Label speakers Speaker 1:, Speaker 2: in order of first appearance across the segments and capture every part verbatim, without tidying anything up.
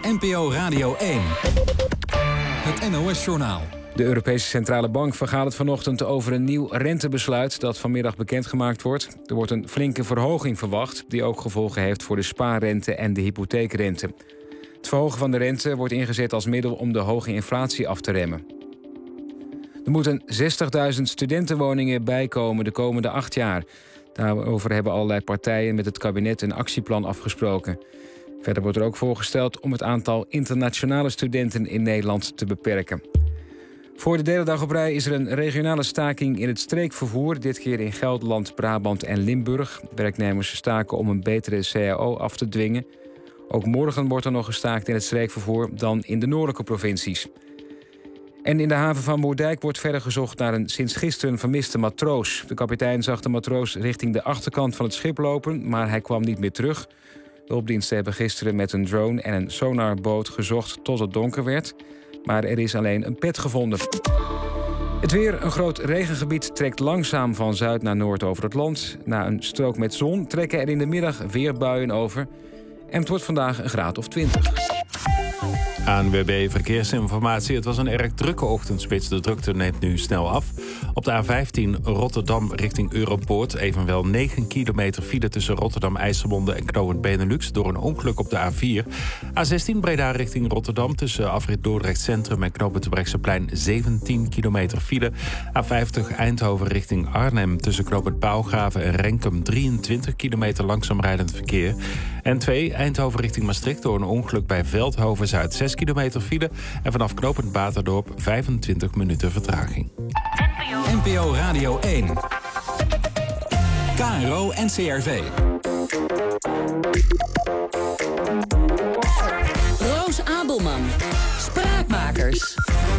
Speaker 1: N P O Radio één. Het N O S-journaal.
Speaker 2: De Europese Centrale Bank vergadert vanochtend over een nieuw rentebesluit dat vanmiddag bekendgemaakt wordt. Er wordt een flinke verhoging verwacht, die ook gevolgen heeft voor de spaarrente en de hypotheekrente. Het verhogen van de rente wordt ingezet als middel om de hoge inflatie af te remmen. Er moeten zestigduizend studentenwoningen bijkomen de komende acht jaar. Daarover hebben allerlei partijen met het kabinet een actieplan afgesproken. Verder wordt er ook voorgesteld om het aantal internationale studenten in Nederland te beperken. Voor de derde dag op rij is er een regionale staking in het streekvervoer. Dit keer in Gelderland, Brabant en Limburg. Werknemers staken om een betere C A O af te dwingen. Ook morgen wordt er nog gestaakt in het streekvervoer dan in de noordelijke provincies. En in de haven van Moerdijk wordt verder gezocht naar een sinds gisteren vermiste matroos. De kapitein zag de matroos richting de achterkant van het schip lopen, maar hij kwam niet meer terug. De hulpdiensten hebben gisteren met een drone en een sonarboot gezocht tot het donker werd. Maar er is alleen een pet gevonden. Het weer, een groot regengebied, trekt langzaam van zuid naar noord over het land. Na een strook met zon trekken er in de middag weer buien over. En het wordt vandaag een graad of twintig.
Speaker 3: A N W B Verkeersinformatie. Het was een erg drukke ochtendspits. De drukte neemt nu snel af. Op de A vijftien Rotterdam richting Europoort. Evenwel negen kilometer file tussen Rotterdam-IJsselmonde en Knooppunt Benelux door een ongeluk op de A vier. A zestien Breda richting Rotterdam tussen afrit Dordrecht Centrum en Knooppunt Terbrechtseplein zeventien kilometer file. A vijftig Eindhoven richting Arnhem tussen Knooppunt Pauwgraven en Renkum drieëntwintig kilometer langzaam rijdend verkeer. En twee Eindhoven richting Maastricht door een ongeluk bij Veldhoven Zuid zes kilometer file en vanaf knooppunt Baterdorp vijfentwintig minuten vertraging.
Speaker 1: N P O Radio één. K R O en C R V.
Speaker 4: Roos Abelman. Spraakmakers.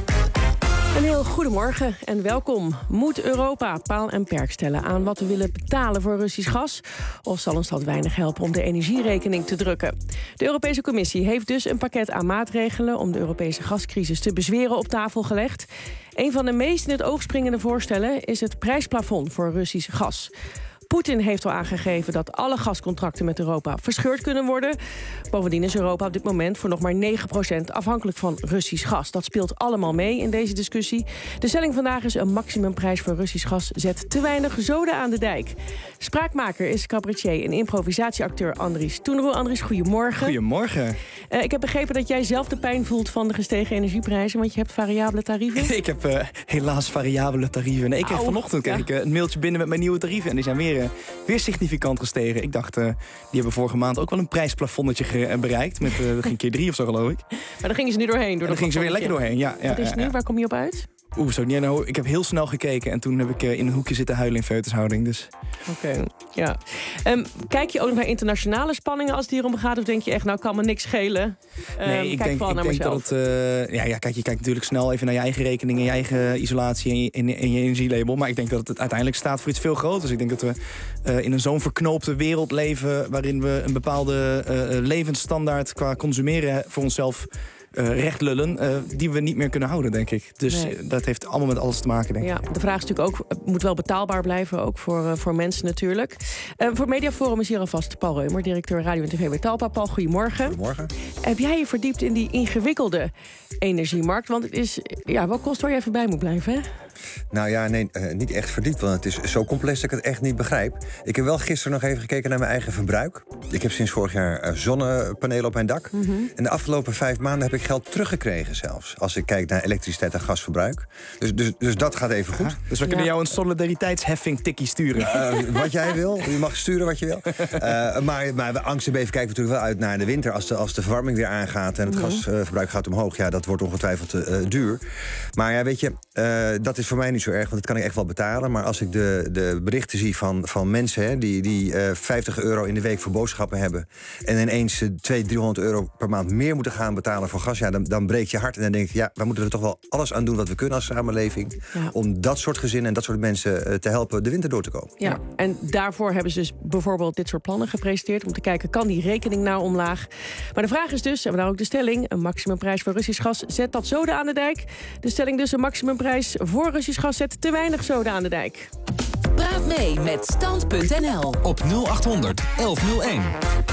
Speaker 5: Een heel goedemorgen en welkom. Moet Europa paal en perk stellen aan wat we willen betalen voor Russisch gas? Of zal ons dat weinig helpen om de energierekening te drukken? De Europese Commissie heeft dus een pakket aan maatregelen om de Europese gascrisis te bezweren op tafel gelegd. Een van de meest in het oog springende voorstellen is het prijsplafond voor Russisch gas. Poetin heeft al aangegeven dat alle gascontracten met Europa verscheurd kunnen worden. Bovendien is Europa op dit moment voor nog maar negen procent afhankelijk van Russisch gas. Dat speelt allemaal mee in deze discussie. De stelling vandaag is een maximumprijs voor Russisch gas zet te weinig zoden aan de dijk. Spraakmaker is cabaretier en improvisatieacteur Andries Toenroe. Andries, goedemorgen.
Speaker 6: Goedemorgen.
Speaker 5: Uh, ik heb begrepen dat jij zelf de pijn voelt van de gestegen energieprijzen, want je hebt variabele tarieven.
Speaker 6: ik heb uh, helaas variabele tarieven. Nee, ik kreeg vanochtend kreeg ik, uh, een mailtje binnen met mijn nieuwe tarieven en die zijn weer weer significant gestegen. Ik dacht, uh, die hebben vorige maand ook wel een prijsplafonnetje ge- bereikt. Met uh, dat ging keer drie of zo, geloof ik.
Speaker 5: Maar daar gingen ze nu doorheen. Door
Speaker 6: daar gingen ze weer lekker doorheen, ja. ja
Speaker 5: Wat is
Speaker 6: ja,
Speaker 5: het nu?
Speaker 6: ja.
Speaker 5: Waar kom je op uit?
Speaker 6: Oeh, zo niet. Nou, ik heb heel snel gekeken en toen heb ik uh, in een hoekje zitten huilen in feutushouding. Dus.
Speaker 5: Oké, okay, ja. Um, kijk je ook nog naar internationale spanningen als het hierom gaat? Of denk je echt, nou kan me niks schelen? Um,
Speaker 6: nee, ik
Speaker 5: kijk
Speaker 6: denk, ik denk dat het... Uh, ja, ja, kijk, je kijkt natuurlijk snel even naar je eigen rekening en je eigen isolatie en je, en, en je energielabel. Maar ik denk dat het uiteindelijk staat voor iets veel groters. Ik denk dat we uh, in een zo'n verknoopte wereld leven waarin we een bepaalde uh, levensstandaard qua consumeren voor onszelf Uh, recht lullen, uh, die we niet meer kunnen houden, denk ik. Dus nee. Dat heeft allemaal met alles te maken, denk ik.
Speaker 5: Ja, de vraag is natuurlijk ook, het moet wel betaalbaar blijven, ook voor, uh, voor mensen natuurlijk. Uh, voor het Mediaforum is hier alvast Paul Reumer, directeur radio en tv bij Talpa. Paul, goedemorgen.
Speaker 7: Goedemorgen.
Speaker 5: Heb jij je verdiept in die ingewikkelde energiemarkt? Want het is ja, wel kost waar je even bij moet blijven, hè?
Speaker 7: Nou ja, nee, uh, niet echt verdiept, want het is zo complex dat ik het echt niet begrijp. Ik heb wel gisteren nog even gekeken naar mijn eigen verbruik. Ik heb sinds vorig jaar uh, zonnepanelen op mijn dak. Mm-hmm. En de afgelopen vijf maanden heb ik geld teruggekregen zelfs. Als ik kijk naar elektriciteit en gasverbruik. Dus, dus, dus dat gaat even goed.
Speaker 6: Ja, dus we kunnen ja. jou een solidariteitsheffing tikkie sturen.
Speaker 7: Uh, wat jij wil. Je mag sturen wat je wil. Uh, maar, maar we angstbeven kijken natuurlijk wel uit naar de winter. Als de, als de verwarming weer aangaat en het mm-hmm. gasverbruik gaat omhoog. Ja, dat wordt ongetwijfeld uh, duur. Maar ja, weet je, uh, dat is voor mij niet zo erg, want dat kan ik echt wel betalen. Maar als ik de, de berichten zie van, van mensen hè, die, die uh, vijftig euro in de week voor boodschappen hebben en ineens tweehonderd, driehonderd euro per maand meer moeten gaan betalen voor gas, ja, dan, dan breekt je hart. En dan denk ik, ja, we moeten er toch wel alles aan doen wat we kunnen als samenleving. Ja. Om dat soort gezinnen en dat soort mensen uh, te helpen de winter door te komen.
Speaker 5: Ja, en daarvoor hebben ze dus bijvoorbeeld dit soort plannen gepresenteerd om te kijken, kan die rekening nou omlaag? Maar de vraag is dus, en daar ook de stelling, een maximumprijs voor Russisch gas, zet dat zoden aan de dijk? De stelling dus, een maximumprijs voor Russisch gas zet te weinig zoden aan de dijk.
Speaker 4: Praat mee met stand punt n l
Speaker 1: op nul achthonderd elf nul één.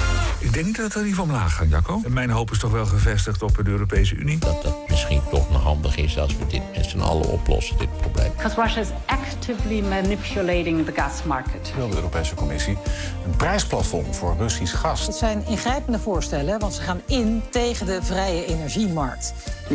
Speaker 8: Ik denk niet dat het niet omlaag gaat, Jacco. En mijn hoop is toch wel gevestigd op de Europese Unie.
Speaker 9: Dat het misschien toch nog handig is als we dit met z'n allen oplossen, dit probleem.
Speaker 10: Because Russia is actively manipulating the gas market.
Speaker 11: Wil de Europese Commissie een prijsplafond voor Russisch gas?
Speaker 12: Het zijn ingrijpende voorstellen, want ze gaan in tegen de vrije energiemarkt.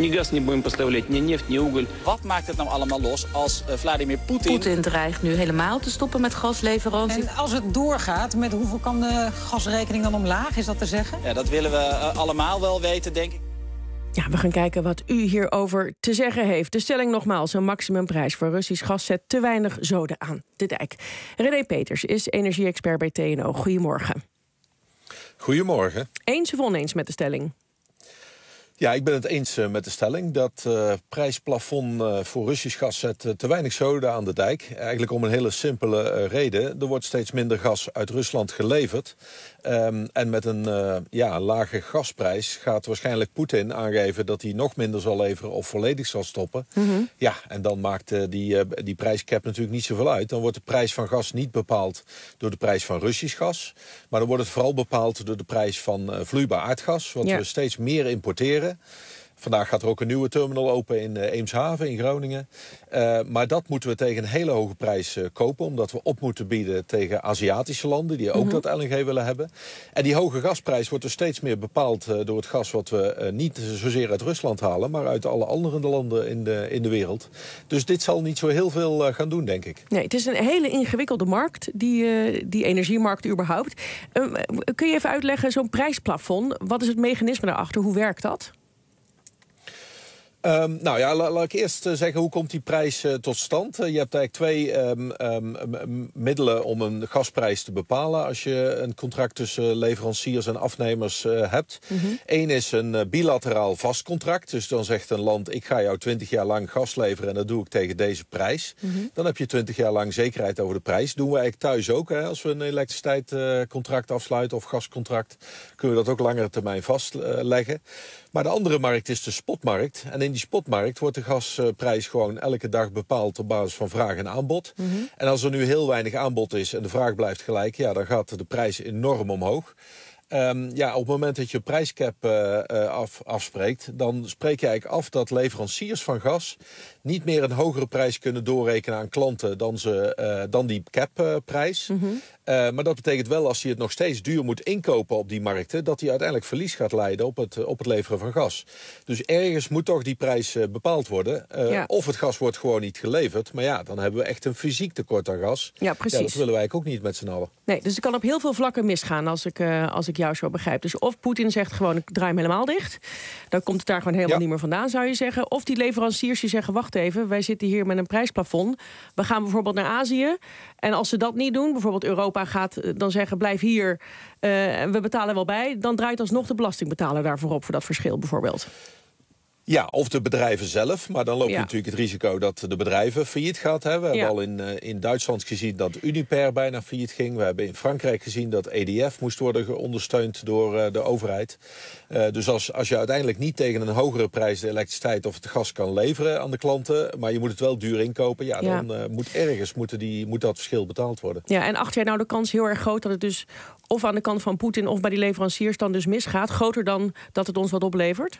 Speaker 13: Wat maakt het nou allemaal los als uh, Vladimir Poetin...
Speaker 4: Poetin dreigt nu helemaal te stoppen met gasleveranties.
Speaker 12: En als het doorgaat, met hoeveel kan de gasrekening dan omlaag? Is dat te zeggen?
Speaker 13: Ja, dat willen we uh, allemaal wel weten, denk ik.
Speaker 5: Ja, we gaan kijken wat u hierover te zeggen heeft. De stelling nogmaals, een maximumprijs voor Russisch gas zet te weinig zoden aan de dijk. René Peters is energie-expert bij T N O. Goedemorgen.
Speaker 14: Goedemorgen.
Speaker 5: Eens of oneens met de stelling?
Speaker 14: Ja, ik ben het eens uh, met de stelling. Dat uh, prijsplafond uh, voor Russisch gas zet uh, te weinig zoden aan de dijk. Eigenlijk om een hele simpele uh, reden. Er wordt steeds minder gas uit Rusland geleverd. Um, en met een uh, ja, lage gasprijs gaat waarschijnlijk Poetin aangeven dat hij nog minder zal leveren of volledig zal stoppen. Mm-hmm. Ja, en dan maakt uh, die, uh, die prijscap natuurlijk niet zoveel uit. Dan wordt de prijs van gas niet bepaald door de prijs van Russisch gas. Maar dan wordt het vooral bepaald door de prijs van uh, vloeibaar aardgas. Wat ja. we steeds meer importeren. Vandaag gaat er ook een nieuwe terminal open in uh, Eemshaven in Groningen. Uh, maar dat moeten we tegen een hele hoge prijs uh, kopen. Omdat we op moeten bieden tegen Aziatische landen die ook mm-hmm. dat L N G willen hebben. En die hoge gasprijs wordt dus steeds meer bepaald uh, door het gas wat we uh, niet zozeer uit Rusland halen. Maar uit alle andere landen in de, in de wereld. Dus dit zal niet zo heel veel uh, gaan doen, denk ik.
Speaker 5: Nee, het is een hele ingewikkelde markt, die, uh, die energiemarkt überhaupt. Uh, kun je even uitleggen, zo'n prijsplafond, wat is het mechanisme daarachter? Hoe werkt dat?
Speaker 14: Um, nou ja, la, laat ik eerst uh, zeggen, hoe komt die prijs uh, tot stand? Uh, je hebt eigenlijk twee um, um, middelen om een gasprijs te bepalen als je een contract tussen leveranciers en afnemers uh, hebt. Mm-hmm. Eén is een uh, bilateraal vast contract. Dus dan zegt een land, ik ga jou twintig jaar lang gas leveren en dat doe ik tegen deze prijs. Mm-hmm. Dan heb je twintig jaar lang zekerheid over de prijs. Doen we eigenlijk thuis ook. Hè? Als we een elektriciteitscontract uh, afsluiten of gascontract, kunnen we dat ook langere termijn vastleggen. Uh, maar de andere markt is de spotmarkt. En in die spotmarkt wordt de gasprijs gewoon elke dag bepaald op basis van vraag en aanbod. Mm-hmm. En als er nu heel weinig aanbod is en de vraag blijft gelijk, ja, dan gaat de prijs enorm omhoog. Um, ja, op het moment dat je prijscap uh, uh, af, afspreekt, dan spreek je eigenlijk af dat leveranciers van gas niet meer een hogere prijs kunnen doorrekenen aan klanten dan, ze, uh, dan die capprijs. Uh, mm-hmm. uh, maar dat betekent wel, als hij het nog steeds duur moet inkopen op die markten, dat hij uiteindelijk verlies gaat leiden op het, op het leveren van gas. Dus ergens moet toch die prijs uh, bepaald worden. Uh, ja. Of het gas wordt gewoon niet geleverd. Maar ja, dan hebben we echt een fysiek tekort aan gas.
Speaker 5: Ja, precies.
Speaker 14: Ja, dat willen wij eigenlijk ook niet met z'n allen.
Speaker 5: Nee, dus het kan op heel veel vlakken misgaan als ik, uh, als ik jou zo begrijp. Dus of Poetin zegt gewoon, ik draai hem helemaal dicht. Dan komt het daar gewoon helemaal ja. niet meer vandaan, zou je zeggen. Of die leveranciers die zeggen, wacht even, wij zitten hier met een prijsplafond. We gaan bijvoorbeeld naar Azië. En als ze dat niet doen, bijvoorbeeld Europa gaat dan zeggen, blijf hier, uh, we betalen wel bij. Dan draait alsnog de belastingbetaler daarvoor op voor dat verschil bijvoorbeeld.
Speaker 14: Ja, of de bedrijven zelf. Maar dan loop je
Speaker 5: ja.
Speaker 14: natuurlijk het risico dat de bedrijven failliet gaat. Hè. We hebben
Speaker 5: ja.
Speaker 14: al in, uh, in Duitsland gezien dat Uniper bijna failliet ging. We hebben in Frankrijk gezien dat E D F moest worden ondersteund door uh, de overheid. Uh, dus als, als je uiteindelijk niet tegen een hogere prijs de elektriciteit of het gas kan leveren aan de klanten, maar je moet het wel duur inkopen, ja, ja. dan uh, moet ergens moeten die, moet dat verschil betaald worden.
Speaker 5: Ja, en acht jij nou de kans heel erg groot dat het dus of aan de kant van Poetin of bij die leveranciers dan dus misgaat? Groter dan dat het ons wat oplevert?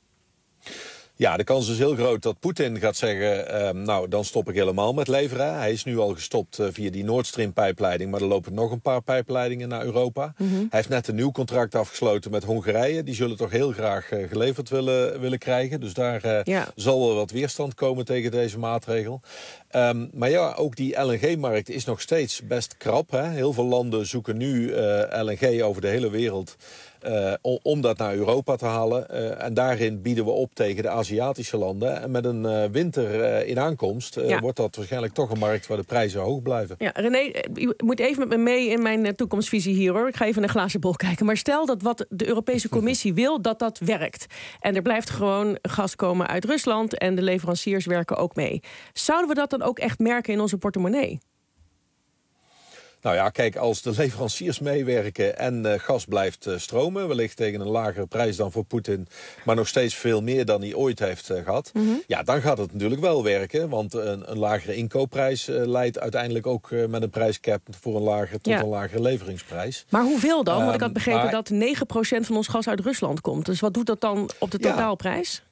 Speaker 14: Ja, de kans is heel groot dat Poetin gaat zeggen, uh, nou, dan stop ik helemaal met leveren. Hij is nu al gestopt uh, via die Nord Stream-pijpleiding, maar er lopen nog een paar pijpleidingen naar Europa. Mm-hmm. Hij heeft net een nieuw contract afgesloten met Hongarije. Die zullen toch heel graag uh, geleverd willen, willen krijgen. Dus daar uh, ja. zal wel wat weerstand komen tegen deze maatregel. Um, maar ja, ook die L N G-markt is nog steeds best krap. Hè? Heel veel landen zoeken nu uh, L N G over de hele wereld Uh, om dat naar Europa te halen. Uh, en daarin bieden we op tegen de Aziatische landen. En met een uh, winter uh, in aankomst uh, ja. wordt dat waarschijnlijk toch een markt waar de prijzen hoog blijven.
Speaker 5: Ja, René, je moet even met me mee in mijn toekomstvisie hier, hoor. Ik ga even in een glazen bol kijken. Maar stel dat wat de Europese Commissie wil, dat dat werkt. En er blijft gewoon gas komen uit Rusland en de leveranciers werken ook mee. Zouden we dat dan ook echt merken in onze portemonnee?
Speaker 14: Nou ja, kijk, als de leveranciers meewerken en uh, gas blijft uh, stromen, wellicht tegen een lagere prijs dan voor Poetin, maar nog steeds veel meer dan hij ooit heeft uh, gehad, mm-hmm. ja, dan gaat het natuurlijk wel werken. Want een, een lagere inkoopprijs uh, leidt uiteindelijk ook uh, met een prijscap voor een lagere tot ja. een lagere leveringsprijs.
Speaker 5: Maar hoeveel dan? Want
Speaker 14: um,
Speaker 5: ik had begrepen
Speaker 14: maar...
Speaker 5: dat negen procent van ons gas uit Rusland komt. Dus wat doet dat dan op de totaalprijs?
Speaker 14: Ja.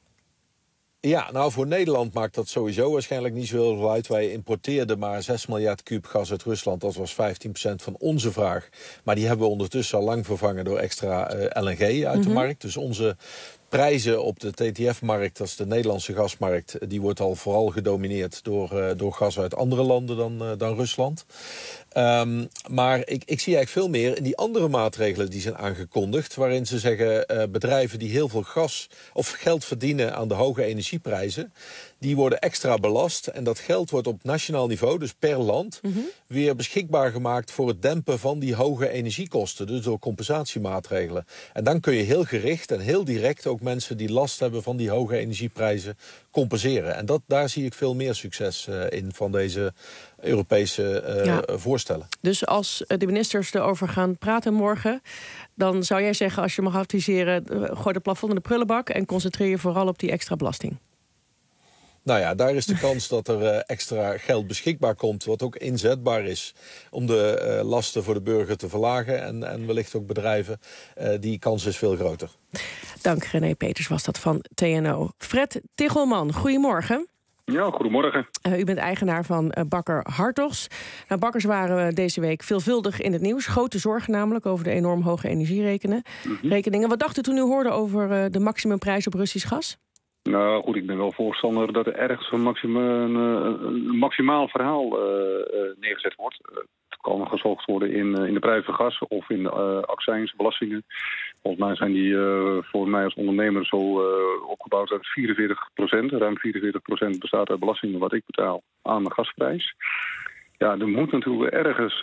Speaker 14: Ja, nou voor Nederland maakt dat sowieso waarschijnlijk niet zoveel uit. Wij importeerden maar zes miljard kuub gas uit Rusland. Dat was vijftien procent van onze vraag. Maar die hebben we ondertussen al lang vervangen door extra uh, L N G uit mm-hmm. de markt. Dus onze prijzen op de T T F-markt, dat is de Nederlandse gasmarkt, die wordt al vooral gedomineerd door, uh, door gas uit andere landen dan, uh, dan Rusland. Um, maar ik, ik zie eigenlijk veel meer in die andere maatregelen die zijn aangekondigd, waarin ze zeggen uh, bedrijven die heel veel gas of geld verdienen aan de hoge energieprijzen, die worden extra belast. En dat geld wordt op nationaal niveau, dus per land, mm-hmm. weer beschikbaar gemaakt voor het dempen van die hoge energiekosten. Dus door compensatiemaatregelen. En dan kun je heel gericht en heel direct ook mensen die last hebben van die hoge energieprijzen compenseren. En dat, daar zie ik veel meer succes uh, in van deze Europese uh, ja. voorstellen.
Speaker 5: Dus als de ministers erover gaan praten morgen, dan zou jij zeggen, als je mag adviseren, gooi de plafond in de prullenbak en concentreer je vooral op die extra belasting.
Speaker 14: Nou ja, daar is de kans dat er uh, extra geld beschikbaar komt, wat ook inzetbaar is om de uh, lasten voor de burger te verlagen en, en wellicht ook bedrijven. Uh, die kans is veel groter.
Speaker 5: Dank, René Peters was dat van T N O. Fred Tichelman, goedemorgen.
Speaker 15: Ja, goedemorgen.
Speaker 5: Uh, u bent eigenaar van uh, Bakker Hartogs. Nou, bakkers waren uh, deze week veelvuldig in het nieuws. Grote zorgen namelijk over de enorm hoge energierekeningen. Mm-hmm. Wat dacht u toen u hoorde over uh, de maximumprijs op Russisch gas?
Speaker 15: Nou goed, ik ben wel voorstander dat er ergens een, maxima, een, een maximaal verhaal uh, uh, neergezet wordt. Uh, het kan gezocht worden in, uh, in de prijs van gas of in de uh, accijns, belastingen. Volgens mij zijn die uh, voor mij als ondernemer zo uh, opgebouwd uit vierenveertig procent. Ruim vierenveertig procent bestaat uit belastingen wat ik betaal aan de gasprijs. Ja, er moet natuurlijk ergens,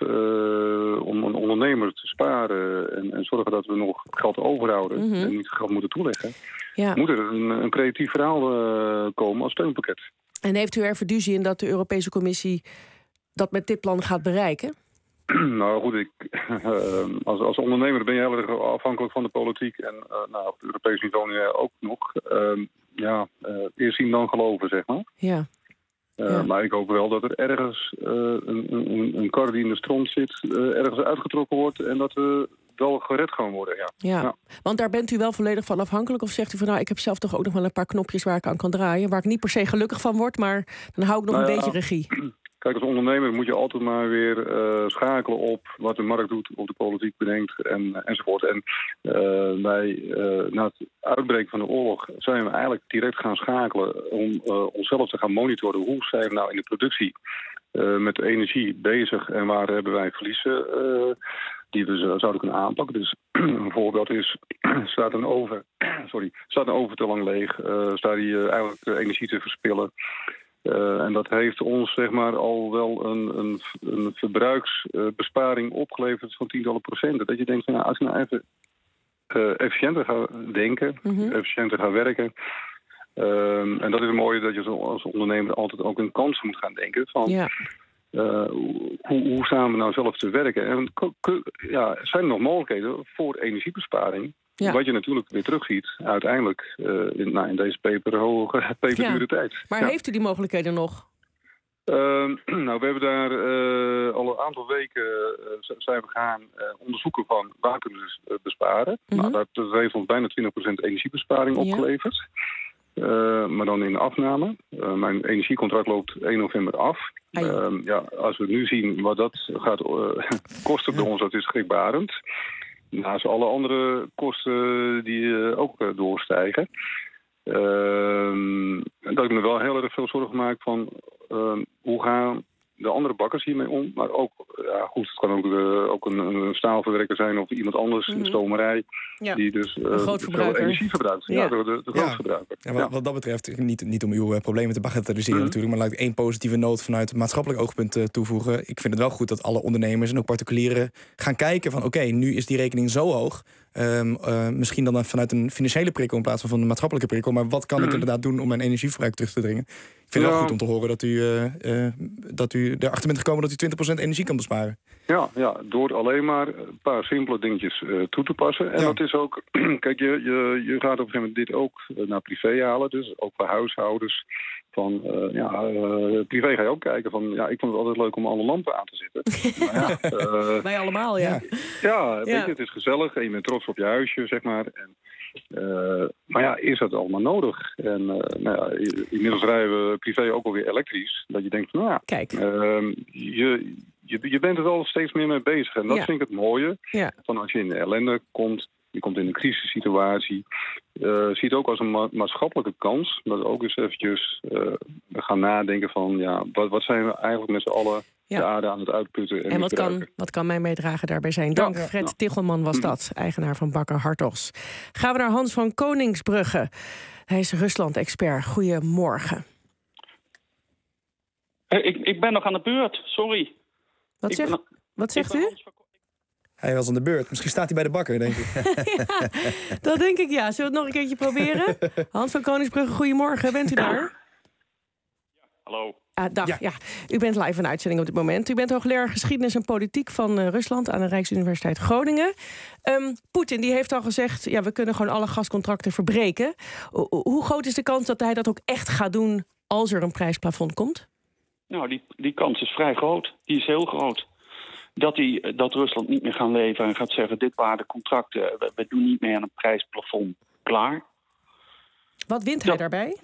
Speaker 15: uh, om een ondernemer te sparen en, en zorgen dat we nog geld overhouden mm-hmm. en niet geld moeten toeleggen, ja. moet er een, een creatief verhaal uh, komen als steunpakket.
Speaker 5: En heeft u er fiducie in dat de Europese Commissie dat met dit plan gaat bereiken?
Speaker 15: Nou goed, ik, uh, als, als ondernemer ben je heel erg afhankelijk van de politiek en uh, nou, op Europees niveau nu ook nog. Uh, ja, uh, eerst zien dan geloven, zeg maar.
Speaker 5: Ja.
Speaker 15: Uh, ja. Maar ik hoop wel dat er ergens uh, een, een, een kar die in de stront zit, uh, ergens uitgetrokken wordt en dat we wel gered gaan worden. Ja.
Speaker 5: Ja. Ja, want daar bent u wel volledig van afhankelijk? Of zegt u van nou, ik heb zelf toch ook nog wel een paar knopjes waar ik aan kan draaien, waar ik niet per se gelukkig van word, maar dan hou ik nog nou een ja, beetje regie.
Speaker 15: Kijk, als ondernemer moet je altijd maar weer uh, schakelen op wat de markt doet, of de politiek bedenkt en, enzovoort. En uh, bij uh, na het uitbreken van de oorlog zijn we eigenlijk direct gaan schakelen om uh, onszelf te gaan monitoren. Hoe zijn we nou in de productie uh, met energie bezig en waar hebben wij verliezen uh, die we zouden kunnen aanpakken. Dus een voorbeeld is, staat een oven, sorry, staat een oven te lang leeg, uh, staat die uh, eigenlijk uh, energie te verspillen. Uh, en dat heeft ons zeg maar al wel een, een, een verbruiksbesparing uh, opgeleverd van tientallen procenten. Dat je denkt, nou, als je nou even uh, efficiënter gaat denken, mm-hmm. efficiënter gaat werken. Uh, en dat is het mooie dat je als ondernemer altijd ook in kansen moet gaan denken. Van, ja. Uh, hoe, hoe staan we nou zelf te werken? En ja, zijn er nog mogelijkheden voor energiebesparing? Ja. Wat je natuurlijk weer terugziet, uiteindelijk uh, in, nou, in deze peperhoge, peperdure ja. tijd.
Speaker 5: Maar ja. heeft u die mogelijkheden nog?
Speaker 15: Uh, nou, we hebben daar uh, al een aantal weken uh, zijn we gaan uh, onderzoeken van waar kunnen we dus, uh, besparen. Mm-hmm. Nou, dat, dat heeft ons bijna twintig procent energiebesparing opgeleverd. Ja. Uh, maar dan in de afname. Uh, mijn energiecontract loopt één november af. Uh, ja, als we nu zien wat dat gaat uh, kosten bij ons, dat is schrikbarend. Naast alle andere kosten die uh, ook uh, doorstijgen. Uh, dat ik me wel heel erg veel zorgen maak van uh, hoe gaan de andere bakkers hiermee om. Maar ook, ja goed, het kan ook, uh, ook een, een staalverwerker zijn of iemand anders, mm-hmm. een stomerij. Ja. Die dus uh, veel energie verbruikt. Ja, ja de, de, de ja. grootverbruiker.
Speaker 6: Ja, wat, ja. wat dat betreft, niet, niet om uw uh, problemen te bagatelliseren mm-hmm. natuurlijk, maar laat ik één positieve noot vanuit maatschappelijk oogpunt uh, toevoegen. Ik vind het wel goed dat alle ondernemers en ook particulieren gaan kijken van oké, okay, nu is die rekening zo hoog. Um, uh, misschien dan vanuit een financiële prikkel in plaats van van een maatschappelijke prikkel. Maar wat kan ik inderdaad doen om mijn energieverbruik terug te dringen? Ik vind het
Speaker 15: Ja.
Speaker 6: wel goed om te horen dat u, uh, uh, dat u erachter bent gekomen dat u twintig procent energie kan besparen.
Speaker 15: Ja, ja, door alleen maar een paar simpele dingetjes uh, toe te passen. En
Speaker 6: Ja.
Speaker 15: dat is ook, kijk, je, je, je gaat op een gegeven moment dit ook uh, naar privé halen. Dus ook voor huishoudens. Van, uh, ja, uh, privé ga je ook kijken van, ja, ik vond het altijd leuk om alle lampen aan te zetten. Maar ja, uh,
Speaker 5: Wij allemaal, ja.
Speaker 15: ja, weet
Speaker 5: Ja.
Speaker 15: je, het is gezellig en je bent trots op je huisje, zeg maar. En, uh, maar ja, is dat allemaal nodig? En uh, nou ja, inmiddels rijden we privé ook alweer elektrisch. Dat je denkt, nou ja,
Speaker 5: Kijk.
Speaker 15: Uh, je, je, je bent er wel steeds meer mee bezig. En dat
Speaker 5: Ja.
Speaker 15: vind ik het mooie.
Speaker 5: Ja.
Speaker 15: Van als je in de ellende komt, je komt in een crisissituatie. Uh, zie het ook als een ma- maatschappelijke kans. Dat ook eens eventjes uh, gaan nadenken van, ja, wat, wat zijn we eigenlijk met z'n allen
Speaker 5: Ja.
Speaker 15: de aarde aan het uitputten en,
Speaker 5: En wat kan,
Speaker 15: misbruiken.
Speaker 5: wat kan mijn bijdrage daarbij zijn? Dank,
Speaker 15: Ja, ja,
Speaker 5: Fred
Speaker 15: ja.
Speaker 5: Tichelman was dat, eigenaar van Bakker Hartogs. Gaan we naar Hans van Koningsbrugge. Hij is Rusland-expert. Goedemorgen.
Speaker 16: Eh, Ik, ik ben nog aan de beurt, sorry.
Speaker 5: Wat
Speaker 16: Ik
Speaker 5: zegt,
Speaker 16: ben-
Speaker 5: wat zegt
Speaker 16: ik ben
Speaker 5: u?
Speaker 16: Hans van-
Speaker 6: Hij was aan de beurt. Misschien staat hij bij de bakker, denk ik.
Speaker 5: Dat denk ik, ja. Zullen we het nog een keertje proberen? Hans van Koningsbrugge, goedemorgen. Bent u daar?
Speaker 16: Hallo.
Speaker 5: Ah, dag, ja. U bent live in uitzending op dit moment. U bent hoogleraar geschiedenis en politiek van uh, Rusland aan de Rijksuniversiteit Groningen. Um, Poetin die heeft al gezegd, ja, we kunnen gewoon alle gascontracten verbreken. O- hoe groot is de kans dat hij dat ook echt gaat doen als er een prijsplafond komt?
Speaker 16: Nou, die, die kans is vrij groot. Die is heel groot. Dat, die, dat Rusland niet meer gaan leveren en gaat zeggen, dit waren de contracten, we, we doen niet meer aan een prijsplafond. Klaar.
Speaker 5: Wat wint hij daarbij?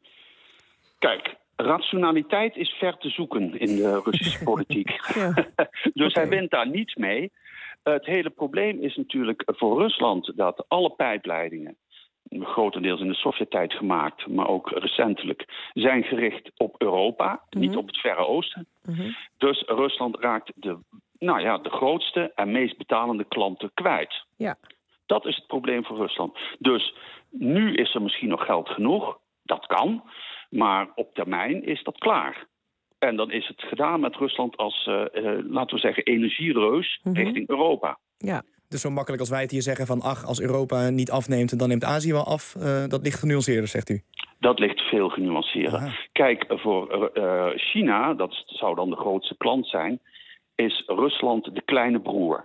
Speaker 16: Kijk, rationaliteit is ver te zoeken in de Russische politiek.
Speaker 5: Ja.
Speaker 16: Dus hij wint daar niets mee. Het hele probleem is natuurlijk voor Rusland dat alle pijpleidingen, grotendeels in de Sovjet-tijd gemaakt, maar ook recentelijk, zijn gericht op Europa,
Speaker 5: Mm-hmm.
Speaker 16: niet op het Verre Oosten.
Speaker 5: Mm-hmm.
Speaker 16: Dus Rusland raakt de, nou ja, de grootste en meest betalende klanten kwijt.
Speaker 5: Ja.
Speaker 16: Dat is het probleem voor Rusland. Dus nu is er misschien nog geld genoeg, dat kan, maar op termijn is dat klaar. En dan is het gedaan met Rusland als, uh, uh, laten we zeggen, energiereus
Speaker 5: Mm-hmm.
Speaker 16: richting Europa.
Speaker 5: Ja.
Speaker 6: Dus zo makkelijk als wij het hier zeggen van, ach, als Europa niet afneemt, dan neemt Azië wel af. Uh, dat ligt genuanceerder, zegt u.
Speaker 16: Dat ligt veel genuanceerder.
Speaker 6: Aha.
Speaker 16: Kijk, voor uh, China, dat zou dan de grootste klant zijn, is Rusland de kleine broer.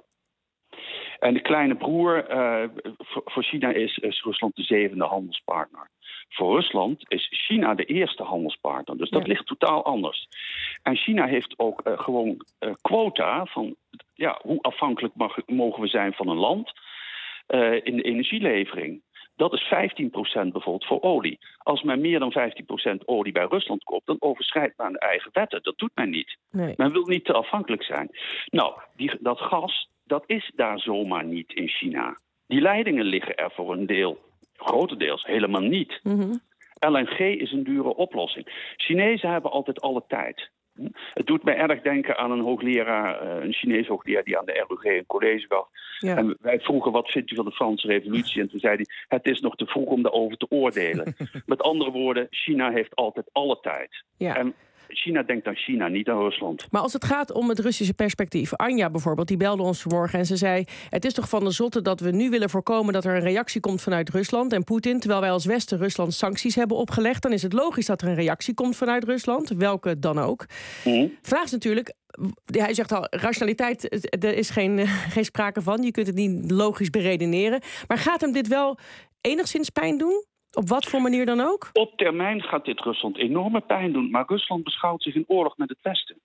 Speaker 16: En de kleine broer, uh, voor, voor China is, is Rusland de zevende handelspartner. Voor Rusland is China de eerste handelspartner. Dus dat
Speaker 5: Ja.
Speaker 16: ligt totaal anders. En China heeft ook uh, gewoon uh, quota van, ja, hoe afhankelijk mag, mogen we zijn van een land uh, in de energielevering. Dat is vijftien procent bijvoorbeeld voor olie. Als men meer dan vijftien procent olie bij Rusland koopt, dan overschrijdt men de eigen wetten. Dat doet men niet.
Speaker 5: Nee.
Speaker 16: Men wil niet te afhankelijk zijn. Nou, die, dat gas, dat is daar zomaar niet in China. Die leidingen liggen er voor een deel, grotendeels, helemaal niet.
Speaker 5: Mm-hmm.
Speaker 16: L N G is een dure oplossing. Chinezen hebben altijd alle tijd. Het doet mij erg denken aan een hoogleraar, een Chinees hoogleraar die aan de R U G een college gaf.
Speaker 5: Ja.
Speaker 16: En wij vroegen, wat vindt u van de Franse revolutie? En toen zei hij, het is nog te vroeg om daarover te oordelen. Met andere woorden, China heeft altijd alle tijd.
Speaker 5: Ja.
Speaker 16: En China denkt aan China, niet aan Rusland.
Speaker 5: Maar als het gaat om het Russische perspectief. Anja bijvoorbeeld, die belde ons vanmorgen en ze zei, het is toch van de zotte dat we nu willen voorkomen dat er een reactie komt vanuit Rusland en Poetin, terwijl wij als Westen Rusland sancties hebben opgelegd. Dan is het logisch dat er een reactie komt vanuit Rusland, welke dan ook.
Speaker 16: Mm-hmm.
Speaker 5: Vraag is natuurlijk, hij zegt al, rationaliteit, er is geen, geen sprake van. Je kunt het niet logisch beredeneren. Maar gaat hem dit wel enigszins pijn doen? Op wat voor manier dan ook?
Speaker 16: Op termijn gaat dit Rusland enorme pijn doen. Maar Rusland beschouwt zich in oorlog met het Westen.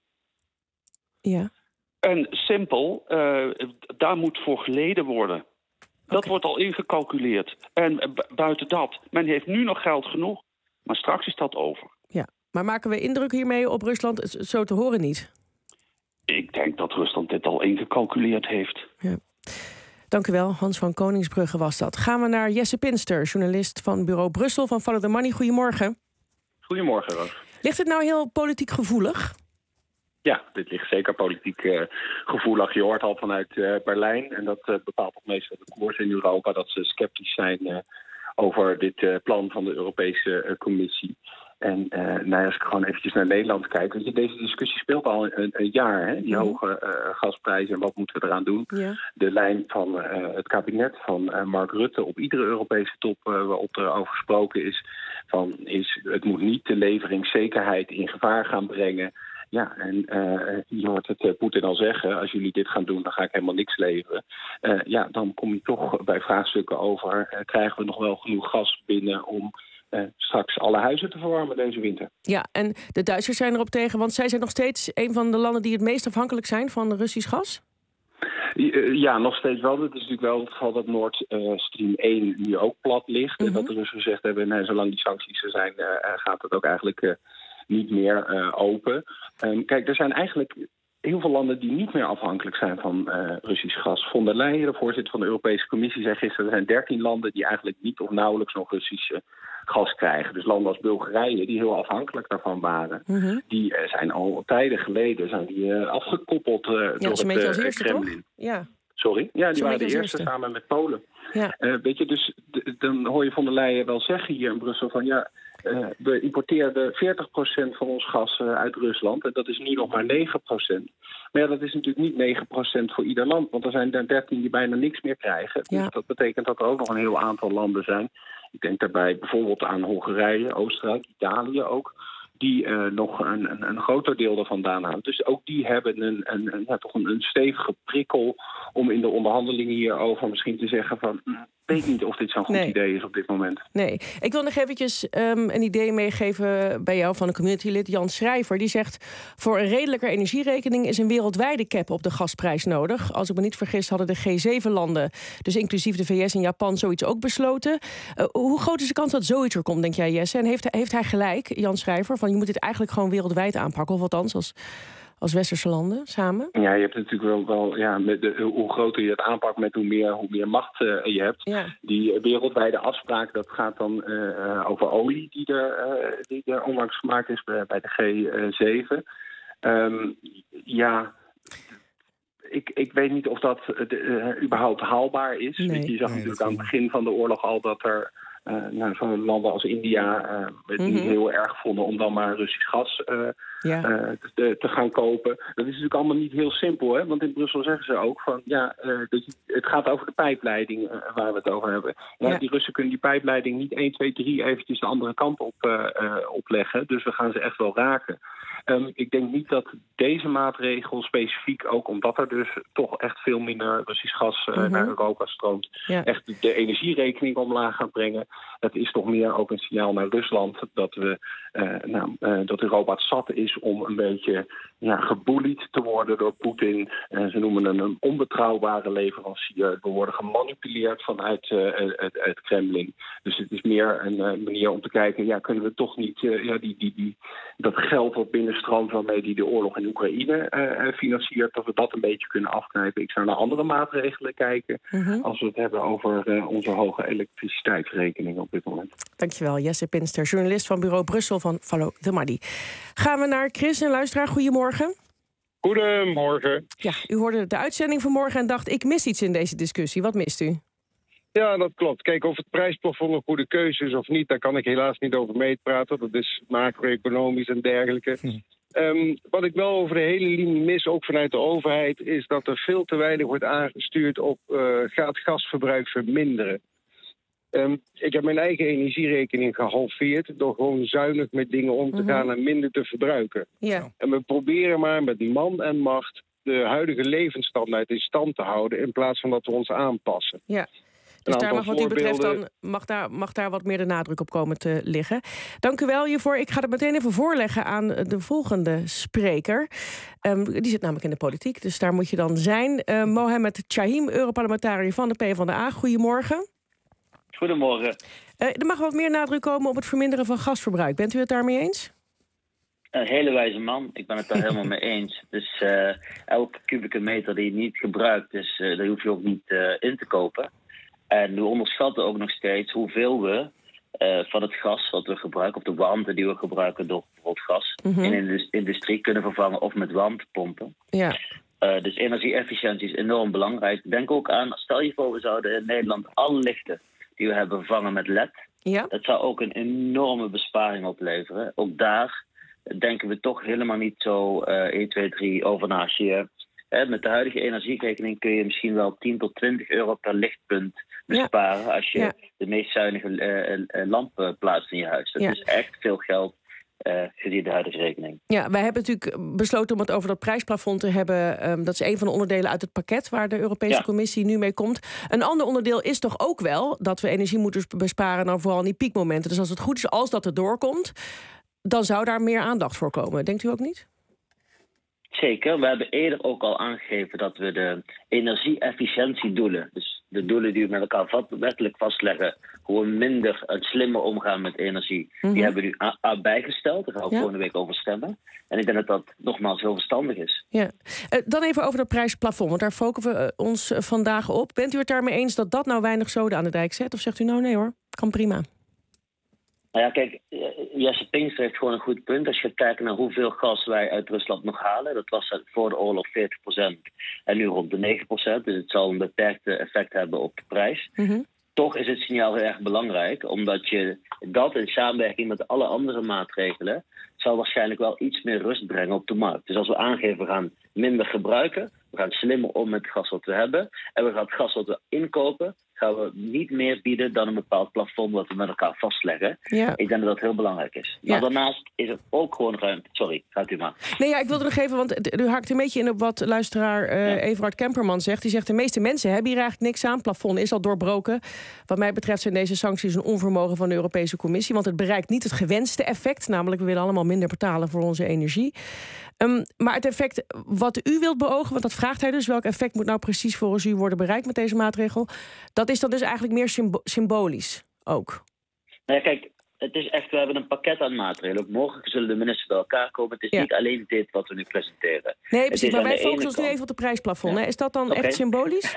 Speaker 5: Ja.
Speaker 16: En simpel, uh, daar moet voor geleden worden. Dat okay. wordt al ingecalculeerd. En uh, buiten dat, men heeft nu nog geld genoeg. Maar straks is dat over.
Speaker 5: Ja, maar maken we indruk hiermee op Rusland? Zo te horen niet.
Speaker 16: Ik denk dat Rusland dit al ingecalculeerd heeft.
Speaker 5: Ja. Dank u wel, Hans van Koningsbrugge was dat. Gaan we naar Jesse Pinster, journalist van bureau Brussel van Follow the Money. Goedemorgen.
Speaker 17: Goedemorgen, Roos.
Speaker 5: Ligt het nou heel politiek gevoelig?
Speaker 17: Ja, dit ligt zeker politiek uh, gevoelig. Je hoort al vanuit uh, Berlijn, en dat uh, bepaalt ook meestal de koers in Europa, dat ze sceptisch zijn uh, over dit uh, plan van de Europese uh, Commissie. En uh, nou ja, als ik gewoon eventjes naar Nederland kijk... Weet je, deze discussie speelt al een, een jaar, hè? Die hoge uh, gasprijzen en wat moeten we eraan doen. Ja. De lijn van uh, het kabinet van uh, Mark Rutte op iedere Europese top... Uh, waarop er over gesproken is, van, is... het moet niet de leveringszekerheid in gevaar gaan brengen... Ja, en uh, je hoort het uh, Poetin al zeggen, als jullie dit gaan doen, dan ga ik helemaal niks leveren. Uh, ja, dan kom je toch bij vraagstukken over, uh, krijgen we nog wel genoeg gas binnen om uh, straks alle huizen te verwarmen deze winter?
Speaker 5: Ja, en de Duitsers zijn erop tegen, want zij zijn nog steeds een van de landen die het meest afhankelijk zijn van Russisch gas?
Speaker 17: Ja, nog steeds wel. Het is natuurlijk wel het geval dat Nord uh, Stream één nu ook plat ligt. Mm-hmm. En dat de Russen gezegd hebben, nee, zolang die sancties er zijn, uh, gaat het ook eigenlijk... Uh, niet meer uh, open. Um, kijk, er zijn eigenlijk heel veel landen die niet meer afhankelijk zijn van uh, Russisch gas. Von der Leyen, de voorzitter van de Europese Commissie, zei gisteren... er zijn dertien landen die eigenlijk niet of nauwelijks nog Russisch uh, gas krijgen. Dus landen als Bulgarije, die heel afhankelijk daarvan waren... Mm-hmm. die uh, zijn al tijden geleden zijn die, uh, afgekoppeld uh, ja, door het uh, Kremlin.
Speaker 5: Toch? Ja.
Speaker 17: Sorry? Ja, die
Speaker 5: zo
Speaker 17: waren de eerste,
Speaker 5: eerste
Speaker 17: samen met Polen.
Speaker 5: Ja.
Speaker 17: Uh, weet je, dus d- dan hoor je Von der Leyen wel zeggen hier in Brussel van... ja. Uh, we importeerden veertig procent van ons gas uh, uit Rusland. En dat is nu nog maar negen procent. Maar ja, dat is natuurlijk niet negen procent voor ieder land. Want er zijn er dertien die bijna niks meer krijgen. Ja. Dus dat betekent dat er ook nog een heel aantal landen zijn. Ik denk daarbij bijvoorbeeld aan Hongarije, Oostenrijk, Italië ook. Die uh, nog een, een, een groter deel ervan vandaan houden. Dus ook die hebben een, een, een, ja, toch een, een stevige prikkel om in de onderhandelingen hierover misschien te zeggen van... Ik weet niet of dit zo'n goed nee. idee is op dit moment.
Speaker 5: Nee. Ik wil nog eventjes um, een idee meegeven bij jou van een communitylid, Jan Schrijver. Die zegt, voor een redelijker energierekening is een wereldwijde cap op de gasprijs nodig. Als ik me niet vergis hadden de G zeven landen, dus inclusief de V S en Japan, zoiets ook besloten. Uh, hoe groot is de kans dat zoiets er komt, denk jij, Jesse? En heeft, heeft hij gelijk, Jan Schrijver, van je moet dit eigenlijk gewoon wereldwijd aanpakken? Of althans, als... als westerse landen samen?
Speaker 17: Ja, je hebt natuurlijk wel, wel ja, met de, hoe groter je het aanpakt, met hoe meer, hoe meer macht uh, je hebt. Ja. Die wereldwijde afspraak, dat gaat dan uh, over olie die er, uh, die er onlangs gemaakt is bij, bij de G zeven. Um, ja, ik, ik weet niet of dat uh, überhaupt haalbaar is. Nee. Je zag nee, natuurlijk aan het begin van de oorlog al dat er... Uh, nou, zo'n landen als India uh, het mm-hmm. niet heel erg vonden om dan maar Russisch gas uh, ja. uh, te, te gaan kopen. Dat is natuurlijk allemaal niet heel simpel, hè? Want in Brussel zeggen ze ook van ja, uh, dat je, het gaat over de pijpleiding uh, waar we het over hebben. Ja, ja. Die Russen kunnen die pijpleiding niet één, twee, drie eventjes de andere kant op uh, uh, opleggen. Dus we gaan ze echt wel raken. Um, ik denk niet dat deze maatregel specifiek, ook omdat er dus toch echt veel minder Russisch gas uh, mm-hmm. naar Europa stroomt, ja. echt de energierekening omlaag gaat brengen. Het is toch meer ook een signaal naar Rusland dat we uh, nou, uh, dat Europa het zat is om een beetje ja, geboelied te worden door Poetin. Uh, ze noemen hem een onbetrouwbare leverancier. We worden gemanipuleerd vanuit uh, het, het Kremlin. Dus het is meer een uh, manier om te kijken, ja, kunnen we toch niet uh, ja, die, die, die, dat geld wat binnenstroomt waarmee die de oorlog in Oekraïne uh, financiert, dat we dat een beetje kunnen afknijpen. Ik zou naar andere maatregelen kijken mm-hmm. als we het hebben over uh, onze hoge elektriciteitsrekening op dit moment.
Speaker 5: Dankjewel, Jesse Pinster, journalist van Bureau Brussel van Follow the Money. Gaan we naar Chris, een luisteraar. Goedemorgen.
Speaker 18: Goedemorgen.
Speaker 5: Ja, u hoorde de uitzending vanmorgen en dacht, ik mis iets in deze discussie. Wat mist u?
Speaker 18: Ja, dat klopt. Kijk, of het prijsplafond een goede keuze is of niet, daar kan ik helaas niet over meepraten. Dat is macro-economisch en dergelijke. Hm. Um, wat ik wel over de hele linie mis, ook vanuit de overheid, is dat er veel te weinig wordt aangestuurd op uh, gaat gasverbruik verminderen. Um, ik heb mijn eigen energierekening gehalveerd door gewoon zuinig met dingen om te mm-hmm. gaan en minder te verbruiken. Yeah. En we proberen maar met man en macht de huidige levensstandaard in stand te houden in plaats van dat we ons aanpassen.
Speaker 5: Ja. Dus daar mag wat u betreft dan mag daar, mag daar wat meer de nadruk op komen te liggen. Dank u wel hiervoor. Ik ga het meteen even voorleggen aan de volgende spreker. Um, die zit namelijk in de politiek, dus daar moet je dan zijn. Uh, Mohamed Chahim, Europarlementariër van de PvdA. Goedemorgen.
Speaker 19: Goedemorgen.
Speaker 5: Uh, er mag wat meer nadruk komen op het verminderen van gasverbruik. Bent u het daarmee eens?
Speaker 19: Een hele wijze man. Ik ben het daar helemaal mee eens. Dus uh, elke kubieke meter die je niet gebruikt, dus, uh, daar hoef je ook niet uh, in te kopen. En we onderschatten ook nog steeds hoeveel we uh, van het gas wat we gebruiken, of de warmte die we gebruiken door bijvoorbeeld gas, mm-hmm. in de industrie kunnen vervangen of met warmtepompen. Ja. Uh, dus energie-efficiëntie is enorm belangrijk. Denk ook aan, stel je voor we zouden in Nederland alle lichten die we hebben vervangen met L E D.
Speaker 5: Ja?
Speaker 19: Dat zou ook een enorme besparing opleveren. Ook daar denken we toch helemaal niet zo uh, één, twee, drie over na. Als je, uh, met de huidige energierekening kun je misschien wel tien tot twintig euro per lichtpunt besparen... Ja. als je ja. de meest zuinige uh, uh, lamp plaatst in je huis. Dat ja. is echt veel geld. Uh, gezien de huidige rekening.
Speaker 5: Ja, wij hebben natuurlijk besloten om het over dat prijsplafond te hebben. Um, dat is een van de onderdelen uit het pakket waar de Europese ja. Commissie nu mee komt. Een ander onderdeel is toch ook wel dat we energie moeten besparen, dan vooral in die piekmomenten. Dus als het goed is, als dat er doorkomt, dan zou daar meer aandacht voor komen. Denkt u ook niet?
Speaker 19: Zeker. We hebben eerder ook al aangegeven dat we de energie-efficiëntiedoelen, dus de doelen die we met elkaar vat, wettelijk vastleggen, gewoon minder en slimmer omgaan met energie, mm-hmm. die hebben we nu a- a- bijgesteld. Daar gaan we ja. volgende week over stemmen. En ik denk dat dat nogmaals heel verstandig is.
Speaker 5: Ja. Uh, dan even over dat prijsplafond, want daar focussen we uh, ons uh, vandaag op. Bent u het daarmee eens dat dat nou weinig zoden aan de dijk zet? Of zegt u nou nee hoor, kan prima?
Speaker 19: Nou ja, kijk, Jesse Pinkster heeft gewoon een goed punt. Als je gaat kijken naar hoeveel gas wij uit Rusland nog halen, dat was voor de oorlog veertig procent en nu rond de negen procent. Dus het zal een beperkt effect hebben op de prijs. Mm-hmm. Toch is het signaal heel erg belangrijk, omdat je dat in samenwerking met alle andere maatregelen zal waarschijnlijk wel iets meer rust brengen op de markt. Dus als we aangeven, we gaan minder gebruiken, we gaan slimmer om met het gas wat we hebben en we gaan het gas wat we inkopen, gaan we niet meer bieden dan een bepaald plafond wat we met elkaar vastleggen. Ja. Ik denk dat dat heel belangrijk is. Maar ja. daarnaast is er ook gewoon ruimte. Sorry, gaat u maar.
Speaker 5: Nee, ja, ik wilde nog even, want u haakt een beetje in op wat luisteraar uh, ja. Everard Kemperman zegt. Die zegt, de meeste mensen hebben hier eigenlijk niks aan. Het plafond is al doorbroken. Wat mij betreft zijn deze sancties een onvermogen van de Europese Commissie, want het bereikt niet het gewenste effect. Namelijk, we willen allemaal minder betalen voor onze energie. Um, maar het effect wat u wilt beogen, want dat vraagt hij dus, welk effect moet nou precies volgens u worden bereikt met deze maatregel, dat is dan dus eigenlijk meer symbo- symbolisch ook.
Speaker 19: Nou ja, kijk, het is echt, we hebben een pakket aan maatregelen. Ook morgen zullen de ministers bij elkaar komen. Het is ja. niet alleen dit wat we nu presenteren.
Speaker 5: Nee, precies, maar wij focussen ons nu even op de prijsplafond. Ja. Hè? Is dat dan okay. echt symbolisch?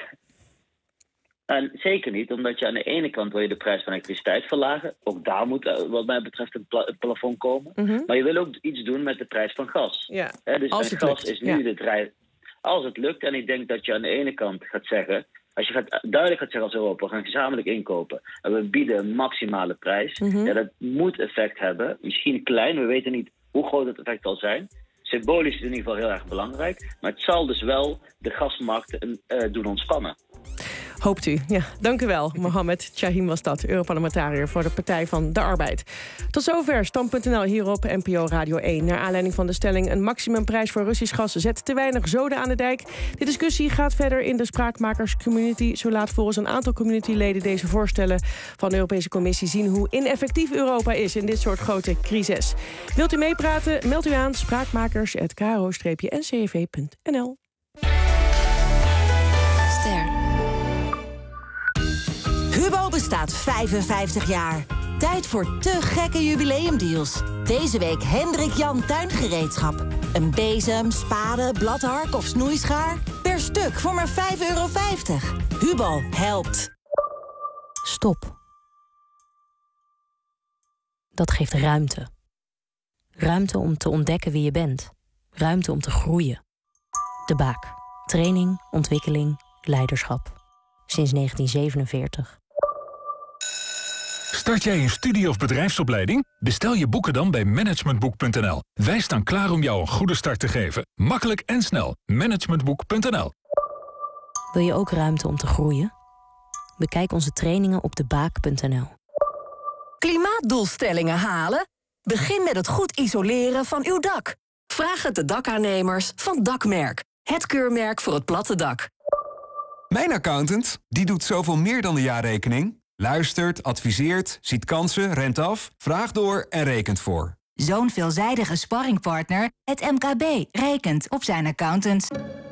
Speaker 19: En zeker niet, omdat je aan de ene kant wil je de prijs van elektriciteit verlagen. Ook daar moet wat mij betreft een, pla- een plafond komen. Mm-hmm. Maar je wil ook iets doen met de prijs van gas.
Speaker 5: Ja.
Speaker 19: He, dus
Speaker 5: als het
Speaker 19: gas
Speaker 5: lukt.
Speaker 19: is nu
Speaker 5: ja.
Speaker 19: de drijf. Als het lukt, en ik denk dat je aan de ene kant gaat zeggen, als je gaat, duidelijk gaat zeggen als Europa, we gaan gezamenlijk inkopen en we bieden een maximale prijs. Mm-hmm. Ja, dat moet effect hebben. Misschien klein, we weten niet hoe groot het effect zal zijn. Symbolisch is het in ieder geval heel erg belangrijk. Maar het zal dus wel de gasmarkt uh, doen ontspannen.
Speaker 5: Hoopt u. Ja, dank u wel. Mohamed Chahim was dat, Europarlementariër voor de Partij van de Arbeid. Tot zover Stand punt n l hier op N P O Radio één. Naar aanleiding van de stelling een maximumprijs voor Russisch gas zet te weinig zoden aan de dijk. De discussie gaat verder in de spraakmakerscommunity. Zo laat volgens een aantal communityleden deze voorstellen van de Europese Commissie zien hoe ineffectief Europa is in dit soort grote crises. Wilt u meepraten? Meld u aan spraakmakers punt k r o n c v punt n l.
Speaker 20: Hubo bestaat vijfenvijftig jaar. Tijd voor te gekke jubileumdeals. Deze week Hendrik Jan Tuingereedschap. Een bezem, spade, bladhark of snoeischaar. Per stuk voor maar vijf euro vijftig. Hubo helpt.
Speaker 21: Stop. Dat geeft ruimte. Ruimte om te ontdekken wie je bent. Ruimte om te groeien. De Baak. Training, ontwikkeling, leiderschap. Sinds negentien zevenenveertig.
Speaker 22: Start jij een studie- of bedrijfsopleiding? Bestel je boeken dan bij managementboek punt n l. Wij staan klaar om jou een goede start te geven. Makkelijk en snel. managementboek punt n l.
Speaker 21: Wil je ook ruimte om te groeien? Bekijk onze trainingen op de baak punt n l.
Speaker 23: Klimaatdoelstellingen halen? Begin met het goed isoleren van uw dak. Vraag het de dakaannemers van Dakmerk. Het keurmerk voor het platte dak.
Speaker 24: Mijn accountant, die doet zoveel meer dan de jaarrekening. Luistert, adviseert, ziet kansen, rent af, vraagt door en rekent voor.
Speaker 25: Zo'n veelzijdige sparringpartner, het M K B, rekent op zijn accountant.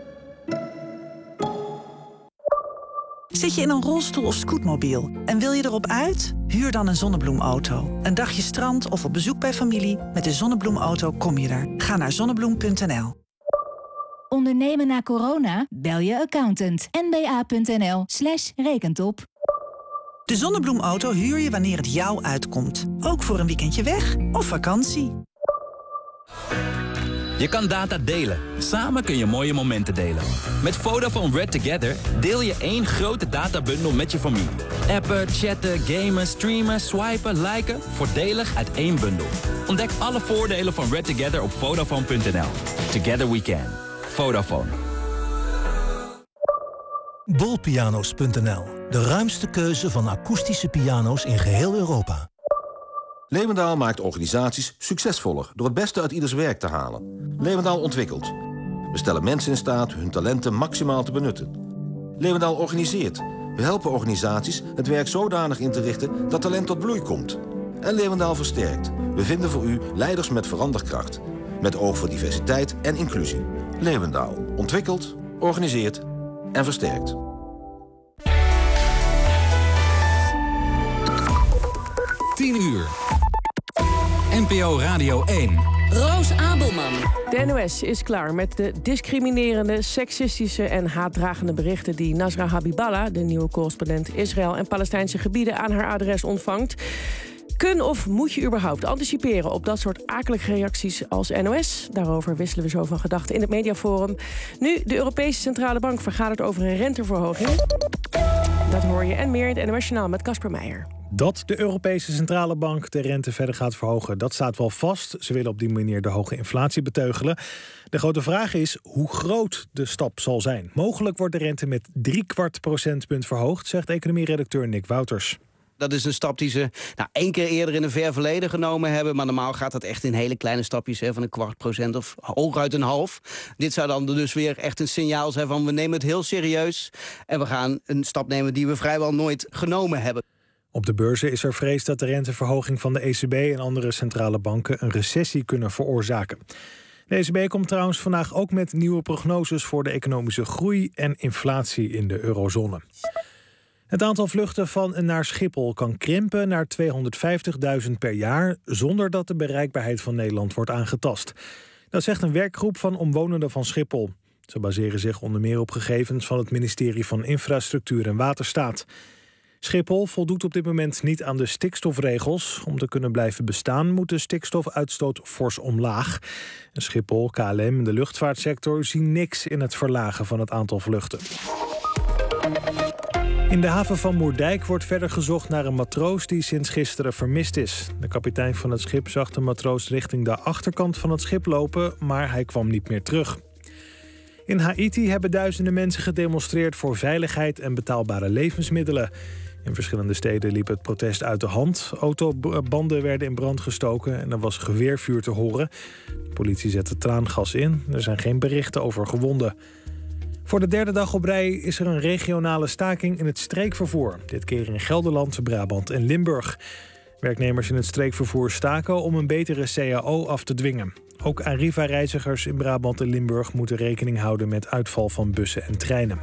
Speaker 26: Zit je in een rolstoel of scootmobiel en wil je erop uit? Huur dan een zonnebloemauto. Een dagje strand of op bezoek bij familie. Met de Zonnebloemauto kom je er. Ga naar zonnebloem punt n l.
Speaker 25: Ondernemen na corona? Bel je accountant. n b a punt n l slash rekentop.
Speaker 26: De Zonnebloemauto huur je wanneer het jou uitkomt. Ook voor een weekendje weg of vakantie.
Speaker 1: Je kan data delen. Samen kun je mooie momenten delen. Met Vodafone Red Together deel je één grote databundel met je familie. Appen, chatten, gamen, streamen, swipen, liken. Voordelig uit één bundel. Ontdek alle voordelen van Red Together op Vodafone punt n l. Together we can. Vodafone.
Speaker 2: Bolpiano's punt n l. De ruimste keuze van akoestische piano's in geheel Europa.
Speaker 3: Leeuwendaal maakt organisaties succesvoller door het beste uit ieders werk te halen. Leeuwendaal ontwikkelt. We stellen mensen in staat hun talenten maximaal te benutten. Leeuwendaal organiseert. We helpen organisaties het werk zodanig in te richten dat talent tot bloei komt. En Leeuwendaal versterkt. We vinden voor u leiders met veranderkracht. Met oog voor diversiteit en inclusie. Leeuwendaal ontwikkelt, organiseert en versterkt.
Speaker 7: tien uur. N P O Radio één.
Speaker 5: Roos Abelman. De N O S is klaar met de discriminerende, seksistische en haatdragende berichten die Nasra Habiballah, de nieuwe correspondent Israël en Palestijnse gebieden, aan haar adres ontvangt. Kun of moet je überhaupt anticiperen op dat soort akelige reacties als N O S? Daarover wisselen we zo van gedachten in het Mediaforum. Nu, de Europese Centrale Bank vergadert over een renteverhoging. Dat hoor je en meer in het N O S-journaal met Casper Meijer.
Speaker 8: Dat de Europese Centrale Bank de rente verder gaat verhogen, dat staat wel vast. Ze willen op die manier de hoge inflatie beteugelen. De grote vraag is hoe groot de stap zal zijn. Mogelijk wordt de rente met drie kwart procentpunt verhoogd, zegt economieredacteur Nick Wouters.
Speaker 9: Dat is een stap die ze nou, één keer eerder in een ver verleden genomen hebben. Maar normaal gaat dat echt in hele kleine stapjes, hè, van een kwart procent of hooguit een half. Dit zou dan dus weer echt een signaal zijn van we nemen het heel serieus. En we gaan een stap nemen die we vrijwel nooit genomen hebben.
Speaker 8: Op de beurzen is er vrees dat de renteverhoging van de E C B en andere centrale banken een recessie kunnen veroorzaken. De E C B komt trouwens vandaag ook met nieuwe prognoses voor de economische groei en inflatie in de eurozone. Het aantal vluchten van en naar Schiphol kan krimpen naar tweehonderdvijftigduizend per jaar zonder dat de bereikbaarheid van Nederland wordt aangetast. Dat zegt een werkgroep van omwonenden van Schiphol. Ze baseren zich onder meer op gegevens van het ministerie van Infrastructuur en Waterstaat. Schiphol voldoet op dit moment niet aan de stikstofregels. Om te kunnen blijven bestaan moet de stikstofuitstoot fors omlaag. En Schiphol, K L M en de luchtvaartsector zien niks in het verlagen van het aantal vluchten. In de haven van Moerdijk wordt verder gezocht naar een matroos die sinds gisteren vermist is. De kapitein van het schip zag de matroos richting de achterkant van het schip lopen, maar hij kwam niet meer terug. In Haïti hebben duizenden mensen gedemonstreerd voor veiligheid en betaalbare levensmiddelen. In verschillende steden liep het protest uit de hand. Autobanden werden in brand gestoken en er was geweervuur te horen. De politie zette traangas in. Er zijn geen berichten over gewonden. Voor de derde dag op rij is er een regionale staking in het streekvervoer. Dit keer in Gelderland, Brabant en Limburg. Werknemers in het streekvervoer staken om een betere C A O af te dwingen. Ook Arriva-reizigers in Brabant en Limburg moeten rekening houden met uitval van bussen en treinen.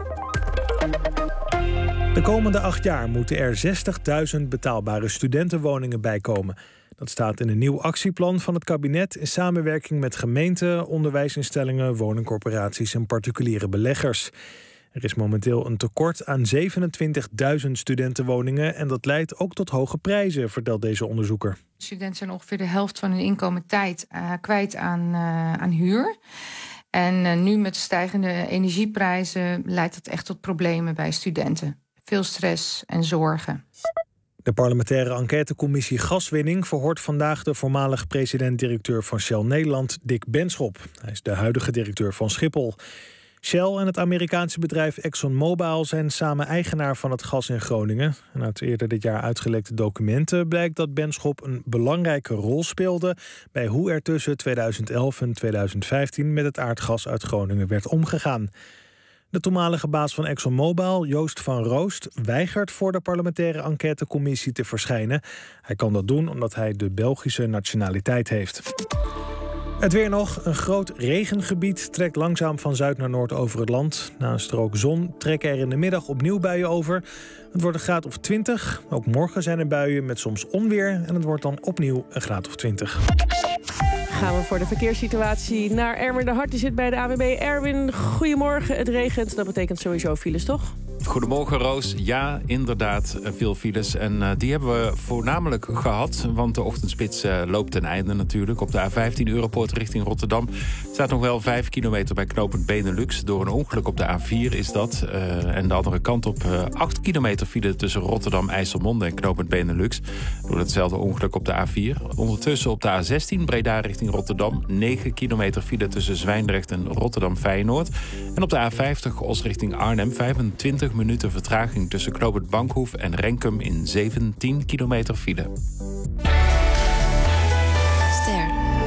Speaker 8: De komende acht jaar moeten er zestigduizend betaalbare studentenwoningen bijkomen. Dat staat in een nieuw actieplan van het kabinet in samenwerking met gemeenten, onderwijsinstellingen, woningcorporaties en particuliere beleggers. Er is momenteel een tekort aan zevenentwintigduizend studentenwoningen en dat leidt ook tot hoge prijzen, vertelt deze onderzoeker.
Speaker 27: Studenten zijn ongeveer de helft van hun inkomen tijd uh, kwijt aan, uh, aan huur. En uh, nu met stijgende energieprijzen leidt dat echt tot problemen bij studenten. Veel stress en zorgen.
Speaker 8: De parlementaire enquêtecommissie Gaswinning verhoort vandaag de voormalig president-directeur van Shell Nederland, Dick Benschop. Hij is de huidige directeur van Schiphol. Shell en het Amerikaanse bedrijf ExxonMobil zijn samen eigenaar van het gas in Groningen. En uit eerder dit jaar uitgelekte documenten blijkt dat Benschop een belangrijke rol speelde bij hoe er tussen tweeduizend elf en tweeduizend vijftien met het aardgas uit Groningen werd omgegaan. De toenmalige baas van ExxonMobil, Joost van Roost, weigert voor de parlementaire enquêtecommissie te verschijnen. Hij kan dat doen omdat hij de Belgische nationaliteit heeft. Het weer nog. Een groot regengebied trekt langzaam van zuid naar noord over het land. Na een strook zon trekken er in de middag opnieuw buien over. Het wordt een graad of twintig. Ook morgen zijn er buien met soms onweer. En het wordt dan opnieuw een graad of twintig.
Speaker 5: Gaan we voor de verkeerssituatie naar Erwin de Hart. Die zit bij de A W B. Erwin, goedemorgen. Het regent, dat betekent sowieso files, toch?
Speaker 4: Goedemorgen Roos. Ja, inderdaad, veel files. En uh, die hebben we voornamelijk gehad. Want de ochtendspits uh, loopt ten einde natuurlijk. Op de A vijftien Europoort richting Rotterdam staat nog wel vijf kilometer bij knooppunt Benelux. Door een ongeluk op de A vier is dat. Uh, en de andere kant op uh, acht kilometer file tussen Rotterdam, IJsselmonde en knooppunt Benelux. Door hetzelfde ongeluk op de A vier. Ondertussen op de A zestien Breda richting Rotterdam. negen kilometer file tussen Zwijndrecht en Rotterdam-Feyenoord. En op de A vijftig Os richting Arnhem vijfentwintig minuten vertraging tussen knooppunt Bankhoef en Renkum in zeventien kilometer file.
Speaker 23: Ster.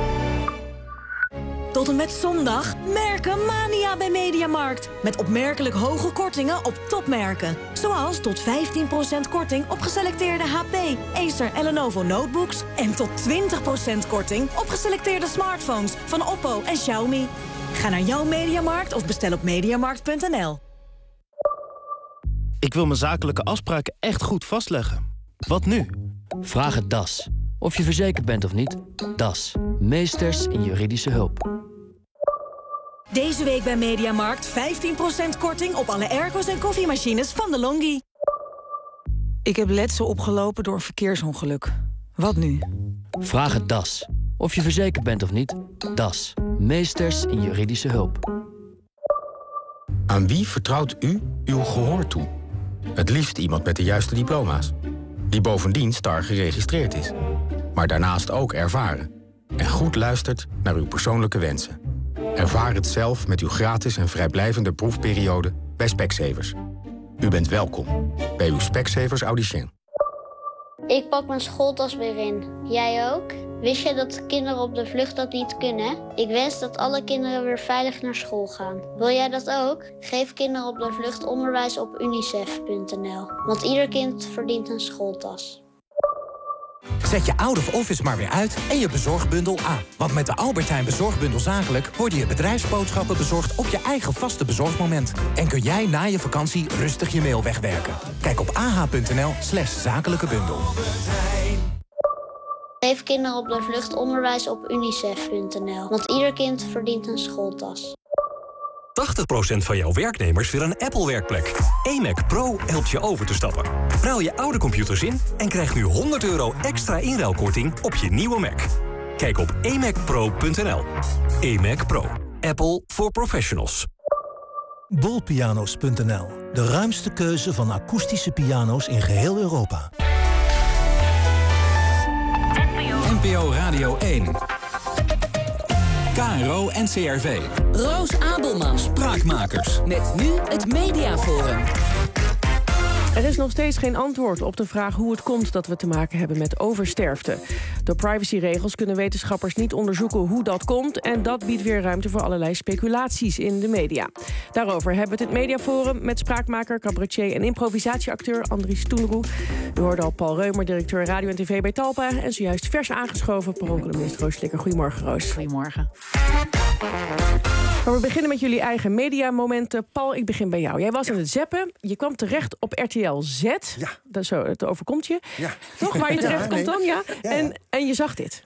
Speaker 23: Tot en met zondag Merkenmania bij Mediamarkt. Met opmerkelijk hoge kortingen op topmerken. Zoals tot vijftien procent korting op geselecteerde H P, Acer en Lenovo notebooks. En tot twintig procent korting op geselecteerde smartphones van Oppo en Xiaomi. Ga naar jouw Mediamarkt of bestel op mediamarkt punt n l.
Speaker 10: Ik wil mijn zakelijke afspraken echt goed vastleggen. Wat nu?
Speaker 11: Vraag het D A S. Of je verzekerd bent of niet, D A S. Meesters in juridische hulp.
Speaker 23: Deze week bij Mediamarkt vijftien procent korting op alle airco's en koffiemachines van de Longi.
Speaker 12: Ik heb letsel opgelopen door een verkeersongeluk. Wat nu?
Speaker 11: Vraag het D A S. Of je verzekerd bent of niet, D A S. Meesters in juridische hulp.
Speaker 13: Aan wie vertrouwt u uw gehoor toe? Het liefst iemand met de juiste diploma's. Die bovendien STAR geregistreerd is. Maar daarnaast ook ervaren. En goed luistert naar uw persoonlijke wensen. Ervaar het zelf met uw gratis en vrijblijvende proefperiode bij Specsavers. U bent welkom bij uw Specsavers Audicien.
Speaker 14: Ik pak mijn schooltas weer in. Jij ook? Wist je dat kinderen op de vlucht dat niet kunnen? Ik wens dat alle kinderen weer veilig naar school gaan. Wil jij dat ook? Geef kinderen op de vlucht onderwijs op unicef punt n l. Want ieder kind verdient een schooltas.
Speaker 15: Zet je out of office maar weer uit en je bezorgbundel aan. Want met de Albert Heijn Bezorgbundel Zakelijk worden je bedrijfsboodschappen bezorgd op je eigen vaste bezorgmoment. En kun jij na je vakantie rustig je mail wegwerken. Kijk op a h punt n l slash zakelijke bundel.
Speaker 14: Geef kinderen op de vlucht onderwijs op unicef punt n l. Want ieder kind verdient een schooltas.
Speaker 28: tachtig procent van jouw werknemers wil een Apple-werkplek. A Mac Pro helpt je over te stappen. Ruil je oude computers in en krijg nu honderd euro extra inruilkorting op je nieuwe Mac. Kijk op a mac pro punt n l. A Mac Pro. Apple for professionals.
Speaker 2: bol pianos punt n l. De ruimste keuze van akoestische piano's in geheel Europa.
Speaker 7: N P O Radio één. K R O N C R V.
Speaker 23: Roos Abelman.
Speaker 7: Spraakmakers.
Speaker 23: Met nu het Mediaforum.
Speaker 5: Er is nog steeds geen antwoord op de vraag hoe het komt dat we te maken hebben met oversterfte. Door privacyregels kunnen wetenschappers niet onderzoeken hoe dat komt. En dat biedt weer ruimte voor allerlei speculaties in de media. Daarover hebben we het in het Mediaforum met spraakmaker, cabaretier en improvisatieacteur Andries Toenroe. U hoorde al Paul Reumer, directeur radio en tv bij Talpa. En zojuist vers aangeschoven, paroolcolumnist Roos Slikker. Goedemorgen, Roos.
Speaker 12: Goedemorgen.
Speaker 5: Maar we beginnen met jullie eigen mediamomenten. Paul, ik begin bij jou. Jij was aan het zappen. Je kwam terecht op R T L Z.
Speaker 29: Ja.
Speaker 5: Dat zo, het overkomt je.
Speaker 29: Ja.
Speaker 5: Toch? Waar je terecht
Speaker 29: ja,
Speaker 5: komt
Speaker 29: nee.
Speaker 5: dan, ja?
Speaker 29: ja,
Speaker 5: en,
Speaker 29: ja.
Speaker 5: en je zag dit.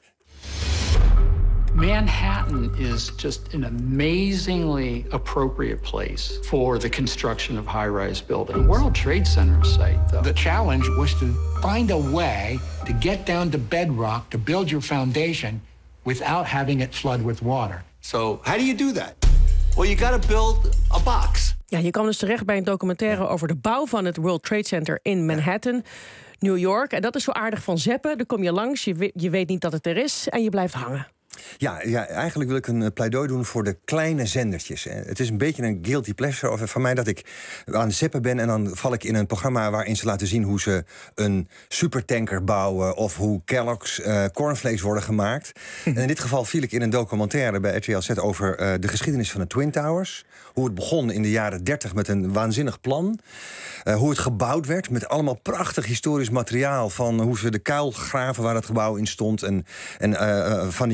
Speaker 30: Manhattan is just an amazingly appropriate place for the construction of high-rise building. World Trade Center site, though.
Speaker 31: The challenge was to find a way to get down to bedrock to build your foundation without having it flood with water.
Speaker 32: So, how do you do that? Well, you got to build a box.
Speaker 5: Ja, je kwam dus terecht bij een documentaire over de bouw van het World Trade Center in Manhattan, New York. En dat is zo aardig van zeppen. Dan kom je langs, je, we- je weet niet dat het er is en je blijft hangen.
Speaker 29: Ja, ja, eigenlijk wil ik een pleidooi doen voor de kleine zendertjes. Het is een beetje een guilty pleasure van mij dat ik aan het zappen ben en dan val ik in een programma waarin ze laten zien hoe ze een supertanker bouwen of hoe Kellogg's uh, cornflakes worden gemaakt. En in dit geval viel ik in een documentaire bij R T L Z over uh, de geschiedenis van de Twin Towers. Hoe het begon in de jaren dertig met een waanzinnig plan. Uh, hoe het gebouwd werd met allemaal prachtig historisch materiaal van hoe ze de kuil graven waar het gebouw in stond. En, en uh, van die mannetjes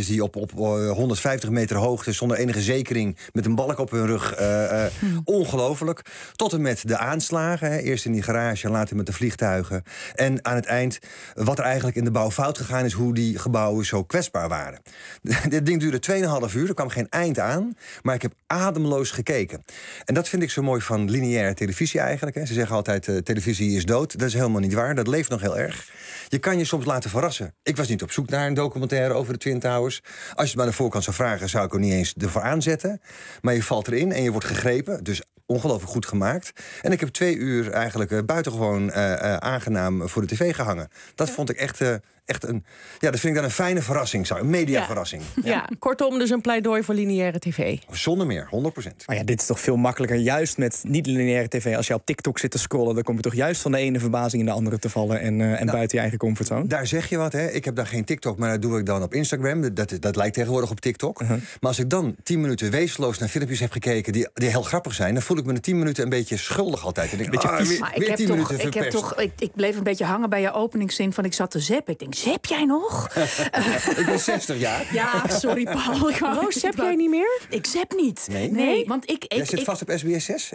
Speaker 29: dames die op, op uh, honderdvijftig meter hoogte... zonder enige zekering met een balk op hun rug. Uh, uh, hm. Ongelooflijk. Tot en met de aanslagen. Hè. Eerst in die garage, later met de vliegtuigen. En aan het eind wat er eigenlijk in de bouw fout gegaan is... hoe die gebouwen zo kwetsbaar waren. Dit ding duurde tweeënhalf uur, er kwam geen eind aan. Maar ik heb ademloos gekeken. En dat vind ik zo mooi van lineaire televisie eigenlijk. Hè. Ze zeggen altijd, uh, televisie is dood. Dat is helemaal niet waar, dat leeft nog heel erg. Je kan je soms laten verrassen. Ik was niet op zoek naar een documentaire over de Twin Towers. Als je het maar aan de voorkant zou vragen... zou ik er niet eens ervoor aanzetten. Maar je valt erin en je wordt gegrepen. Dus ongelooflijk goed gemaakt. En ik heb twee uur eigenlijk uh, buitengewoon uh, uh, aangenaam voor de tv gehangen. Dat vond ik echt... Uh, Echt een, ja, dat vind ik dan een fijne verrassing, een mediaverrassing.
Speaker 5: Ja. Ja. ja, kortom dus een pleidooi voor lineaire tv.
Speaker 29: Zonder meer, honderd procent.
Speaker 1: Maar ja, dit is toch veel makkelijker, juist met niet-lineaire tv. Als je op TikTok zit te scrollen, dan kom je toch juist van de ene verbazing in de andere te vallen en, uh, en nou, buiten je eigen comfortzone.
Speaker 29: Daar zeg je wat, hè. Ik heb daar geen TikTok, maar dat doe ik dan op Instagram. Dat, dat lijkt tegenwoordig op TikTok. Uh-huh. Maar als ik dan tien minuten wezenloos naar filmpjes heb gekeken die, die heel grappig zijn, dan voel ik me na tien minuten een beetje schuldig altijd. En denk,
Speaker 1: een beetje
Speaker 29: ah,
Speaker 1: vies.
Speaker 29: weer,
Speaker 12: Maar
Speaker 29: weer
Speaker 12: ik heb
Speaker 29: tien
Speaker 12: toch,
Speaker 29: minuten
Speaker 12: ik, heb toch ik, ik bleef een beetje hangen bij je openingszin van ik zat te zappen. Ik denk, zap jij nog?
Speaker 29: Ik ben zestig jaar.
Speaker 12: Ja, sorry Paul. Ik
Speaker 5: oh, zap jij niet meer?
Speaker 12: Ik zap niet.
Speaker 29: Nee?
Speaker 12: Nee, want ik... ik
Speaker 29: jij zit
Speaker 12: ik,
Speaker 29: vast op S B S zes?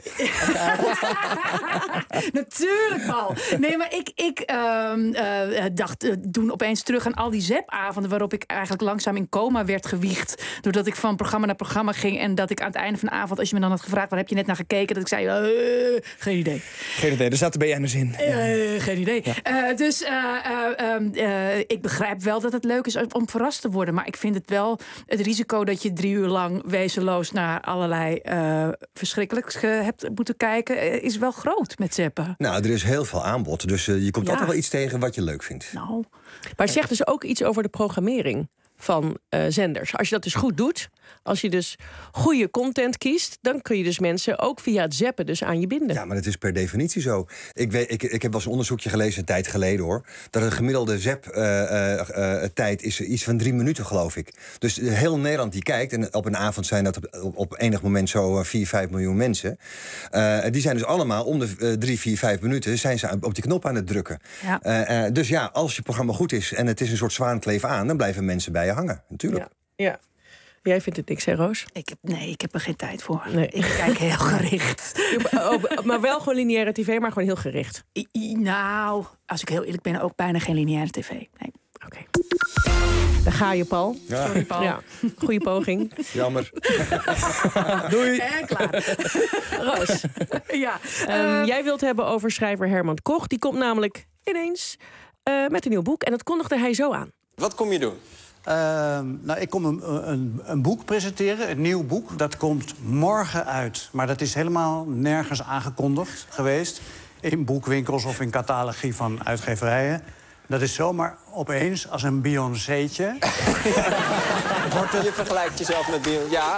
Speaker 12: Natuurlijk, Paul. Nee, maar ik, ik uh, uh, dacht uh, toen opeens terug aan al die zapavonden... waarop ik eigenlijk langzaam in coma werd gewiegd. Doordat ik van programma naar programma ging... en dat ik aan het einde van de avond, als je me dan had gevraagd... waar heb je net naar gekeken, dat ik zei... Uh, geen idee.
Speaker 1: Geen idee, er zaten B N'ers in.
Speaker 12: Uh, geen idee. Ja. Uh, dus uh, uh, uh, ik begrijp wel dat het leuk is om verrast te worden. Maar ik vind het wel het risico dat je drie uur lang wezenloos naar allerlei uh, verschrikkelijks uh, hebt moeten kijken, uh, is wel groot met zappen.
Speaker 29: Nou, er is heel veel aanbod. Dus uh, je komt
Speaker 12: ja.
Speaker 29: altijd wel iets tegen wat je leuk vindt.
Speaker 12: Nou.
Speaker 5: Maar het zegt dus ook iets over de programmering van uh, zenders. Als je dat dus goed doet, als je dus goede content kiest, dan kun je dus mensen ook via het zappen dus aan je binden.
Speaker 29: Ja, maar dat is per definitie zo. Ik, weet, ik, ik heb wel eens een onderzoekje gelezen een tijd geleden, hoor. Dat een gemiddelde zap-tijd uh, uh, uh, is iets van drie minuten, geloof ik. Dus heel Nederland die kijkt, en op een avond zijn dat op, op, op enig moment zo uh, vier, vijf miljoen mensen. Uh, die zijn dus allemaal om de uh, drie, vier, vijf minuten zijn ze op die knop aan het drukken. Ja. Uh, uh, dus ja, als je programma goed is en het is een soort zwaankleef aan, dan blijven mensen bij je hangen, natuurlijk.
Speaker 5: Ja. Ja. Jij vindt het niks, hè, Roos?
Speaker 12: Ik heb, nee, ik heb er geen tijd voor.
Speaker 5: Nee.
Speaker 12: Ik kijk heel gericht.
Speaker 5: Oh, maar wel gewoon lineaire tv, maar gewoon heel gericht.
Speaker 12: I, I, nou, als ik heel eerlijk ben, ook bijna geen lineaire tv. Nee.
Speaker 5: Oké. Okay. Daar ga je, Paul.
Speaker 29: Ja.
Speaker 12: Sorry, Paul.
Speaker 5: Ja, goeie poging.
Speaker 29: Jammer.
Speaker 12: Doei. En klaar.
Speaker 5: Roos.
Speaker 12: Ja.
Speaker 5: Um, uh, jij wilt hebben over schrijver Herman Koch. Die komt namelijk ineens uh, met een nieuw boek. En dat kondigde hij zo aan.
Speaker 6: Wat kom je doen?
Speaker 31: Uh, nou, ik kom een, een, een boek presenteren, een nieuw boek. Dat komt morgen uit. Maar dat is helemaal nergens aangekondigd geweest. In boekwinkels of in catalogie van uitgeverijen. Dat is zomaar opeens als een Beyoncé'tje.
Speaker 6: Je vergelijkt jezelf met Beyoncé. Ja.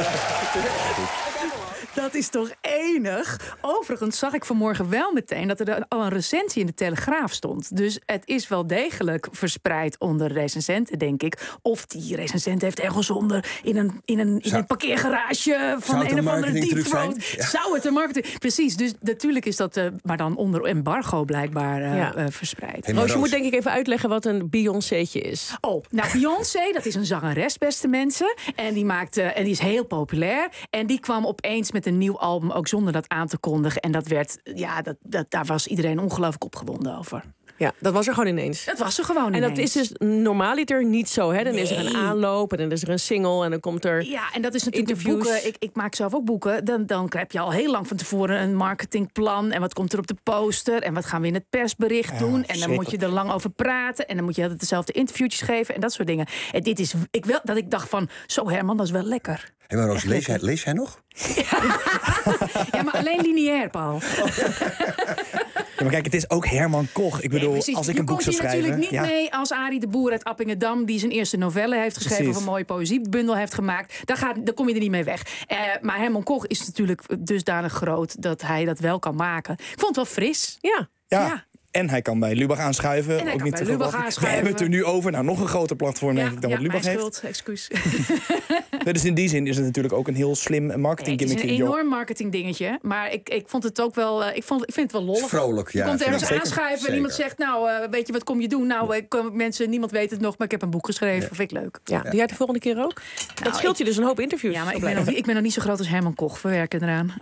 Speaker 12: Dat is toch enig? Overigens zag ik vanmorgen wel meteen dat er al een recensie in de Telegraaf stond. Dus het is wel degelijk verspreid onder recensenten, denk ik. Of die recensent heeft ergens onder in een, in een, in een parkeergarage van een, een of andere deepthroat. Ja. Zou het een marketing? Precies, dus natuurlijk is dat, uh, maar dan onder embargo blijkbaar uh, ja. uh, verspreid.
Speaker 5: Hey, Roos, je moet denk ik even uitleggen wat een Beyoncé'tje is.
Speaker 12: Oh, nou Beyoncé, dat is een zangeres, beste mensen. En die, maakt, uh, en die is heel populair. En die kwam opeens met een nieuw album, ook zonder dat aan te kondigen. En dat werd, ja, dat, dat, daar was iedereen ongelooflijk opgewonden over.
Speaker 5: Ja, dat was er gewoon ineens.
Speaker 12: Dat was er gewoon
Speaker 5: en
Speaker 12: ineens.
Speaker 5: En dat is dus normaaliter niet zo, hè? Dan nee. is er een aanloop en dan is er een single en dan komt er
Speaker 12: ja, en dat is natuurlijk
Speaker 5: interviews.
Speaker 12: Boeken. Ik, ik maak zelf ook boeken. Dan, dan heb je al heel lang van tevoren een marketingplan. En wat komt er op de poster? En wat gaan we in het persbericht doen? Ja, en dan moet je er lang over praten. En dan moet je altijd dezelfde interviewtjes geven en dat soort dingen. En dit is, ik wel, dat ik dacht van, zo Herman, dat is wel lekker.
Speaker 29: Hé, maar Roos, lees jij, lees jij nog?
Speaker 12: Ja, maar alleen lineair, Paul.
Speaker 1: Ja, maar kijk, het is ook Herman Koch. Ik bedoel, nee, als ik
Speaker 12: je
Speaker 1: een boek zou schrijven...
Speaker 12: Je komt hier natuurlijk niet
Speaker 1: ja.
Speaker 12: mee als Arie de Boer uit Appingedam... die zijn eerste novelle heeft geschreven precies. of een mooie poëziebundel heeft gemaakt. Daar, gaat, daar kom je er niet mee weg. Uh, maar Herman Koch is natuurlijk dusdanig groot... dat hij dat wel kan maken. Ik vond het wel fris.
Speaker 5: Ja.
Speaker 1: Ja. ja. En hij kan bij Lubach aanschuiven.
Speaker 12: En hij
Speaker 1: ook
Speaker 12: kan
Speaker 1: niet
Speaker 12: bij
Speaker 1: te
Speaker 12: Lubach
Speaker 1: verwachten.
Speaker 12: aanschuiven.
Speaker 1: We hebben het er nu over. Nou, nog een groter platform denk
Speaker 12: Ja,
Speaker 1: ik dan
Speaker 12: ja,
Speaker 1: wat Lubach
Speaker 12: mijn
Speaker 1: heeft.
Speaker 12: schuld, excuus.
Speaker 1: Dus in die zin is het natuurlijk ook een heel slim marketing
Speaker 12: Het is
Speaker 1: gimmickje.
Speaker 12: een enorm marketing dingetje. Maar ik, ik vond het ook wel. Uh, ik, vond, ik vind het wel lollig.
Speaker 29: Vrolijk, ja.
Speaker 12: Je komt ergens
Speaker 29: Zeker.
Speaker 12: aanschuiven
Speaker 29: Zeker.
Speaker 12: en iemand zegt: Nou, uh, weet je, wat kom je doen? Nou, ik, uh, mensen, niemand weet het nog, maar ik heb een boek geschreven.
Speaker 29: Ja.
Speaker 12: Vind ik leuk.
Speaker 5: Ja, doe jij het de volgende keer ook?
Speaker 12: Nou,
Speaker 5: dat scheelt je dus een hoop interviews.
Speaker 12: Ja, maar ik ben, nog, ik ben nog niet zo groot als Herman Koch. We werken eraan.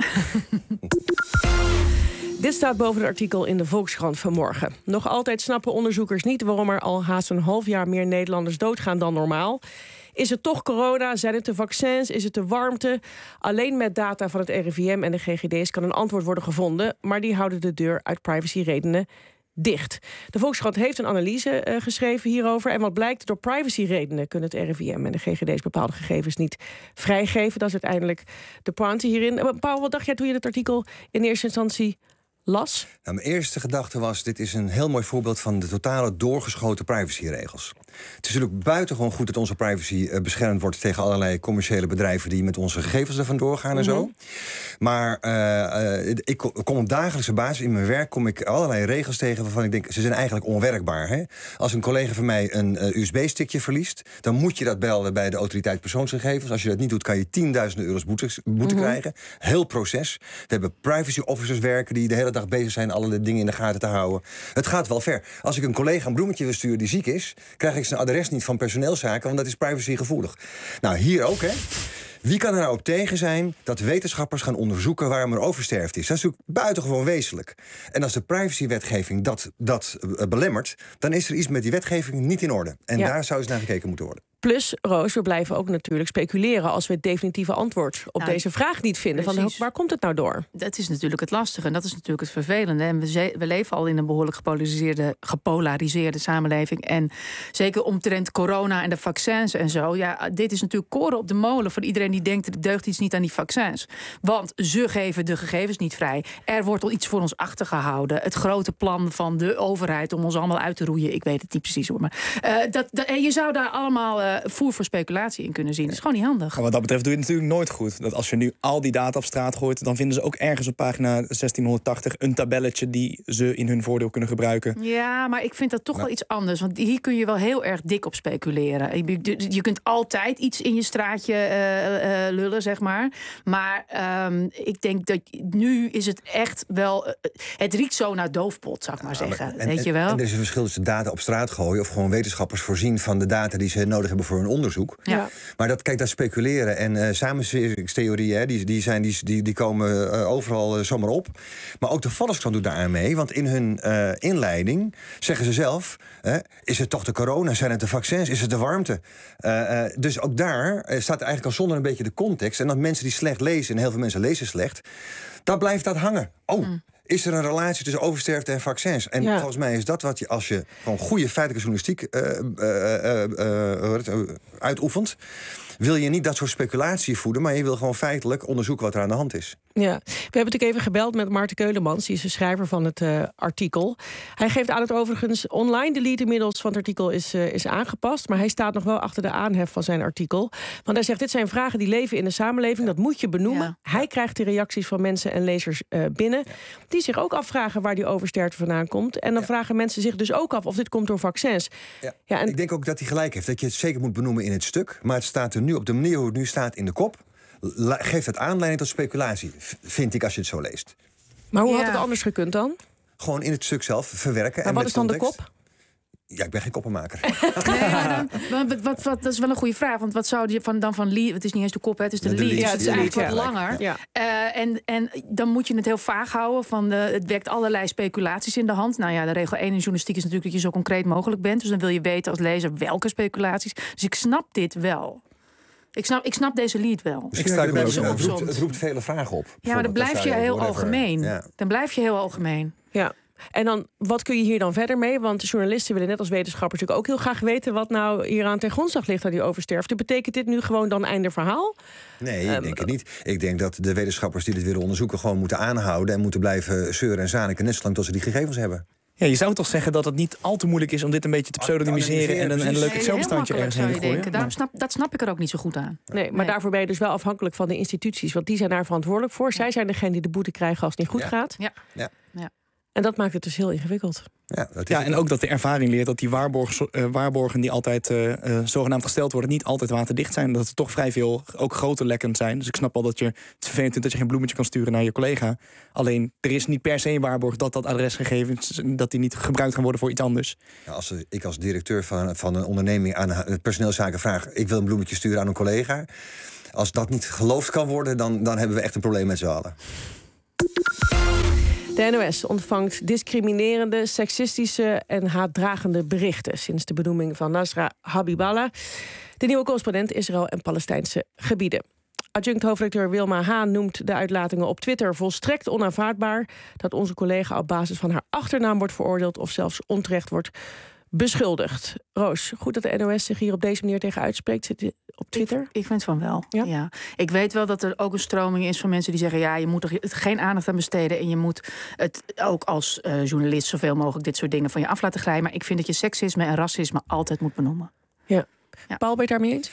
Speaker 5: Dit staat boven het artikel in de Volkskrant vanmorgen. Nog altijd snappen onderzoekers niet waarom er al haast een half jaar meer Nederlanders doodgaan dan normaal. Is het toch corona? Zijn het de vaccins? Is het de warmte? Alleen met data van het R I V M en de G G D's kan een antwoord worden gevonden, maar die houden de deur uit privacyredenen dicht. De Volkskrant heeft een analyse uh, geschreven hierover. En wat blijkt, door privacyredenen kunnen het R I V M en de G G D's bepaalde gegevens niet vrijgeven. Dat is uiteindelijk de pointe hierin. Uh, Paul, wat dacht jij toen je het artikel in eerste instantie las?
Speaker 29: Nou, mijn eerste gedachte was, dit is een heel mooi voorbeeld van de totale doorgeschoten privacyregels. Het is natuurlijk buitengewoon goed dat onze privacy uh, beschermd wordt tegen allerlei commerciële bedrijven die met onze gegevens er vandoor gaan en
Speaker 5: Mm-hmm.
Speaker 29: zo. Maar uh, uh, ik kom op dagelijkse basis in mijn werk kom ik allerlei regels tegen waarvan ik denk, ze zijn eigenlijk onwerkbaar. Hè? Als een collega van mij een uh, U S B-stickje verliest, dan moet je dat belden bij de autoriteit persoonsgegevens. Als je dat niet doet, kan je tienduizenden euro's boete, boete
Speaker 5: Mm-hmm.
Speaker 29: krijgen. Heel proces. We hebben privacy officers werken die de hele dag bezig zijn alle dingen in de gaten te houden. Het gaat wel ver. Als ik een collega een bloemetje wil sturen die ziek is, krijg ik zijn adres niet van personeelszaken, want dat is privacygevoelig. Nou, hier ook, hè. Wie kan er nou op tegen zijn dat wetenschappers gaan onderzoeken waarom er oversterft is? Dat is natuurlijk buitengewoon wezenlijk. En als de privacywetgeving dat, dat uh, belemmert, dan is er iets met die wetgeving niet in orde. En
Speaker 5: Ja.
Speaker 29: daar zou eens naar gekeken moeten worden.
Speaker 5: Plus, Roos, we blijven ook natuurlijk speculeren als we het definitieve antwoord op
Speaker 12: Nou,
Speaker 5: deze vraag niet vinden. Van,
Speaker 12: precies.
Speaker 5: waar komt het nou door?
Speaker 12: Dat is natuurlijk het lastige en dat is natuurlijk het vervelende. En we, ze- we leven al in een behoorlijk gepolariseerde, gepolariseerde samenleving. En zeker omtrent corona en de vaccins en zo. Ja, dit is natuurlijk koren op de molen voor iedereen die denkt, er deugt iets niet aan die vaccins. Want ze geven de gegevens niet vrij. Er wordt al iets voor ons achtergehouden. Het grote plan van de overheid om ons allemaal uit te roeien. Ik weet het niet precies hoor. Maar uh, dat, dat, en je zou daar allemaal uh, voer voor speculatie in kunnen zien. Dat is gewoon niet handig.
Speaker 1: Maar wat dat betreft doe je het natuurlijk nooit goed. Dat als je nu al die data op straat gooit, dan vinden ze ook ergens op pagina zestienhonderdtachtig een tabelletje die ze in hun voordeel kunnen gebruiken.
Speaker 12: Ja, maar ik vind dat toch
Speaker 1: Nou.
Speaker 12: wel iets anders. Want hier kun je wel heel erg dik op speculeren. Je, je kunt altijd iets in je straatje uh, uh, lullen, zeg maar. Maar um, ik denk dat nu is het echt wel... Uh, het riekt zo naar doofpot, zou ik maar zeggen.
Speaker 29: Ja, maar- en,
Speaker 12: Weet je wel?
Speaker 29: En er is een verschil tussen data op straat gooien of gewoon wetenschappers voorzien van de data die ze nodig hebben voor hun onderzoek.
Speaker 12: Ja.
Speaker 29: Maar dat, kijk, dat speculeren en uh, samensweringstheorieën, hè, die, die, zijn, die, die, die komen uh, overal uh, zomaar op. Maar ook de Volkskrant doet daar aan mee, want in hun uh, inleiding zeggen ze zelf, uh, is het toch de corona, zijn het de vaccins, is het de warmte? Uh, uh, dus ook daar uh, staat eigenlijk al zonder een beetje de context. En dat mensen die slecht lezen, en heel veel mensen lezen slecht, dan blijft dat hangen. Oh, mm. Is er een relatie tussen oversterfte en vaccins? En
Speaker 5: Ja.
Speaker 29: volgens mij is dat wat je, als je gewoon goede feitelijke journalistiek uh, uh, uh, uh, uh, uitoefent, wil je niet dat soort speculatie voeden, maar je wil gewoon feitelijk onderzoeken wat er aan de hand is.
Speaker 5: Ja, we hebben natuurlijk even gebeld met Maarten Keulemans, die is de schrijver van het uh, artikel. Hij geeft aan het overigens online delete inmiddels van het artikel is, uh, is aangepast, maar hij staat nog wel achter de aanhef van zijn artikel. Want hij zegt, dit zijn vragen die leven in de samenleving, dat moet je benoemen.
Speaker 12: Ja.
Speaker 5: Hij krijgt de reacties van mensen en lezers uh, binnen, die zich ook afvragen waar die oversterfte vandaan komt. En dan
Speaker 29: Ja.
Speaker 5: vragen mensen zich dus ook af of dit komt door vaccins.
Speaker 29: Ja.
Speaker 5: Ja, en
Speaker 29: Ik denk ook dat hij gelijk heeft, dat je het zeker moet benoemen in het stuk, maar het staat er nu op de manier hoe het nu staat in de kop, la- geeft het aanleiding tot speculatie, v- vind ik als je het zo leest.
Speaker 5: Maar hoe
Speaker 12: Ja.
Speaker 5: had het anders gekund dan?
Speaker 29: Gewoon in het stuk zelf verwerken.
Speaker 5: Maar
Speaker 29: en
Speaker 5: wat
Speaker 29: met
Speaker 5: is dan de
Speaker 29: context.
Speaker 5: kop?
Speaker 29: Ja, ik ben geen koppenmaker.
Speaker 12: Nee, maar dan, wat, wat, wat, dat is wel een goede vraag. Want wat zou je van, dan van lead... Het is niet eens de kop, hè, het is de
Speaker 29: Ja, de
Speaker 12: lead.
Speaker 29: lead.
Speaker 12: Ja, het is
Speaker 29: Ja, de
Speaker 12: eigenlijk
Speaker 29: lead,
Speaker 12: wat
Speaker 29: ja.
Speaker 12: langer.
Speaker 5: Ja.
Speaker 12: Uh, en, en dan moet je het heel vaag houden. Van de, het wekt allerlei speculaties in de hand. Nou ja, de regel één in journalistiek is natuurlijk dat je zo concreet mogelijk bent. Dus dan wil je weten als lezer welke speculaties. Dus ik snap dit wel. Ik snap, ik snap deze lead wel.
Speaker 29: Misschien
Speaker 1: sta
Speaker 29: dat je
Speaker 1: er
Speaker 29: mensen-
Speaker 1: ook
Speaker 29: het,
Speaker 1: zo.
Speaker 29: roept, het roept vele vragen op.
Speaker 12: Ja, maar dan blijf je heel algemeen.
Speaker 29: Ja.
Speaker 12: Dan blijf je heel algemeen.
Speaker 5: Ja. En dan, wat kun je hier dan verder mee? Want de journalisten willen net als wetenschappers natuurlijk ook heel graag weten wat nou hieraan ten grondslag ligt aan die oversterfte. Betekent dit nu gewoon dan einde verhaal?
Speaker 29: Nee, ik
Speaker 5: Um,
Speaker 29: denk het niet. Ik denk dat de wetenschappers die dit willen onderzoeken gewoon moeten aanhouden en moeten blijven zeuren en zaniken net zolang tot ze die gegevens hebben.
Speaker 1: Ja, je zou toch zeggen dat het niet al te moeilijk is om dit een beetje te pseudonymiseren en een, en een leuk
Speaker 12: Nee,
Speaker 1: Excel-bestandje
Speaker 12: heel
Speaker 1: ergens heen te
Speaker 12: makkelijk, zou je
Speaker 1: gooien.
Speaker 12: denken. Daarom snap, dat snap ik er ook niet zo goed aan.
Speaker 5: Nee, maar
Speaker 12: Nee.
Speaker 5: daarvoor ben je dus wel afhankelijk van de instituties. Want die zijn daar verantwoordelijk voor. Zij zijn degene die de boete krijgen als het niet goed
Speaker 29: Ja.
Speaker 5: gaat.
Speaker 12: Ja.
Speaker 29: Ja.
Speaker 12: Ja.
Speaker 5: En dat maakt het dus heel ingewikkeld.
Speaker 29: Ja, dat is
Speaker 1: ja, en ook dat de ervaring leert dat die waarborgen, uh, waarborgen die altijd uh, uh, zogenaamd gesteld worden, niet altijd waterdicht zijn. Dat er toch vrij veel ook grote lekken zijn. Dus ik snap wel dat je het vervelend vindt dat je geen bloemetje kan sturen naar je collega. Alleen er is niet per se een waarborg dat dat adresgegevens dat die niet gebruikt gaan worden voor iets anders.
Speaker 29: Ja, als ik als directeur van, van een onderneming aan personeelszaken vraag, ik wil een bloemetje sturen aan een collega. Als dat niet geloofd kan worden, dan, dan hebben we echt een probleem met z'n allen.
Speaker 5: De N O S ontvangt discriminerende, seksistische en haatdragende berichten sinds de benoeming van Nasra Habiballah, de nieuwe correspondent Israël en Palestijnse gebieden. Adjunct hoofdredacteur Wilma Haan noemt de uitlatingen op Twitter volstrekt onaanvaardbaar. Dat onze collega op basis van haar achternaam wordt veroordeeld of zelfs onterecht wordt beschuldigd. Roos, goed dat de N O S zich hier op deze manier tegen uitspreekt. Zit je op Twitter?
Speaker 12: Ik, ik vind van wel, ja? ja. Ik weet wel dat er ook een stroming is van mensen die zeggen, ja, je moet er geen aandacht aan besteden en je moet het ook als uh, journalist zoveel mogelijk dit soort dingen van je af laten glijden. Maar ik vind dat je seksisme en racisme altijd moet benoemen.
Speaker 5: Ja. ja. Paul, ben je het daarmee eens?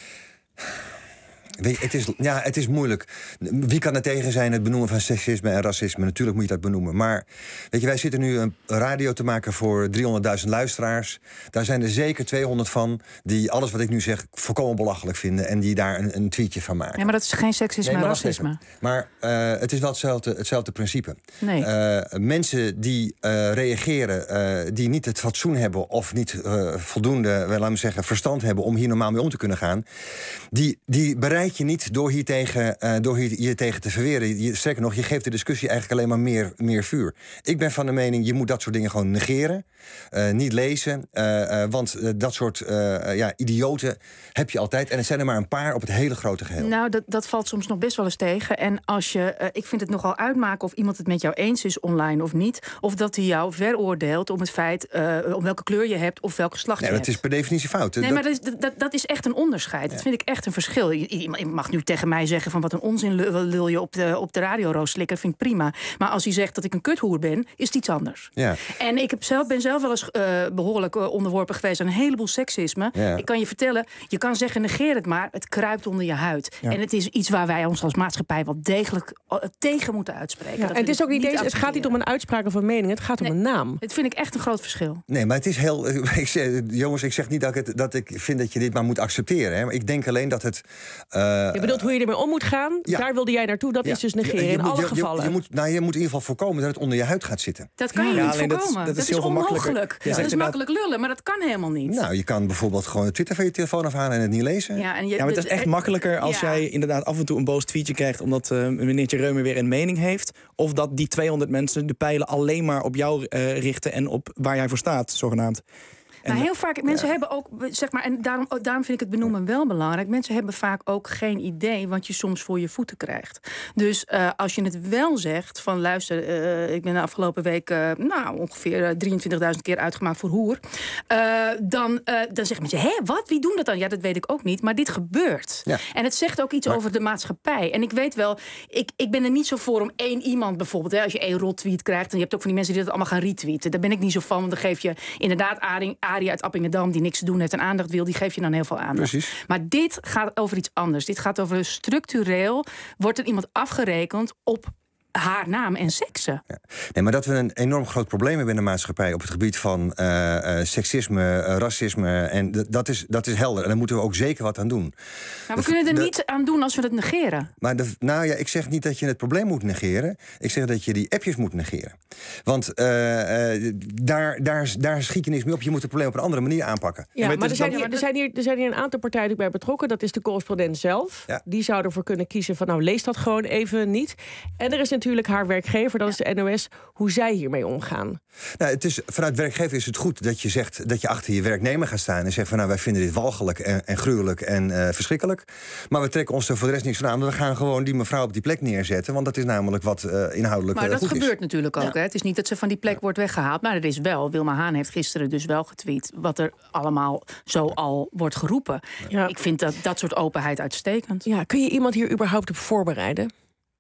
Speaker 29: Weet je, het, is, ja, het is moeilijk. Wie kan er tegen zijn het benoemen van seksisme en racisme? Natuurlijk moet je dat benoemen. Maar weet je, wij zitten nu een radio te maken voor driehonderdduizend luisteraars. Daar zijn er zeker tweehonderd van die alles wat ik nu zeg volkomen belachelijk vinden en die daar een, een tweetje van maken.
Speaker 12: Ja, maar dat is geen seksisme en
Speaker 29: nee,
Speaker 12: racisme.
Speaker 29: Maar uh, het is wel hetzelfde, hetzelfde principe.
Speaker 12: Nee.
Speaker 29: Uh, mensen die uh, reageren, uh, die niet het fatsoen hebben of niet uh, voldoende, wel, laten we zeggen, verstand hebben om hier normaal mee om te kunnen gaan, die, die bereiken je niet door hier tegen, uh, door hier, hier tegen te verweren. Je, sterker nog, je geeft de discussie eigenlijk alleen maar meer, meer vuur. Ik ben van de mening, je moet dat soort dingen gewoon negeren. Uh, niet lezen. Uh, uh, want uh, dat soort uh, ja, idioten heb je altijd. En er zijn er maar een paar op het hele grote geheel.
Speaker 12: Nou, dat, dat valt soms nog best wel eens tegen. En als je, uh, ik vind het nogal uitmaken of iemand het met jou eens is online of niet. Of dat hij jou veroordeelt om het feit, uh, om welke kleur je hebt of welk geslacht
Speaker 29: nee,
Speaker 12: je hebt.
Speaker 29: Dat is per definitie fout.
Speaker 12: Nee,
Speaker 29: dat...
Speaker 12: maar dat is, dat, dat is echt een onderscheid. Ja. Dat vind ik echt een verschil. Je, je mag nu tegen mij zeggen van wat een onzin lul je op de, op de radio roos slikken, vind ik prima. Maar als hij zegt dat ik een kuthoer ben, is het iets anders.
Speaker 29: Ja.
Speaker 12: En ik heb zelf, ben zelf wel eens uh, behoorlijk uh, onderworpen geweest aan een heleboel seksisme. Ja. Ik kan je vertellen, je kan zeggen negeer het maar, het kruipt onder je huid. Ja. En het is iets waar wij ons als maatschappij wel degelijk uh, tegen moeten uitspreken.
Speaker 5: Ja, en het is ook niet eens, het gaat niet om een uitspraak of een mening, het gaat nee, om een naam.
Speaker 12: Het vind ik echt een groot verschil.
Speaker 29: Nee, maar het is heel. Ik zeg, jongens, ik zeg niet dat ik, het, dat ik vind dat je dit maar moet accepteren. Hè. Maar ik denk alleen dat het. Uh,
Speaker 5: je bedoelt hoe je ermee om moet gaan? Ja. Daar wilde jij naartoe, dat ja. is dus negeren je, je in moet, alle
Speaker 29: je,
Speaker 5: gevallen.
Speaker 29: Je, je, moet, nou, je moet in ieder geval voorkomen dat het onder je huid gaat zitten.
Speaker 12: Dat kan je ja, niet voorkomen. Dat, dat,
Speaker 29: dat
Speaker 12: is, is onmogelijk. Ja. Dat is makkelijk lullen, maar dat kan helemaal niet.
Speaker 29: Nou, je kan bijvoorbeeld gewoon de Twitter van je telefoon afhalen en het niet lezen.
Speaker 12: Ja, en je,
Speaker 1: ja maar het is echt makkelijker als ja. jij inderdaad af en toe een boos tweetje krijgt omdat uh, meneertje Reumer weer een mening heeft. Of dat die tweehonderd mensen de pijlen alleen maar op jou uh, richten en op waar jij voor staat, zogenaamd.
Speaker 12: Maar heel vaak, mensen ja. hebben ook, zeg maar, en daarom, daarom vind ik het benoemen wel belangrijk. Mensen hebben vaak ook geen idee wat je soms voor je voeten krijgt. Dus uh, als je het wel zegt, van luister, uh, ik ben de afgelopen week uh, nou, ongeveer uh, drieëntwintigduizend keer uitgemaakt voor hoer. Uh, dan, uh, dan zeggen mensen, hé, wat? Wie doen dat dan? Ja, dat weet ik ook niet, maar dit gebeurt. Ja. En het zegt ook iets maar... over de maatschappij. En ik weet wel, ik, ik ben er niet zo voor om één iemand bijvoorbeeld, hè, als je één rot-tweet krijgt, en je hebt ook van die mensen die dat allemaal gaan retweeten. Daar ben ik niet zo van, want dan geef je inderdaad Arie, Arie uit Appingedam, die niks te doen heeft en aandacht wil, die geef je dan heel veel aandacht.
Speaker 29: Precies.
Speaker 12: Maar dit gaat over iets anders. Dit gaat over structureel, wordt er iemand afgerekend op haar naam en seksen. Ja.
Speaker 29: Nee, maar dat we een enorm groot probleem hebben in de maatschappij op het gebied van uh, uh, seksisme, uh, racisme. En d- dat, is, dat is helder. En daar moeten we ook zeker wat aan doen.
Speaker 12: Maar we de, kunnen er de, niet aan doen als we het negeren.
Speaker 29: Maar de, nou ja, ik zeg niet dat je het probleem moet negeren. Ik zeg dat je die appjes moet negeren. Want uh, uh, daar, daar, daar schiet je niks mee op. Je moet het probleem op een andere manier aanpakken.
Speaker 5: Ja, maar, maar er, zijn hier, er, zijn hier, er zijn hier een aantal partijen bij betrokken. Dat is de correspondent zelf. Ja. Die zou ervoor kunnen kiezen van nou, lees dat gewoon even niet. En er is natuurlijk haar werkgever, dat is de N O S, hoe zij hiermee omgaan.
Speaker 29: Nou, het is, vanuit werkgever is het goed dat je zegt dat je achter je werknemer gaat staan en zegt van nou, wij vinden dit walgelijk en, en gruwelijk en uh, verschrikkelijk. Maar we trekken ons er voor de rest niks van aan. We gaan gewoon die mevrouw op die plek neerzetten, want dat is namelijk wat uh, inhoudelijk
Speaker 12: Maar
Speaker 29: uh,
Speaker 12: dat
Speaker 29: goed
Speaker 12: gebeurt
Speaker 29: is.
Speaker 12: natuurlijk ook. Ja. Hè? Het is niet dat ze van die plek ja. wordt weggehaald, maar er is wel. Wilma Haan heeft gisteren dus wel getweet wat er allemaal zo al wordt geroepen. Ja. Ik vind dat, dat soort openheid uitstekend.
Speaker 5: Ja, kun je iemand hier überhaupt op voorbereiden?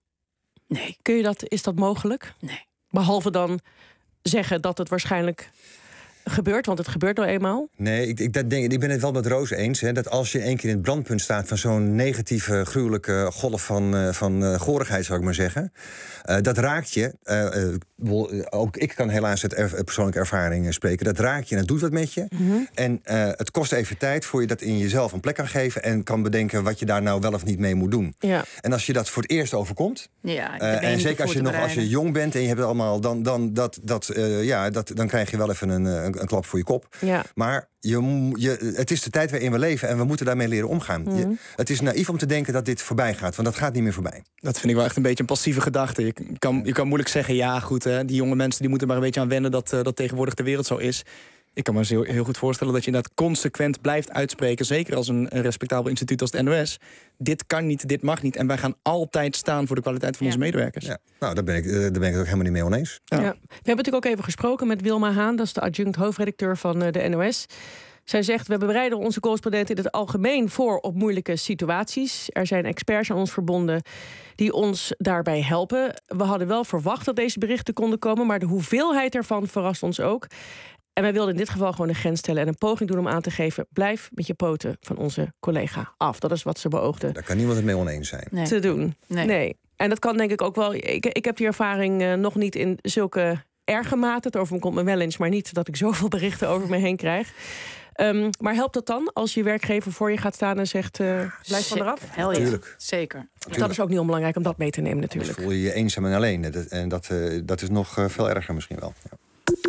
Speaker 12: Nee.
Speaker 5: Kun je dat, is dat mogelijk?
Speaker 12: Nee.
Speaker 5: Behalve dan zeggen dat het waarschijnlijk gebeurt, want het gebeurt nou eenmaal.
Speaker 29: Nee, ik, ik, dat denk, ik ben het wel met Roos eens. Hè, dat als je één keer in het brandpunt staat van zo'n negatieve, gruwelijke golf van, uh, van uh, gorigheid, zou ik maar zeggen. Uh, dat raakt je. Uh, uh, ook ik kan helaas uit er, persoonlijke ervaring spreken. Dat raakt je en het doet wat met je. Mm-hmm. En uh, het kost even tijd voor je dat in jezelf een plek kan geven en kan bedenken wat je daar nou wel of niet mee moet doen. Ja. En als je dat voor het eerst overkomt,
Speaker 12: ja,
Speaker 29: uh, en zeker als je nog als je jong bent en je hebt het allemaal, dan, dan, dat, dat, uh, ja, dat, dan krijg je wel even een, een, een klap voor je kop. Ja. Maar je, je, het is de tijd waarin we leven en we moeten daarmee leren omgaan. Mm. Je, het is naïef om te denken dat dit voorbij gaat, want dat gaat niet meer voorbij.
Speaker 1: Dat vind ik wel echt een beetje een passieve gedachte. Je kan, je kan moeilijk zeggen, ja goed, hè, die jonge mensen die moeten maar een beetje aan wennen dat, uh, dat tegenwoordig de wereld zo is. Ik kan me heel, heel goed voorstellen dat je inderdaad consequent blijft uitspreken, zeker als een, een respectabel instituut als het N O S. Dit kan niet, dit mag niet. En wij gaan altijd staan voor de kwaliteit van ja. onze medewerkers.
Speaker 29: Ja. Nou, daar ben, ik, daar ben ik het ook helemaal niet mee oneens.
Speaker 5: Ja. Ja. We hebben natuurlijk ook even gesproken met Wilma Haan, dat is de adjunct hoofdredacteur van de N O S. Zij zegt, we bereiden onze correspondenten in het algemeen voor op moeilijke situaties. Er zijn experts aan ons verbonden die ons daarbij helpen. We hadden wel verwacht dat deze berichten konden komen, maar de hoeveelheid ervan verrast ons ook. En wij wilden in dit geval gewoon een grens stellen en een poging doen om aan te geven, blijf met je poten van onze collega af. Dat is wat ze beoogden.
Speaker 29: Daar kan niemand het mee oneens zijn.
Speaker 5: Nee. Te doen. Nee. nee. En dat kan denk ik ook wel. Ik, ik heb die ervaring uh, nog niet in zulke erge mate. Het overkomt me wel eens, maar niet dat ik zoveel berichten over me heen krijg. Um, maar helpt dat dan als je werkgever voor je gaat staan en zegt, uh, blijf van eraf?
Speaker 12: Heel
Speaker 29: Tuurlijk.
Speaker 12: Zeker.
Speaker 5: Dus dat is ook niet onbelangrijk om dat mee te nemen natuurlijk.
Speaker 29: Dan voel je je eenzaam en alleen. En dat, uh, dat is nog uh, veel erger misschien wel. Ja.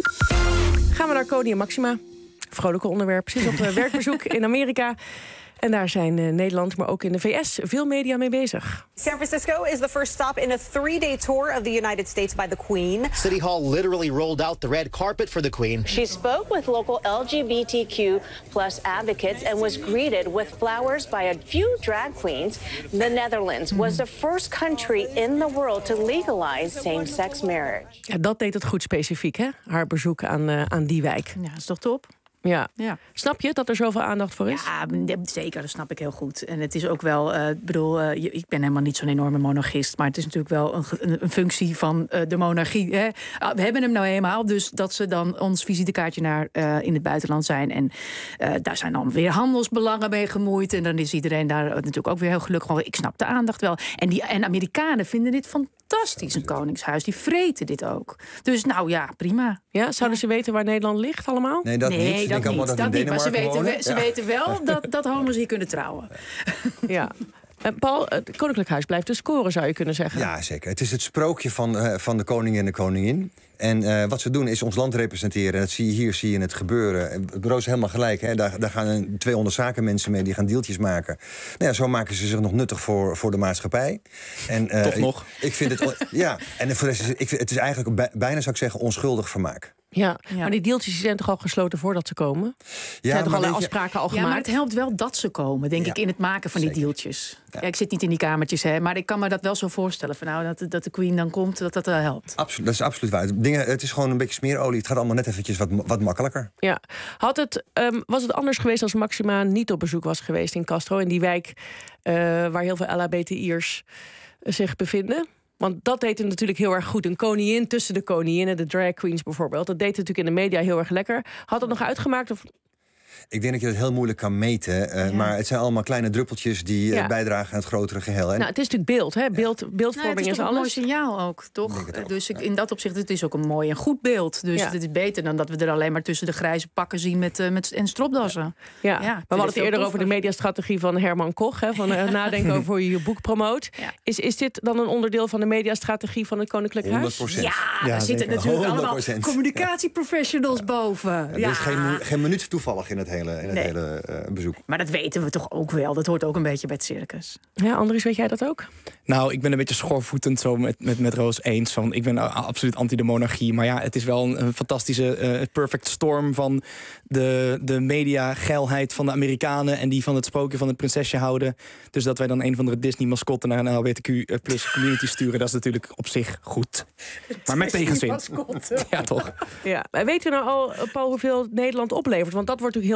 Speaker 5: Gaan we naar Koningin Maxima. Vrolijke onderwerp. Precies op uh, werkbezoek in Amerika. En daar zijn in Nederland, maar ook in de V S, veel media mee bezig.
Speaker 3: San Francisco is the first stop in a three-day tour of the United States by the Queen.
Speaker 9: City Hall literally rolled out the red carpet for the Queen.
Speaker 16: She spoke with local L G B T Q plus advocates and was greeted with flowers by a few drag queens. The Netherlands was the first country in the world to legalize same-sex marriage.
Speaker 5: Ja, dat deed het goed specifiek, hè? Haar bezoek aan, uh, aan die wijk.
Speaker 12: Ja, dat is toch top?
Speaker 5: Ja. ja. Snap je dat er zoveel aandacht voor is?
Speaker 12: Ja, zeker. Dat snap ik heel goed. En het is ook wel, uh, bedoel, uh, ik ben helemaal niet zo'n enorme monarchist, maar het is natuurlijk wel een, een, een functie van uh, de monarchie. Hè. We hebben hem nou eenmaal, dus dat ze dan ons visitekaartje naar uh, in het buitenland zijn. En uh, daar zijn dan weer handelsbelangen mee gemoeid. En dan is iedereen daar natuurlijk ook weer heel gelukkig. Ik snap de aandacht wel. En, die, en Amerikanen vinden dit fantastisch, een koningshuis. Die vreten dit ook. Dus nou ja, prima.
Speaker 5: Ja, zouden ze weten waar Nederland ligt allemaal?
Speaker 29: Nee, dat
Speaker 12: nee,
Speaker 29: niet.
Speaker 12: Dat niet, dat dat niet, maar ze, weten, we, ze
Speaker 29: ja.
Speaker 12: weten wel dat, dat homo's hier kunnen trouwen.
Speaker 5: Ja. En Paul, het Koninklijk Huis blijft dus scoren, zou je kunnen zeggen.
Speaker 29: Ja, zeker. Het is het sprookje van, uh, van de koning en de koningin. En uh, wat ze doen is ons land representeren. En dat zie je hier, zie je het gebeuren. Roos is helemaal gelijk. Hè? Daar, daar gaan tweehonderd zakenmensen mee, die gaan deeltjes maken. Nou ja, zo maken ze zich nog nuttig voor, voor de maatschappij. En, uh,
Speaker 1: Toch nog?
Speaker 29: Ik, ik vind het, ja, en voor de rest is, ik vind, het is eigenlijk bij, bijna, zou ik zeggen, onschuldig vermaak.
Speaker 5: Ja, ja, maar die deeltjes zijn toch al gesloten voordat ze komen? Er
Speaker 29: ja,
Speaker 5: zijn toch allerlei afspraken al
Speaker 12: ja,
Speaker 5: gemaakt?
Speaker 12: Ja, maar het helpt wel dat ze komen, denk
Speaker 29: ja.
Speaker 12: ik, in het maken van die
Speaker 29: Zeker.
Speaker 12: deeltjes.
Speaker 29: Ja.
Speaker 12: Ja, ik zit niet in die kamertjes, hè, maar ik kan me dat wel zo voorstellen. Van, nou, dat, dat de Queen dan komt, dat dat wel helpt.
Speaker 29: Absoluut, dat is absoluut waar. Dingen, het is gewoon een beetje smeerolie. Het gaat allemaal net eventjes wat, wat makkelijker.
Speaker 5: Ja. Had het, um, was het anders geweest als Maxima niet op bezoek was geweest in Castro, in die wijk uh, waar heel veel L H B T I'ers zich bevinden? Want dat deed het natuurlijk heel erg goed. Een koningin tussen de koninginnen, de drag queens bijvoorbeeld. Dat deed het natuurlijk in de media heel erg lekker. Had het nog uitgemaakt? Of...
Speaker 29: Ik denk dat je dat heel moeilijk kan meten. Uh, ja. Maar het zijn allemaal kleine druppeltjes die
Speaker 5: ja.
Speaker 29: uh, bijdragen aan het grotere geheel. En...
Speaker 5: Nou, het is natuurlijk beeld, hè? Beeld, beeldvorming
Speaker 12: nou,
Speaker 5: is,
Speaker 12: is
Speaker 5: alles.
Speaker 12: Een mooi signaal ook, toch?
Speaker 29: Ook,
Speaker 12: dus ik,
Speaker 29: ja.
Speaker 12: in dat opzicht, het is ook een mooi en goed beeld. Dus ja. het is beter dan dat we er alleen maar tussen de grijze pakken zien met, uh, met en stropdassen.
Speaker 5: Ja, ja. ja maar we hadden het eerder over de mediastrategie van Herman Koch. Hè, van uh, nadenken over hoe je je boek promoot. Ja. Is, is dit dan een onderdeel van de mediastrategie van het Koninklijk Huis?
Speaker 29: honderd procent.
Speaker 12: Ja, ja, daar zitten natuurlijk allemaal communicatieprofessionals
Speaker 29: ja.
Speaker 12: boven.
Speaker 29: Ja, er
Speaker 12: ja.
Speaker 29: is geen, geen minuut toevallig in het hele, in het
Speaker 12: nee.
Speaker 29: hele uh, bezoek.
Speaker 12: Maar dat weten we toch ook wel. Dat hoort ook een beetje bij het circus.
Speaker 5: Ja, Andries, weet jij dat ook?
Speaker 1: Nou, ik ben een beetje schoorvoetend zo met, met, met Roos eens. Van, ik ben uh, absoluut anti de monarchie. Maar ja, het is wel een, een fantastische uh, perfect storm van de, de media-geilheid van de Amerikanen en die van het sprookje van het prinsesje houden. Dus dat wij dan een van de Disney-mascotten naar een L H B T Q plus community sturen, dat is natuurlijk op zich goed. Maar met tegenzin. Ja, toch?
Speaker 5: Ja. Weet u nou al, Paul, hoeveel Nederland oplevert? Want dat wordt natuurlijk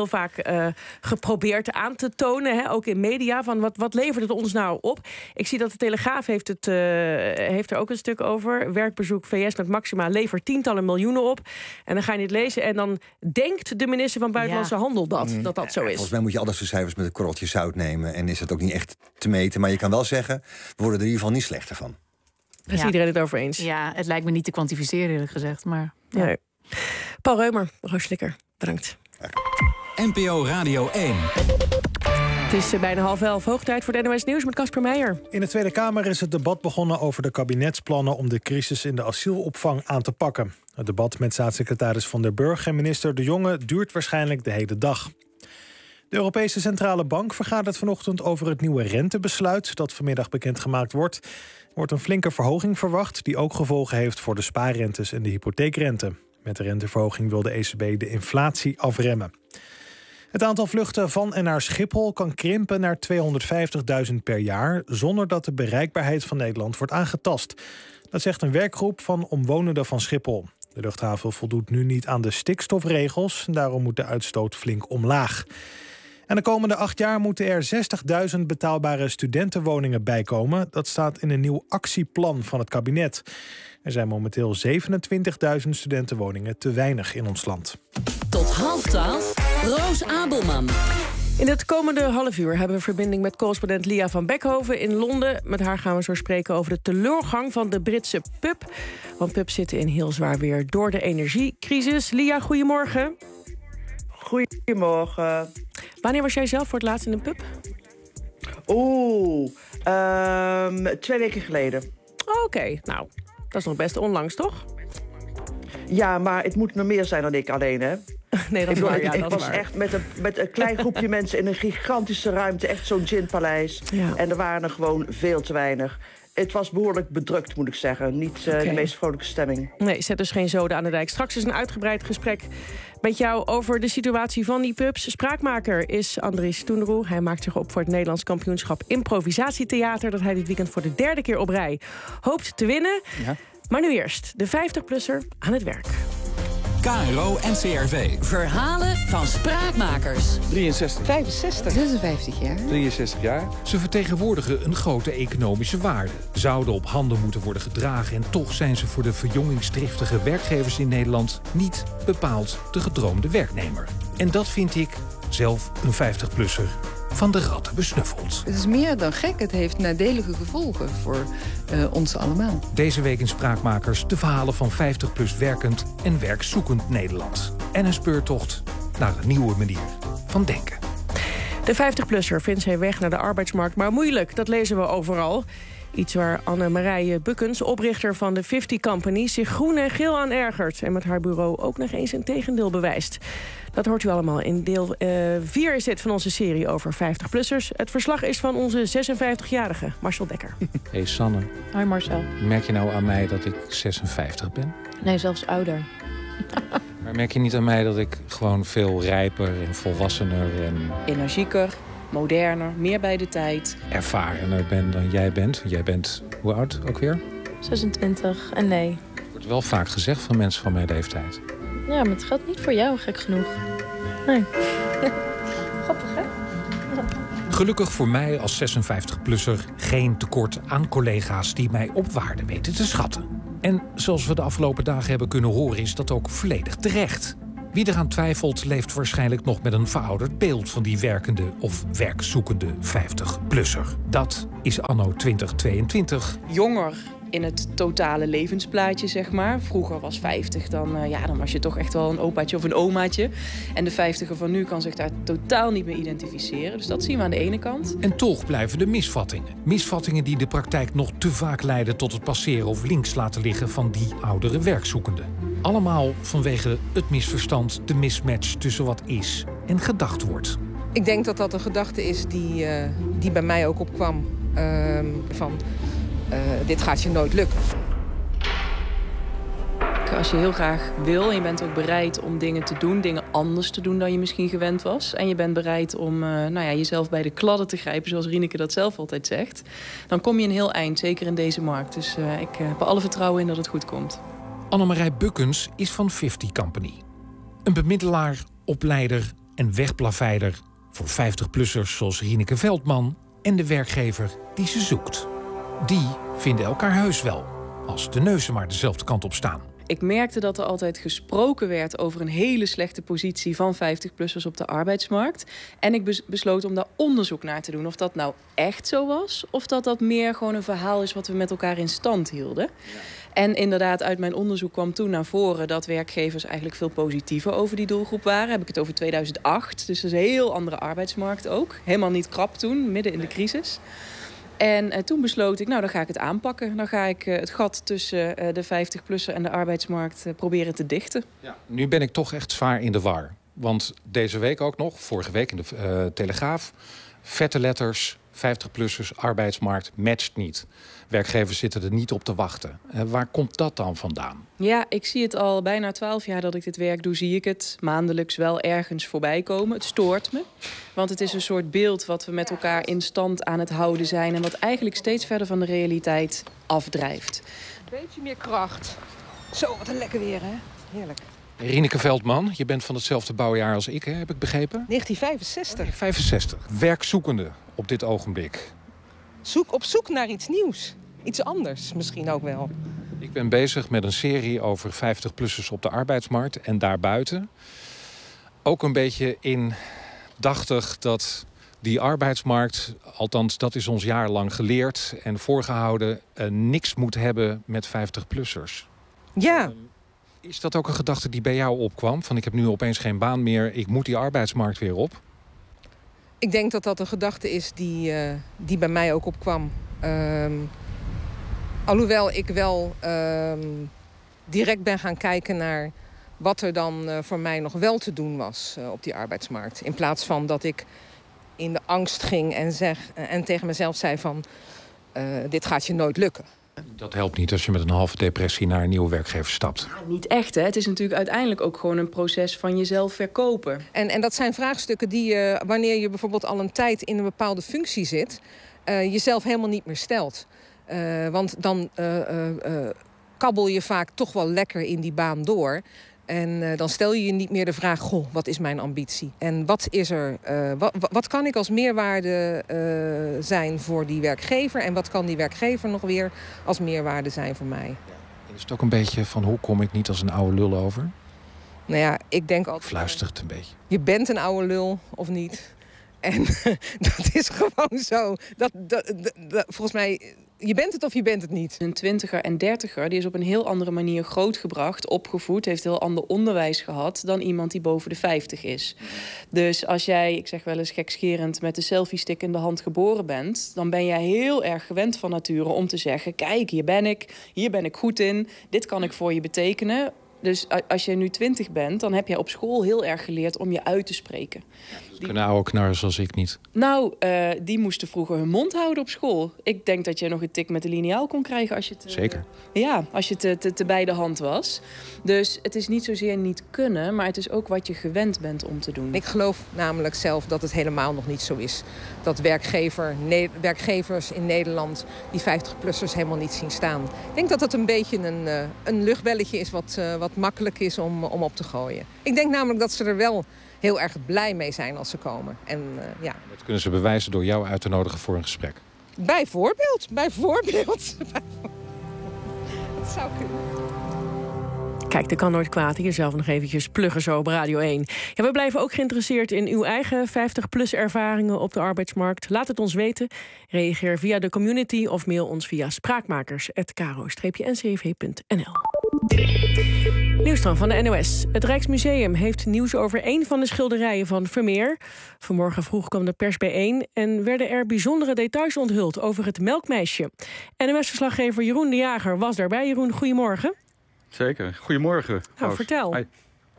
Speaker 5: heel vaak uh, geprobeerd aan te tonen. Hè, ook in media. Van wat, wat levert het ons nou op? Ik zie dat de Telegraaf heeft, het, uh, heeft er ook een stuk over. Werkbezoek V S met Maxima levert tientallen miljoenen op. En dan ga je dit lezen en dan denkt de minister van Buitenlandse ja. Handel dat, mm. dat dat zo is.
Speaker 29: Volgens mij moet je altijd zo'n cijfers met een korreltje zout nemen. En is het ook niet echt te meten. Maar je kan wel zeggen, we worden er in ieder geval niet slechter van.
Speaker 5: Daar is ja. iedereen het over eens.
Speaker 12: Ja, het lijkt me niet te kwantificeren eerlijk gezegd. Maar, ja.
Speaker 5: nee. Paul Reumer, Roos Slikker, bedankt.
Speaker 7: N P O Radio één.
Speaker 5: Het is bijna half elf, hoog tijd voor het N O S Nieuws met Casper Meijer.
Speaker 4: In de Tweede Kamer is het debat begonnen over de kabinetsplannen om de crisis in de asielopvang aan te pakken. Het debat met staatssecretaris Van der Burg en minister De Jonge duurt waarschijnlijk de hele dag. De Europese Centrale Bank vergadert vanochtend over het nieuwe rentebesluit dat vanmiddag bekendgemaakt wordt. Er wordt een flinke verhoging verwacht die ook gevolgen heeft voor de spaarrentes en de hypotheekrente. Met de renteverhoging wil de E C B de inflatie afremmen. Het aantal vluchten van en naar Schiphol kan krimpen naar tweehonderdvijftigduizend per jaar, zonder dat de bereikbaarheid van Nederland wordt aangetast. Dat zegt een werkgroep van omwonenden van Schiphol. De luchthaven voldoet nu niet aan de stikstofregels en daarom moet de uitstoot flink omlaag. En de komende acht jaar moeten er zestigduizend betaalbare studentenwoningen bijkomen. Dat staat in een nieuw actieplan van het kabinet. Er zijn momenteel zevenentwintigduizend studentenwoningen te weinig in ons land.
Speaker 8: Tot half twaalf, Roos Abelman.
Speaker 5: In het komende half uur hebben we verbinding met correspondent Lia van Beckhoven in Londen. Met haar gaan we zo spreken over de teleurgang van de Britse pub. Want pubs zitten in heel zwaar weer door de energiecrisis. Lia, goedemorgen.
Speaker 17: Goedemorgen.
Speaker 5: Wanneer was jij zelf voor het laatst in een pub?
Speaker 17: Oeh, um, twee weken geleden.
Speaker 5: Oké, okay. Nou, dat is nog best onlangs, toch?
Speaker 17: Ja, maar het moet nog meer zijn dan ik alleen, hè?
Speaker 5: Nee, dat is
Speaker 17: ik
Speaker 5: waar. Ja,
Speaker 17: ik
Speaker 5: dat
Speaker 17: was
Speaker 5: is waar.
Speaker 17: echt met een, met een klein groepje mensen in een gigantische ruimte. Echt zo'n ginpaleis.
Speaker 5: Ja.
Speaker 17: En er waren er gewoon veel te weinig. Het was behoorlijk bedrukt, moet ik zeggen. Niet uh, okay. de meest vrolijke stemming.
Speaker 5: Nee, zet dus geen zoden aan de dijk. Straks is een uitgebreid gesprek met jou over de situatie van die pubs. Spraakmaker is Andries Toenderoe. Hij maakt zich op voor het Nederlands kampioenschap improvisatietheater, dat hij dit weekend voor de derde keer op rij hoopt te winnen. Ja. Maar nu eerst de vijftig-plusser aan het werk.
Speaker 7: K R O en C R V.
Speaker 8: Verhalen van spraakmakers.
Speaker 18: drieënzestig.
Speaker 19: vijfenzestig.
Speaker 18: zesenvijftig jaar.
Speaker 19: drieënzestig jaar.
Speaker 18: Ze vertegenwoordigen een grote economische waarde. Zouden op handen moeten worden gedragen en toch zijn ze voor de verjongingsdriftige werkgevers in Nederland niet bepaald de gedroomde werknemer. En dat vind ik zelf een vijftig-plusser van de ratten besnuffeld.
Speaker 19: Het is meer dan gek. Het heeft nadelige gevolgen voor uh, ons allemaal.
Speaker 18: Deze week in Spraakmakers de verhalen van vijftig-plus werkend en werkzoekend Nederland. En een speurtocht naar een nieuwe manier van denken.
Speaker 5: De vijftig-plusser vindt zijn weg naar de arbeidsmarkt maar moeilijk. Dat lezen we overal. Iets waar Anne-Marije Bukkens, oprichter van de vijftig Company, zich groen en geel aan ergert. En met haar bureau ook nog eens een tegendeel bewijst. Dat hoort u allemaal in deel vier uh, is dit van onze serie over vijftig-plussers. Het verslag is van onze zesenvijftigjarige Marcel Dekker.
Speaker 20: Hey Sanne.
Speaker 21: Hoi Marcel.
Speaker 20: Merk je nou aan mij dat ik zesenvijftig ben?
Speaker 21: Nee, zelfs ouder.
Speaker 20: Maar merk je niet aan mij dat ik gewoon veel rijper en volwassener en
Speaker 21: energieker, moderner, meer bij de tijd,
Speaker 20: ervarener ben dan jij bent? Want jij bent, hoe oud ook weer?
Speaker 21: zesentwintig en nee.
Speaker 20: Het wordt wel vaak gezegd van mensen van mijn leeftijd.
Speaker 21: Ja, maar het geldt niet voor jou, gek genoeg. Nee. Grappig, hè?
Speaker 18: Gelukkig voor mij als zesenvijftig-plusser geen tekort aan collega's die mij op waarde weten te schatten. En zoals we de afgelopen dagen hebben kunnen horen, is dat ook volledig terecht. Wie eraan twijfelt, leeft waarschijnlijk nog met een verouderd beeld van die werkende of werkzoekende vijftig-plusser. Dat is anno twintig tweeëntwintig.
Speaker 21: Jonger in het totale levensplaatje, zeg maar. Vroeger was vijftig, dan, uh, ja, dan was je toch echt wel een opaatje of een omaatje. En de vijftiger van nu kan zich daar totaal niet meer identificeren. Dus dat zien we aan de ene kant.
Speaker 18: En toch blijven de misvattingen. Misvattingen die de praktijk nog te vaak leiden tot het passeren of links laten liggen van die oudere werkzoekenden. Allemaal vanwege het misverstand, de mismatch tussen wat is en gedacht wordt.
Speaker 19: Ik denk dat dat een gedachte is die, uh, die bij mij ook opkwam. Uh, van... Uh, dit gaat je nooit lukken.
Speaker 21: Als je heel graag wil en je bent ook bereid om dingen te doen, dingen anders te doen dan je misschien gewend was, en je bent bereid om uh, nou ja, jezelf bij de kladden te grijpen, zoals Rieneke dat zelf altijd zegt, dan kom je een heel eind, zeker in deze markt. Dus uh, ik uh, heb er alle vertrouwen in dat het goed komt.
Speaker 18: Anne-Marije Bukkens is van vijftig Company. Een bemiddelaar, opleider, en wegplaveider voor vijftig-plussers zoals Rieneke Veldman en de werkgever die ze zoekt. Die vinden elkaar heus wel, als de neuzen maar dezelfde kant op staan.
Speaker 21: Ik merkte dat er altijd gesproken werd over een hele slechte positie van vijftig-plussers op de arbeidsmarkt. En ik besloot om daar onderzoek naar te doen. Of dat nou echt zo was, of dat dat meer gewoon een verhaal is wat we met elkaar in stand hielden. Ja. En inderdaad, uit mijn onderzoek kwam toen naar voren dat werkgevers eigenlijk veel positiever over die doelgroep waren. Heb ik het over tweeduizend acht, dus dat is een heel andere arbeidsmarkt ook. Helemaal niet krap toen, midden in de crisis. En uh, toen besloot ik, nou dan ga ik het aanpakken. Dan ga ik uh, het gat tussen uh, de vijftig-plusser en de arbeidsmarkt uh, proberen te dichten.
Speaker 20: Ja. Nu ben ik toch echt zwaar in de war. Want deze week ook nog, vorige week in de uh, Telegraaf, vette letters, vijftig-plussers, arbeidsmarkt matcht niet. Werkgevers zitten er niet op te wachten. Uh, waar komt dat dan vandaan?
Speaker 21: Ja, ik zie het al bijna twaalf jaar dat ik dit werk doe, zie ik het maandelijks wel ergens voorbij komen. Het stoort me, want het is een soort beeld wat we met elkaar in stand aan het houden zijn en wat eigenlijk steeds verder van de realiteit afdrijft.
Speaker 19: Een beetje meer kracht. Zo, wat een lekker weer, hè? Heerlijk.
Speaker 20: Rieneke Veldman, je bent van hetzelfde bouwjaar als ik, hè, heb ik begrepen?
Speaker 19: negentien vijfenzestig.
Speaker 20: vijfenzestig. Werkzoekende op dit ogenblik.
Speaker 19: Zoek op zoek naar iets nieuws. Iets anders misschien ook wel.
Speaker 20: Ik ben bezig met een serie over vijftig-plussers op de arbeidsmarkt en daarbuiten. Ook een beetje indachtig dat die arbeidsmarkt, althans dat is ons jarenlang geleerd en voorgehouden, uh, niks moet hebben met vijftig-plussers.
Speaker 19: Ja.
Speaker 20: Is dat ook een gedachte die bij jou opkwam? Van ik heb nu opeens geen baan meer, ik moet die arbeidsmarkt weer op?
Speaker 19: Ik denk dat dat een gedachte is die, uh, die bij mij ook opkwam. Um, alhoewel ik wel um, direct ben gaan kijken naar wat er dan uh, voor mij nog wel te doen was uh, op die arbeidsmarkt. In plaats van dat ik in de angst ging en, zeg, uh, en tegen mezelf zei van uh, dit gaat je nooit lukken.
Speaker 20: Dat helpt niet als je met een halve depressie naar een nieuwe werkgever stapt.
Speaker 21: Ja, niet echt, hè? Het is natuurlijk uiteindelijk ook gewoon een proces van jezelf verkopen.
Speaker 19: En, en dat zijn vraagstukken die je, wanneer je bijvoorbeeld al een tijd in een bepaalde functie zit, uh, jezelf helemaal niet meer stelt. Uh, want dan uh, uh, uh, kabbel je vaak toch wel lekker in die baan door. En uh, dan stel je je niet meer de vraag, goh, wat is mijn ambitie? En wat is er, uh, wat, wat kan ik als meerwaarde uh, zijn voor die werkgever? En wat kan die werkgever nog weer als meerwaarde zijn voor mij?
Speaker 20: Is het ook een beetje van, hoe kom ik niet als een oude lul over?
Speaker 19: Nou ja, ik denk altijd...
Speaker 20: Fluistert een beetje.
Speaker 19: Je bent een oude lul, of niet? En dat is gewoon zo. Dat, dat, dat, dat, volgens mij... Je bent het of je bent het niet.
Speaker 21: Een twintiger en dertiger die is op een heel andere manier grootgebracht, opgevoed, heeft heel ander onderwijs gehad dan iemand die boven de vijftig is. Dus als jij, ik zeg wel eens gekscherend, met de selfie-stick in de hand geboren bent, dan ben jij heel erg gewend van nature om te zeggen, kijk, hier ben ik, hier ben ik goed in, dit kan ik voor je betekenen. Dus als je nu twintig bent, dan heb jij op school heel erg geleerd om je uit te spreken.
Speaker 20: Dat kunnen oude knarren zoals ik niet.
Speaker 21: Nou, uh, die moesten vroeger hun mond houden op school. Ik denk dat je nog een tik met de liniaal kon krijgen als je het... Uh,
Speaker 20: Zeker.
Speaker 21: Ja, als je te, te, te bij de hand was. Dus het is niet zozeer niet kunnen, maar het is ook wat je gewend bent om te doen.
Speaker 19: Ik geloof namelijk zelf dat het helemaal nog niet zo is. Dat werkgever, ne- werkgevers in Nederland die vijftig-plussers helemaal niet zien staan. Ik denk dat het een beetje een, uh, een luchtbelletje is wat, uh, wat makkelijk is om, om op te gooien. Ik denk namelijk dat ze er wel heel erg blij mee zijn als ze komen. En, uh, ja.
Speaker 20: Dat kunnen ze bewijzen door jou uit te nodigen voor een gesprek.
Speaker 19: Bijvoorbeeld, bijvoorbeeld. Dat zou kunnen.
Speaker 5: Kijk, dat kan nooit kwaad. Hier zelf nog eventjes pluggen zo op Radio één. Ja, we blijven ook geïnteresseerd in uw eigen vijftig-plus ervaringen op de arbeidsmarkt. Laat het ons weten. Reageer via de community of mail ons via spraakmakers apenstaartje caro n c v punt n l. Nieuws dan van de N O S. Het Rijksmuseum heeft nieuws over één van de schilderijen van Vermeer. Vanmorgen vroeg kwam de pers bijeen en werden er bijzondere details onthuld over het Melkmeisje. N O S-verslaggever Jeroen de Jager was daarbij. Jeroen, goedemorgen.
Speaker 2: Zeker. Goedemorgen.
Speaker 5: Nou, vertel.
Speaker 2: Hi.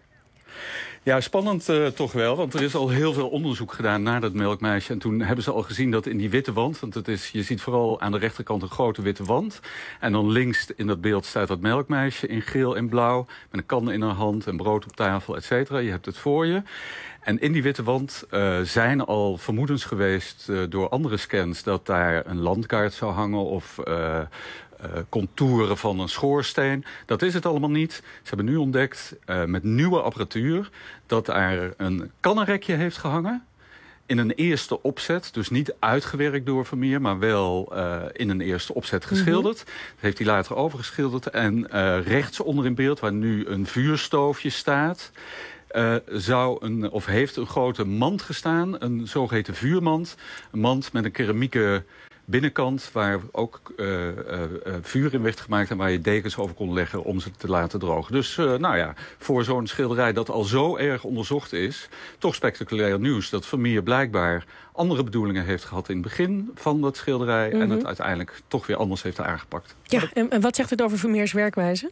Speaker 2: Ja, spannend uh, toch wel, want er is al heel veel onderzoek gedaan naar dat Melkmeisje. En toen hebben ze al gezien dat in die witte wand, want het is, je ziet vooral aan de rechterkant een grote witte wand. En dan links in dat beeld staat dat Melkmeisje in geel en blauw, met een kan in haar hand en brood op tafel, et cetera. Je hebt het voor je. En in die witte wand uh, zijn al vermoedens geweest uh, door andere scans dat daar een landkaart zou hangen of... Uh, contouren van een schoorsteen. Dat is het allemaal niet. Ze hebben nu ontdekt uh, met nieuwe apparatuur dat er een kannenrekje heeft gehangen. In een eerste opzet, dus niet uitgewerkt door Vermeer, maar wel uh, in een eerste opzet geschilderd. Mm-hmm. Dat heeft hij later overgeschilderd. En uh, rechts onder in beeld, waar nu een vuurstoofje staat, Uh, zou een, of heeft een grote mand gestaan, een zogeheten vuurmand. Een mand met een keramieke binnenkant waar ook uh, uh, uh, vuur in werd gemaakt en waar je dekens over kon leggen om ze te laten drogen. Dus uh, nou ja, voor zo'n schilderij dat al zo erg onderzocht is, toch spectaculair nieuws dat Vermeer blijkbaar andere bedoelingen heeft gehad in het begin van dat schilderij mm-hmm. en het uiteindelijk toch weer anders heeft aangepakt.
Speaker 5: Ja, en, en wat zegt het over Vermeers werkwijze?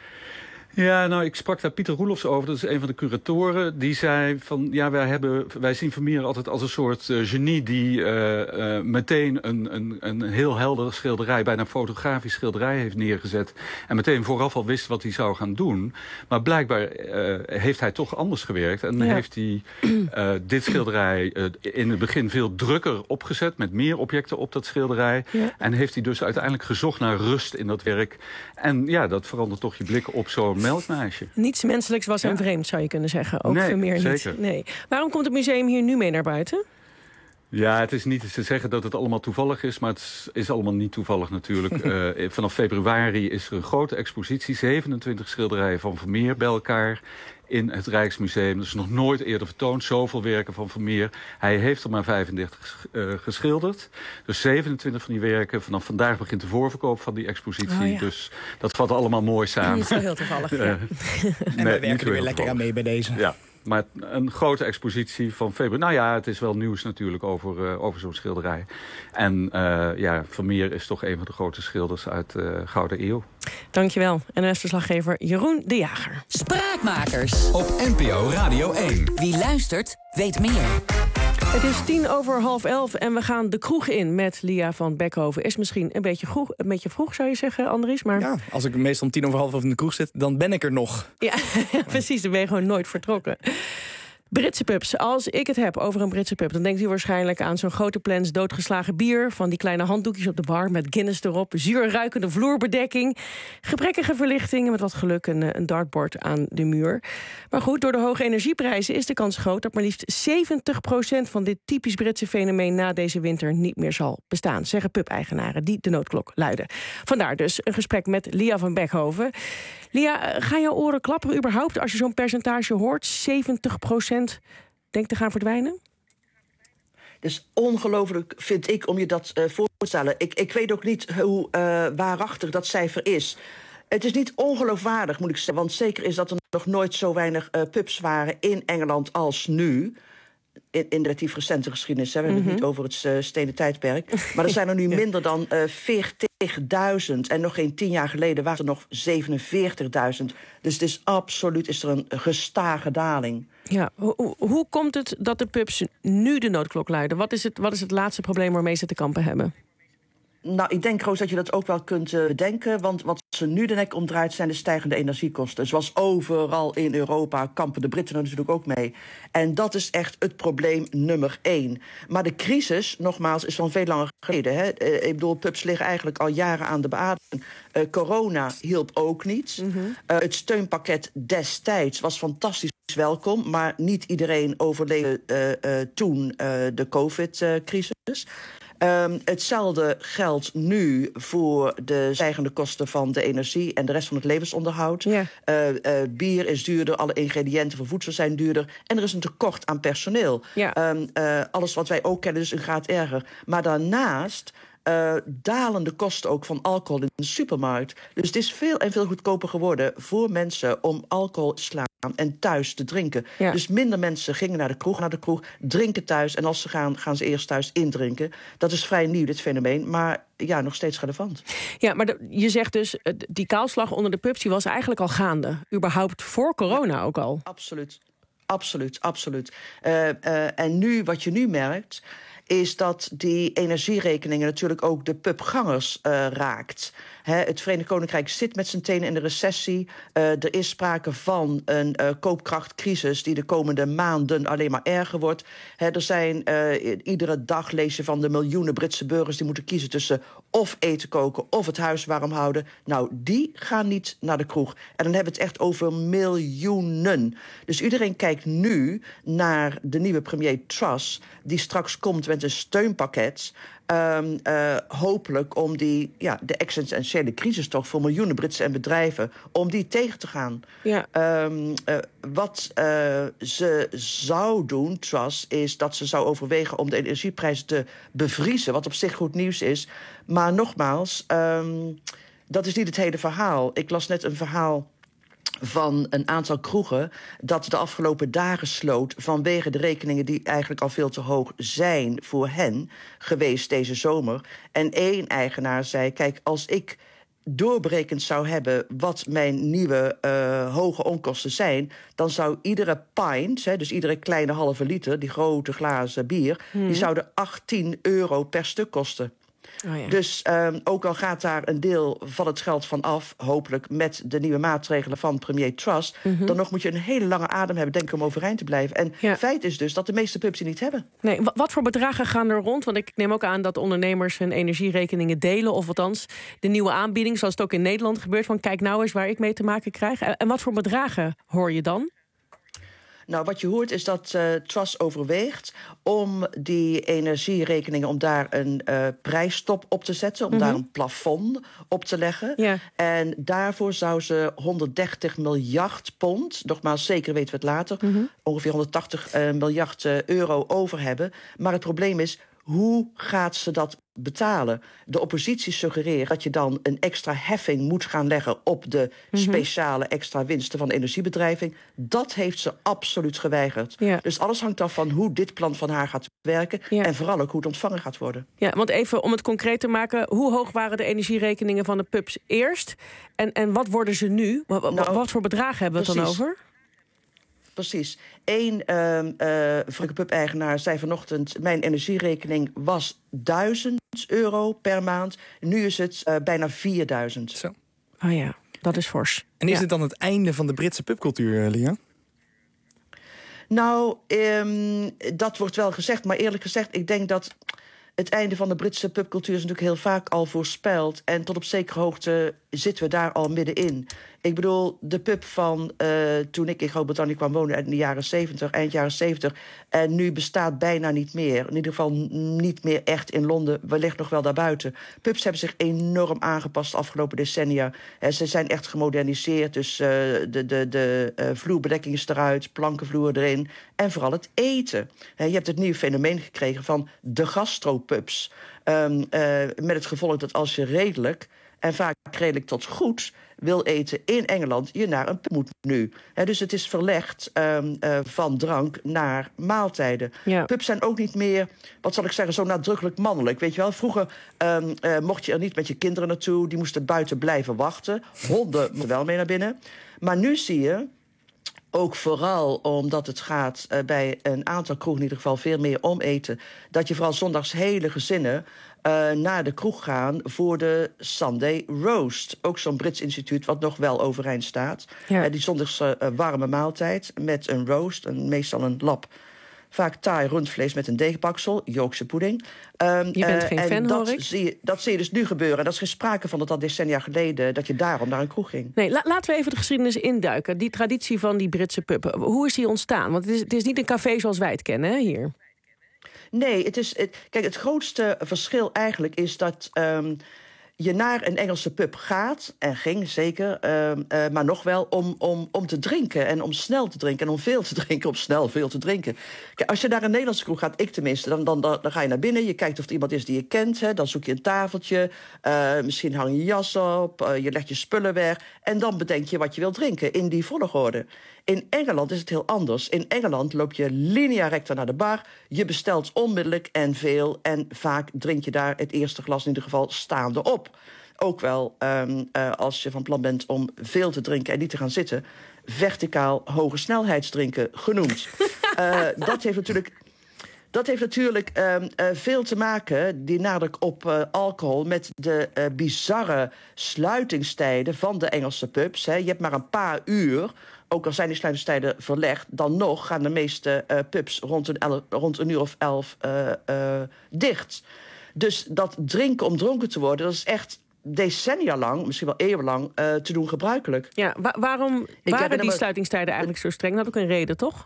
Speaker 2: Ja, nou, ik sprak daar Pieter Roelofs over, dat is een van de curatoren. Die zei van, ja, wij, hebben, wij zien Vermeer altijd als een soort uh, genie die uh, uh, meteen een, een, een heel helder schilderij, bijna een fotografisch schilderij heeft neergezet. En meteen vooraf al wist wat hij zou gaan doen. Maar blijkbaar uh, heeft hij toch anders gewerkt. En ja. heeft hij uh, dit schilderij uh, in het begin veel drukker opgezet, met meer objecten op dat schilderij. Ja. En heeft hij dus uiteindelijk gezocht naar rust in dat werk. En ja, dat verandert toch je blik op zo'n melkmeisje.
Speaker 5: Niets menselijks was hem ja. vreemd, zou je kunnen zeggen. Ook
Speaker 2: nee,
Speaker 5: Vermeer
Speaker 2: zeker.
Speaker 5: niet. Nee. Waarom komt het museum hier nu mee naar buiten?
Speaker 2: Ja, het is niet te zeggen dat het allemaal toevallig is, maar het is allemaal niet toevallig natuurlijk. uh, vanaf februari is er een grote expositie, zevenentwintig schilderijen van Vermeer bij elkaar in het Rijksmuseum. Dat is nog nooit eerder vertoond, zoveel werken van Vermeer. Hij heeft er maar vijfendertig uh, geschilderd. Dus zevenentwintig van die werken. Vanaf vandaag begint de voorverkoop van die expositie. Oh, ja. Dus dat valt allemaal mooi samen.
Speaker 5: Dat is wel heel toevallig.
Speaker 2: uh,
Speaker 5: ja.
Speaker 1: En wij werken er weer lekker aan mee bij deze.
Speaker 2: Ja. Maar een grote expositie van februari. Nou ja, het is wel nieuws natuurlijk over, uh, over zo'n schilderij. En uh, ja, Vermeer is toch een van de grote schilders uit de uh, Gouden Eeuw.
Speaker 5: Dankjewel. N O S-verslaggever Jeroen de Jager.
Speaker 8: Spraakmakers.
Speaker 7: Op N P O Radio één.
Speaker 8: Wie luistert, weet meer.
Speaker 5: Het is tien over half elf en we gaan de kroeg in met Lia van Beckhoven. Is misschien een beetje, vroeg, een beetje vroeg, zou je zeggen, Andries? Maar...
Speaker 1: Ja, als ik meestal om tien over half elf in de kroeg zit, dan ben ik er nog.
Speaker 5: Ja, precies. Dan ben je gewoon nooit vertrokken. Britse pubs. Als ik het heb over een Britse pub, dan denkt u waarschijnlijk aan zo'n grote plens doodgeslagen bier, van die kleine handdoekjes op de bar met Guinness erop, zuur ruikende vloerbedekking, gebrekkige verlichting en met wat geluk een, een dartbord aan de muur. Maar goed, door de hoge energieprijzen is de kans groot dat maar liefst zeventig procent van dit typisch Britse fenomeen na deze winter niet meer zal bestaan, zeggen pub-eigenaren die de noodklok luiden. Vandaar dus een gesprek met Lia van Beckhoven. Lia, gaan jouw oren klapperen überhaupt als je zo'n percentage hoort? zeventig procent denkt te gaan verdwijnen?
Speaker 17: Het is ongelooflijk, vind ik, om je dat uh, voor te stellen. Ik, ik weet ook niet hoe uh, waarachtig dat cijfer is. Het is niet ongeloofwaardig, moet ik zeggen. Want zeker is dat er nog nooit zo weinig uh, pubs waren in Engeland als nu. In, in relatief recente geschiedenis. Hè. We hebben mm-hmm. het niet over het uh, stenen tijdperk. Maar er zijn er nu ja. minder dan uh, veertigduizend. En nog geen tien jaar geleden waren er nog zevenenveertigduizend. Dus het is absoluut is er een gestage daling.
Speaker 5: Ja, hoe, hoe komt het dat de pubs nu de noodklok luiden? Wat is het, wat is het laatste probleem waarmee ze te kampen hebben?
Speaker 17: Nou, ik denk, Roos, dat je dat ook wel kunt uh, bedenken. Want wat ze nu de nek omdraait zijn de stijgende energiekosten. Zoals overal in Europa kampen de Britten er natuurlijk ook mee. En dat is echt het probleem nummer één. Maar de crisis, nogmaals, is van veel langer geleden. Hè? Uh, ik bedoel, pubs liggen eigenlijk al jaren aan de beademing. Uh, corona hielp ook niet. Mm-hmm. Uh, het steunpakket destijds was fantastisch welkom. Maar niet iedereen overleefde uh, uh, toen uh, de COVID-crisis. Um, hetzelfde geldt nu voor de stijgende kosten van de energie en de rest van het levensonderhoud. Ja. Uh, uh, bier is duurder, alle ingrediënten voor voedsel zijn duurder. En er is een tekort aan personeel. Ja. Um, uh, alles wat wij ook kennen, dus een graad erger. Maar daarnaast Uh, dalende kosten ook van alcohol in de supermarkt. Dus het is veel en veel goedkoper geworden voor mensen om alcohol te slaan en thuis te drinken. Ja. Dus minder mensen gingen naar de kroeg, naar de kroeg, drinken thuis. En als ze gaan, gaan ze eerst thuis indrinken. Dat is vrij nieuw, dit fenomeen, maar ja, nog steeds relevant. Ja, maar de, je zegt dus, die kaalslag onder de pubs die was eigenlijk al gaande. Überhaupt voor corona ook al. Absoluut, absoluut, absoluut. Uh, uh, en nu, wat je nu merkt is dat die energierekeningen natuurlijk ook de pubgangers uh, raakt. He, het Verenigd Koninkrijk zit met zijn tenen in de recessie. Uh, er is sprake van een uh, koopkrachtcrisis die de komende maanden alleen maar erger wordt. He, er zijn uh, iedere dag lees je van de miljoenen Britse burgers die moeten kiezen tussen of eten koken of het huis warm houden. Nou, die gaan niet naar de kroeg. En dan hebben we het echt over miljoenen. Dus iedereen kijkt nu naar de nieuwe premier Truss, die straks komt met een steunpakket. Um, uh, hopelijk om die, ja, de existentiële crisis toch voor miljoenen Britsen en bedrijven, om die tegen te gaan.
Speaker 5: Ja.
Speaker 17: Um, uh, wat uh, ze zou doen, Truss, is dat ze zou overwegen om de energieprijzen te bevriezen, wat op zich goed nieuws is. Maar nogmaals, um, dat is niet het hele verhaal. Ik las net een verhaal van een aantal kroegen dat de afgelopen dagen sloot vanwege de rekeningen die eigenlijk al veel te hoog zijn voor hen geweest deze zomer. En één eigenaar zei, kijk, als ik doorberekend zou hebben wat mijn nieuwe uh, hoge onkosten zijn, dan zou iedere pint, hè, dus iedere kleine halve liter, die grote glazen bier, hmm. die zouden achttien euro per stuk kosten. Oh ja. Dus um, ook al gaat daar een deel van het geld van af, hopelijk met de nieuwe maatregelen van premier Truss, mm-hmm. dan nog moet je een hele lange adem hebben, denk ik, om overeind te blijven. En ja. feit is dus dat de meeste pubs die niet hebben.
Speaker 5: Nee, wat voor bedragen gaan er rond? Want ik neem ook aan dat ondernemers hun energierekeningen delen, of althans de nieuwe aanbieding, zoals het ook in Nederland gebeurt, van kijk nou eens waar ik mee te maken krijg. En wat voor bedragen hoor je dan?
Speaker 17: Nou, wat je hoort is dat uh, Truss overweegt om die energierekeningen, om daar een uh, prijsstop op te zetten, om mm-hmm. daar een plafond op te leggen. Ja. En daarvoor zou ze honderddertig miljard pond, nogmaals zeker weten we het later, mm-hmm. ongeveer honderdtachtig uh, miljard uh, euro over hebben. Maar het probleem is, hoe gaat ze dat betalen? De oppositie suggereert dat je dan een extra heffing moet gaan leggen op de mm-hmm. speciale extra winsten van de energiebedrijving. Dat heeft ze absoluut geweigerd. Ja. Dus alles hangt af van hoe dit plan van haar gaat werken. Ja. En vooral ook hoe het ontvangen gaat worden.
Speaker 5: Ja, want even om het concreet te maken, hoe hoog waren de energierekeningen van de pubs eerst? En, en wat worden ze nu? Wat, nou, wat voor bedragen hebben we het dan over?
Speaker 17: Precies. Eén uh, uh, pub-eigenaar zei vanochtend, mijn energierekening was duizend euro per maand. Nu is het uh, bijna vierduizend.
Speaker 5: Zo. Oh ja, dat is fors.
Speaker 1: En is
Speaker 5: ja.
Speaker 1: dit dan het einde van de Britse pubcultuur, Lia?
Speaker 17: Nou, um, dat wordt wel gezegd. Maar eerlijk gezegd, ik denk dat het einde van de Britse pubcultuur is natuurlijk heel vaak al voorspeld. En tot op zekere hoogte zitten we daar al middenin. Ik bedoel, de pub van uh, toen ik in Groot-Brittannië kwam wonen in de jaren zeventig, eind jaren zeventig, en nu bestaat bijna niet meer. In ieder geval niet meer echt in Londen, wellicht nog wel daarbuiten. Pubs hebben zich enorm aangepast de afgelopen decennia. En ze zijn echt gemoderniseerd, dus uh, de, de, de uh, vloerbedekking is eruit, plankenvloer erin. En vooral het eten. He, je hebt het nieuwe fenomeen gekregen van de gastropubs. Um, uh, met het gevolg dat als je redelijk, en vaak redelijk tot goed, wil eten in Engeland, je naar een pub moet nu. He, dus het is verlegd um, uh, van drank naar maaltijden. Ja. Pubs zijn ook niet meer, wat zal ik zeggen, zo nadrukkelijk mannelijk. Weet je wel, vroeger um, uh, mocht je er niet met je kinderen naartoe, die moesten buiten blijven wachten. Honden moeten wel mee naar binnen. Maar nu zie je, ook vooral omdat het gaat uh, bij een aantal kroegen in ieder geval veel meer om eten, dat je vooral zondags hele gezinnen Uh, naar de kroeg gaan voor de Sunday Roast. Ook zo'n Brits instituut wat nog wel overeind staat. Ja. Uh, die zondagse uh, warme maaltijd met een roast, en meestal een lap. Vaak taai rundvlees met een deegbaksel, Yorkshire pudding. Um,
Speaker 5: je bent geen
Speaker 17: uh,
Speaker 5: fan,
Speaker 17: dat
Speaker 5: hoor ik.
Speaker 17: Zie je, dat zie je dus nu gebeuren. En dat is geen sprake van dat al decennia geleden, dat je daarom naar een kroeg ging.
Speaker 5: Nee, la- laten we even de geschiedenis induiken. Die traditie van die Britse pub. Hoe is die ontstaan? Want het is, het is niet een café zoals wij het kennen, hè, hier.
Speaker 17: Nee, het is, het, kijk, het grootste verschil eigenlijk is dat um, je naar een Engelse pub gaat, en ging zeker, um, uh, maar nog wel om, om, om te drinken en om snel te drinken en om veel te drinken, om snel veel te drinken. Kijk, als je naar een Nederlandse kroeg gaat, ik tenminste, dan, dan, dan, dan ga je naar binnen, je kijkt of er iemand is die je kent, hè, dan zoek je een tafeltje, uh, misschien hang je je jas op, uh, je legt je spullen weg en dan bedenk je wat je wilt drinken in die volgorde. In Engeland is het heel anders. In Engeland loop je linea recta naar de bar. Je bestelt onmiddellijk en veel. En vaak drink je daar het eerste glas in ieder geval staande op. Ook wel um, uh, als je van plan bent om veel te drinken en niet te gaan zitten. Verticaal hoge snelheidsdrinken genoemd. uh, dat heeft natuurlijk... Dat heeft natuurlijk uh, uh, veel te maken, die nadruk op uh, alcohol, met de uh, bizarre sluitingstijden van de Engelse pubs. Hè. Je hebt maar een paar uur. Ook al zijn die sluitingstijden verlegd, dan nog gaan de meeste uh, pubs rond een, el- rond een uur of elf uh, uh, dicht. Dus dat drinken om dronken te worden, dat is echt decennia lang, misschien wel eeuwenlang, uh, te doen gebruikelijk.
Speaker 5: Ja, wa- waarom
Speaker 17: Ik
Speaker 5: waren die
Speaker 17: me...
Speaker 5: sluitingstijden eigenlijk zo streng? Dat had ook een reden, toch?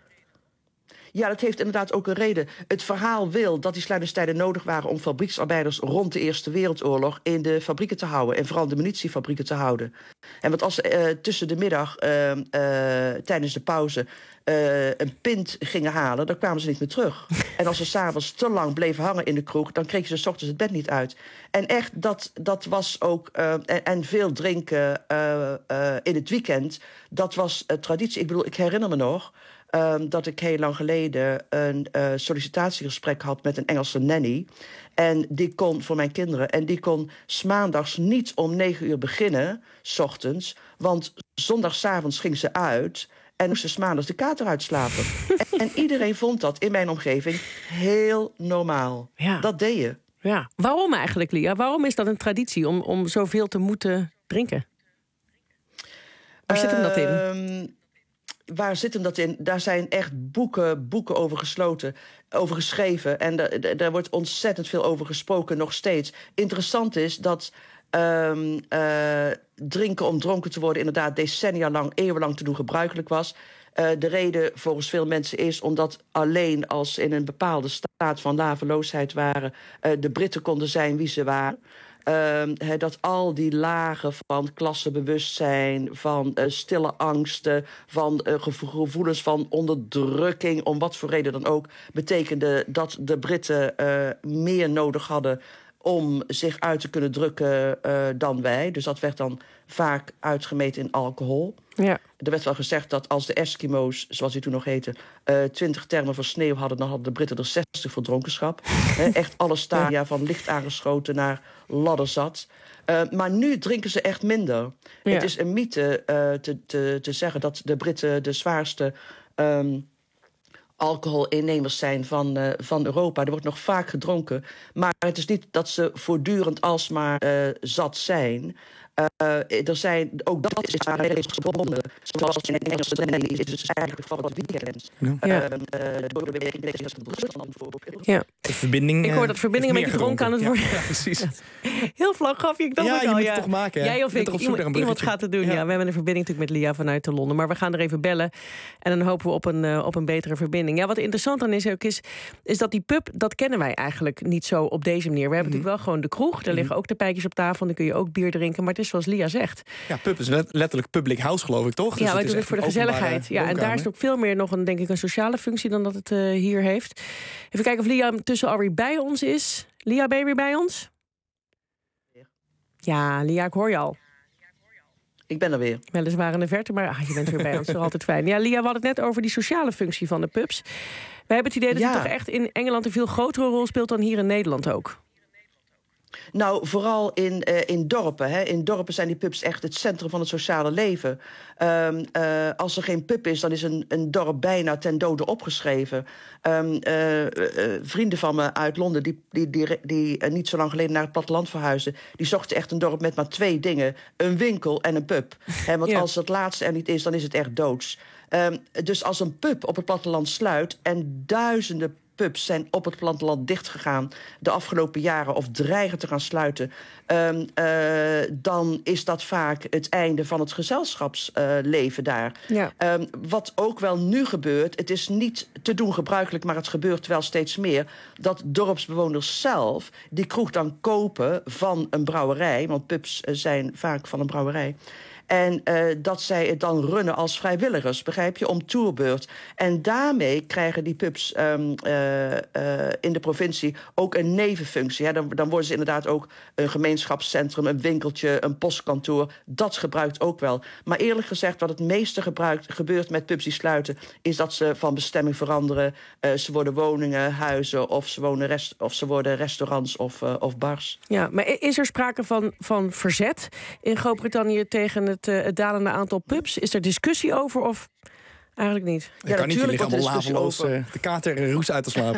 Speaker 17: Ja, dat heeft inderdaad ook een reden. Het verhaal wil dat die sluitingstijden nodig waren om fabrieksarbeiders rond de Eerste Wereldoorlog in de fabrieken te houden. En vooral de munitiefabrieken te houden. En want als ze uh, tussen de middag, uh, uh, tijdens de pauze, uh, een pint gingen halen, dan kwamen ze niet meer terug. En als ze s'avonds te lang bleven hangen in de kroeg, dan kregen ze 's ochtends het bed niet uit. En echt, dat, dat was ook, uh, en, en veel drinken uh, uh, in het weekend, dat was uh, traditie. Ik bedoel, ik herinner me nog Um, dat ik heel lang geleden een uh, sollicitatiegesprek had met een Engelse nanny. En die kon, voor mijn kinderen, en die kon 's maandags niet om negen uur beginnen, 's ochtends. Want zondagsavonds ging ze uit en moest ze 's maandags de kater uitslapen. en, en iedereen vond dat in mijn omgeving heel normaal.
Speaker 5: Ja.
Speaker 17: Dat deed je.
Speaker 5: Ja. Waarom eigenlijk, Lia? Waarom is dat een traditie om, om zoveel te moeten drinken? Waar zit hem dat in?
Speaker 17: Um, Waar zit hem dat in? Daar zijn echt boeken, boeken over gesloten, over geschreven. En da- daar wordt ontzettend veel over gesproken, nog steeds. Interessant is dat um, uh, drinken om dronken te worden inderdaad decennia lang, eeuwenlang te doen gebruikelijk was. Uh, de reden volgens veel mensen is omdat alleen als in een bepaalde staat van laveloosheid waren, uh, de Britten konden zijn wie ze waren. Uh, he, dat al die lagen van klassenbewustzijn, van uh, stille angsten, van uh, gevo- gevoelens van onderdrukking, om wat voor reden dan ook, betekende dat de Britten uh, meer nodig hadden om zich uit te kunnen drukken uh, dan wij. Dus dat werd dan vaak uitgemeten in alcohol.
Speaker 5: Ja.
Speaker 17: Er werd wel gezegd dat als de Eskimo's, zoals die toen nog heten, uh, twintig termen voor sneeuw hadden, dan hadden de Britten er zestig voor dronkenschap. He, echt alle stadia van licht aangeschoten naar ladderzat. Uh, maar nu drinken ze echt minder.
Speaker 5: Ja.
Speaker 17: Het is een mythe uh, te, te, te zeggen dat de Britten de zwaarste Um, alcoholinnemers zijn van, uh, van Europa. Er wordt nog vaak gedronken. Maar het is niet dat ze voortdurend alsmaar uh, zat zijn. Uh, er zijn, ook dat is aan regels gebonden. Zoals in het Engelse nanny is dus eigenlijk van het weekend.
Speaker 5: Ja.
Speaker 17: Uh, uh, door de week in Rusland bijvoorbeeld.
Speaker 5: Ja.
Speaker 1: De verbinding,
Speaker 5: Ik hoor dat verbindingen een beetje dronken aan het worden.
Speaker 1: Ja, ja, precies.
Speaker 5: Heel vlak grapje, ik dacht
Speaker 1: Ja,
Speaker 5: ook
Speaker 1: je
Speaker 5: al.
Speaker 1: moet
Speaker 5: ja.
Speaker 1: het toch maken, hè?
Speaker 5: Jij of
Speaker 1: Met
Speaker 5: ik,
Speaker 1: erop zoek
Speaker 5: iemand,
Speaker 1: naar een
Speaker 5: iemand
Speaker 1: bruggetje.
Speaker 5: gaat het doen. Ja.
Speaker 1: Ja.
Speaker 5: We hebben een verbinding natuurlijk met Lia vanuit Londen. Maar we gaan er even bellen. En dan hopen we op een, uh, op een betere verbinding. Ja, wat interessant dan is ook is, is dat die pub, dat kennen wij eigenlijk niet zo op deze manier. We hebben
Speaker 1: Mm-hmm.
Speaker 5: natuurlijk wel gewoon de kroeg. Daar liggen ook de pijpjes op tafel. Dan kun je ook bier drinken. Maar het is zoals Lia zegt.
Speaker 1: Ja, pub is let- letterlijk public house, geloof ik, toch?
Speaker 5: Ja, wij
Speaker 1: het is
Speaker 5: doen het
Speaker 1: echt
Speaker 5: voor de
Speaker 1: een openbare
Speaker 5: gezelligheid. Ja, en daar
Speaker 1: woonkamer.
Speaker 5: is het ook veel meer nog een, denk ik, een sociale functie dan dat het uh, hier heeft. Even kijken of Lia tussen alweer bij ons is. Lia, ben je weer bij ons? Ja, Lia, ik hoor je al.
Speaker 17: Ik ben er weer.
Speaker 5: Weliswaar in de verte, maar ah, je bent weer bij ons. Dat is altijd fijn. Ja, Lia, we hadden het net over die sociale functie van de pubs. We hebben het idee dat
Speaker 17: Ja.
Speaker 5: die toch echt in Engeland een veel grotere rol speelt dan hier in Nederland ook.
Speaker 17: Nou, vooral in, uh, in dorpen. Hè. In dorpen zijn die pubs echt het centrum van het sociale leven. Um, uh, als er geen pub is, dan is een, een dorp bijna ten dode opgeschreven. Um, uh, uh, vrienden van me uit Londen, die, die, die, die uh, niet zo lang geleden naar het platteland verhuisden, die zochten echt een dorp met maar twee dingen. Een winkel en een pub. Hè, want
Speaker 5: Ja.
Speaker 17: als het laatste er niet is, dan is het echt doods. Um, dus als een pub op het platteland sluit en duizenden pubs zijn op het platteland dichtgegaan de afgelopen jaren of dreigen te gaan sluiten, Um, uh, dan is dat vaak het einde van het gezelschapsleven uh, daar.
Speaker 5: Ja.
Speaker 17: Um, wat ook wel nu gebeurt, het is niet te doen gebruikelijk, maar het gebeurt wel steeds meer, dat dorpsbewoners zelf die kroeg dan kopen van een brouwerij, want pubs uh, zijn vaak van een brouwerij. En uh, dat zij het dan runnen als vrijwilligers, begrijp je, om tourbeurt. En daarmee krijgen die pubs um, uh, uh, in de provincie ook een nevenfunctie. Hè. Dan, dan worden ze inderdaad ook een gemeenschapscentrum, een winkeltje, een postkantoor. Dat gebruikt ook wel. Maar eerlijk gezegd, wat het meeste gebruikt, gebeurt met pubs die sluiten, is dat ze van bestemming veranderen. Uh, ze worden woningen, huizen, of ze, wonen rest, of ze worden restaurants of, uh, of bars.
Speaker 5: Ja, maar is er sprake van, van verzet in Groot-Brittannië tegen het, uh, het dalende aantal pubs? Is er discussie over of Eigenlijk niet.
Speaker 1: Je ja, kan niet, die liggen allemaal laveloos uh, de kater en roes uit te slapen.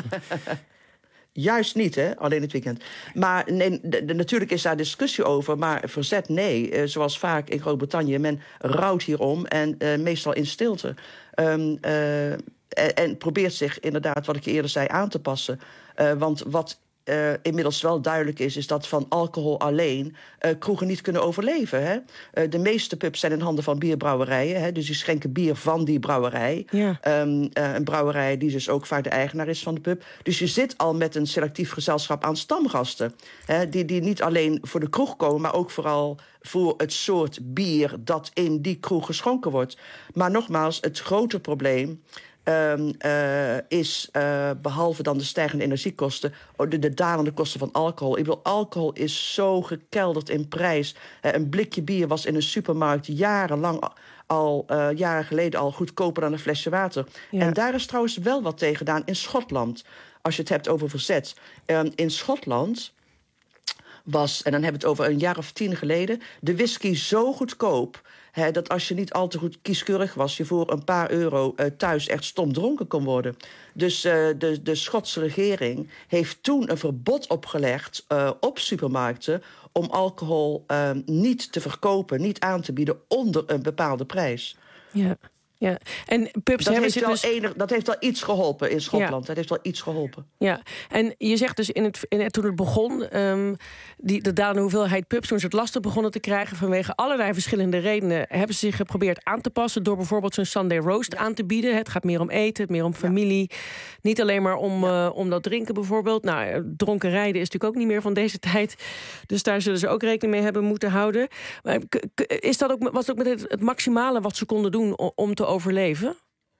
Speaker 17: Juist niet, hè? Alleen het weekend. Maar nee, de, de, natuurlijk is daar discussie over, maar verzet nee. Uh, zoals vaak in Groot-Brittannië, men rouwt hierom en uh, meestal in stilte. Um, uh, en, en probeert zich inderdaad, wat ik eerder zei, aan te passen. Uh, want wat Uh, inmiddels wel duidelijk is, is dat van alcohol alleen uh, kroegen niet kunnen overleven. Hè? Uh, de meeste pubs zijn in handen van bierbrouwerijen. Hè? Dus die schenken bier van die brouwerij.
Speaker 5: Ja.
Speaker 17: Um, uh, een brouwerij die dus ook vaak de eigenaar is van de pub. Dus je zit al met een selectief gezelschap aan stamgasten. Hè? Die, die niet alleen voor de kroeg komen, maar ook vooral voor het soort bier dat in die kroeg geschonken wordt. Maar nogmaals, het grote probleem Um, uh, is, uh, behalve dan de stijgende energiekosten, de, de dalende kosten van alcohol. Ik bedoel, alcohol is zo gekelderd in prijs. Uh, een blikje bier was in een supermarkt jarenlang al, uh, jaren geleden al goedkoper dan een flesje water. Ja. En daar is trouwens wel wat tegen gedaan in Schotland. Als je het hebt over verzet. Um, in Schotland was, en dan hebben we het over een jaar of tien geleden, de whisky zo goedkoop, He, dat als je niet al te goed kieskeurig was, je voor een paar euro uh, thuis echt stom dronken kon worden. Dus uh, de, de Schotse regering heeft toen een verbod opgelegd uh, op supermarkten om alcohol uh, niet te verkopen, niet aan te bieden onder een bepaalde prijs.
Speaker 5: Ja. Ja, en pubs
Speaker 17: dat,
Speaker 5: hebben
Speaker 17: heeft wel
Speaker 5: dus...
Speaker 17: enig, dat heeft wel iets geholpen in Schotland. Ja. Dat heeft wel iets geholpen.
Speaker 5: Ja, en je zegt dus in het, in het, toen het begon, um, die, de dalende hoeveelheid pubs, toen ze het lastig begonnen te krijgen vanwege allerlei verschillende redenen, hebben ze zich geprobeerd aan te passen door bijvoorbeeld zo'n Sunday roast ja. aan te bieden. Het gaat meer om eten, meer om familie. Ja. Niet alleen maar om, ja. uh, om dat drinken bijvoorbeeld. Nou, dronken rijden is natuurlijk ook niet meer van deze tijd. Dus daar zullen ze ook rekening mee hebben moeten houden. Maar is dat ook, was het ook met het, het maximale wat ze konden doen om, om te overleven?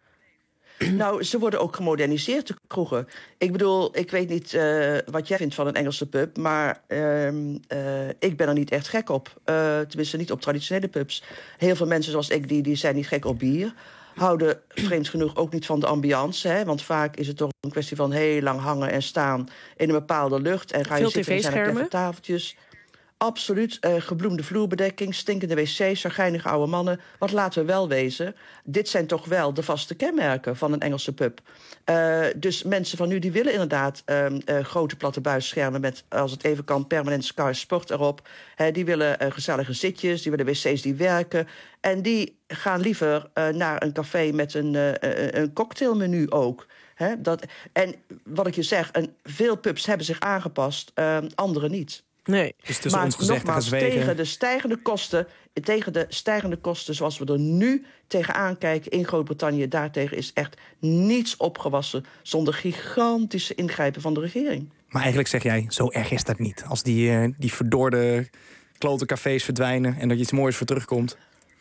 Speaker 17: Nou, ze worden ook gemoderniseerd, de kroegen. Ik bedoel, ik weet niet uh, wat jij vindt van een Engelse pub, maar uh, uh, ik ben er niet echt gek op. Uh, tenminste, niet op traditionele pubs. Heel veel mensen zoals ik, die, die zijn niet gek op bier. Houden vreemd genoeg ook niet van de ambiance. Hè? Want vaak is het toch een kwestie van heel lang hangen en staan in een bepaalde lucht. En ga je
Speaker 5: Veel
Speaker 17: zitten en zijn er tafeltjes. Absoluut, uh, gebloemde vloerbedekking, stinkende wc's, chagrijnige oude mannen. Wat laten we wel wezen, dit zijn toch wel de vaste kenmerken van een Engelse pub. Uh, dus mensen van nu die willen inderdaad uh, uh, grote platte buisschermen met, als het even kan, permanent Sky Sport erop. Uh, die willen uh, gezellige zitjes, die willen wc's die werken. En die gaan liever uh, naar een café met een, uh, een cocktailmenu ook. Hè, dat, en wat ik je zeg, een, veel pubs hebben zich aangepast, uh, andere niet.
Speaker 5: Nee.
Speaker 1: Dus
Speaker 17: maar
Speaker 1: ons gezegd
Speaker 17: nogmaals, tegen de stijgende kosten, tegen de stijgende kosten zoals we er nu tegenaan kijken in Groot-Brittannië, daartegen is echt niets opgewassen zonder gigantische ingrijpen van de regering.
Speaker 1: Maar eigenlijk zeg jij, zo erg is dat niet. Als die, uh, die verdorde klote cafés verdwijnen en er iets moois voor terugkomt.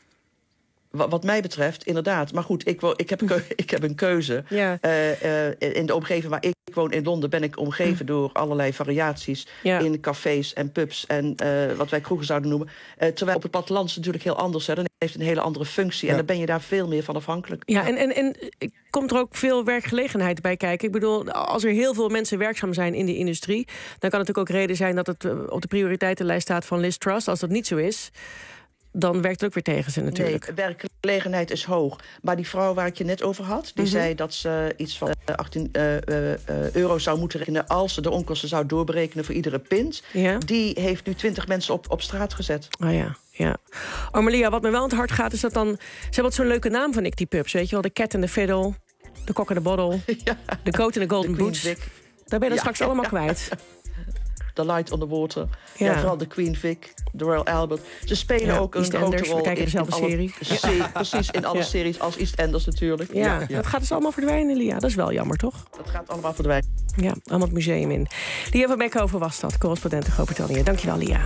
Speaker 17: Wat mij betreft, inderdaad. Maar goed, ik, wo- ik, heb, keu- ik heb een keuze.
Speaker 5: Ja.
Speaker 17: Uh, uh, in de omgeving waar ik woon in Londen ben ik omgeven door allerlei variaties
Speaker 5: ja.
Speaker 17: in cafés en pubs en uh, wat wij kroegen zouden noemen. Uh, terwijl op het platteland is het natuurlijk heel anders. Hè. Dan heeft het een hele andere functie. Ja. En dan ben je daar veel meer van afhankelijk.
Speaker 5: Ja, en, en, en komt er ook veel werkgelegenheid bij kijken? Ik bedoel, als er heel veel mensen werkzaam zijn in de industrie, dan kan het natuurlijk ook reden zijn dat het op de prioriteitenlijst staat van Liz Truss. Als dat niet zo is, dan werkt het ook weer tegen ze natuurlijk.
Speaker 17: Nee, werkgelegenheid is hoog. Maar die vrouw waar ik je net over had, die mm-hmm. zei dat ze iets van uh, achttien uh, uh, euro zou moeten rekenen als ze de onkosten zou doorberekenen voor iedere pint.
Speaker 5: Ja?
Speaker 17: Die heeft nu twintig mensen op, op straat gezet.
Speaker 5: Oh ja, ja. Oh, Malia, wat me wel aan het hart gaat is dat dan, ze hebben zo'n leuke naam van ik die pubs, weet je wel, de Cat and the Fiddle, de Cock and the Bottle, ja. de Goat and the Golden Boots. Vic. Daar ben je dan ja. straks allemaal ja. kwijt.
Speaker 17: The Light on the Water. Ja.
Speaker 5: Ja,
Speaker 17: vooral de Queen Vic, de Royal Albert. Ze spelen
Speaker 5: ja,
Speaker 17: ook een
Speaker 5: East
Speaker 17: grote
Speaker 5: Enders,
Speaker 17: rol
Speaker 5: we kijken
Speaker 17: in,
Speaker 5: dezelfde
Speaker 17: in
Speaker 5: serie.
Speaker 17: alle, serie. Precies, in alle ja. series als East Enders natuurlijk.
Speaker 5: Ja, ja, ja. Dat gaat dus allemaal verdwijnen, Lia. Dat is wel jammer, toch?
Speaker 17: Dat gaat allemaal verdwijnen.
Speaker 5: Ja, allemaal het museum in. Lia van Beckhoven was dat, correspondent in Groot-Brittannië. Dankjewel, Lia.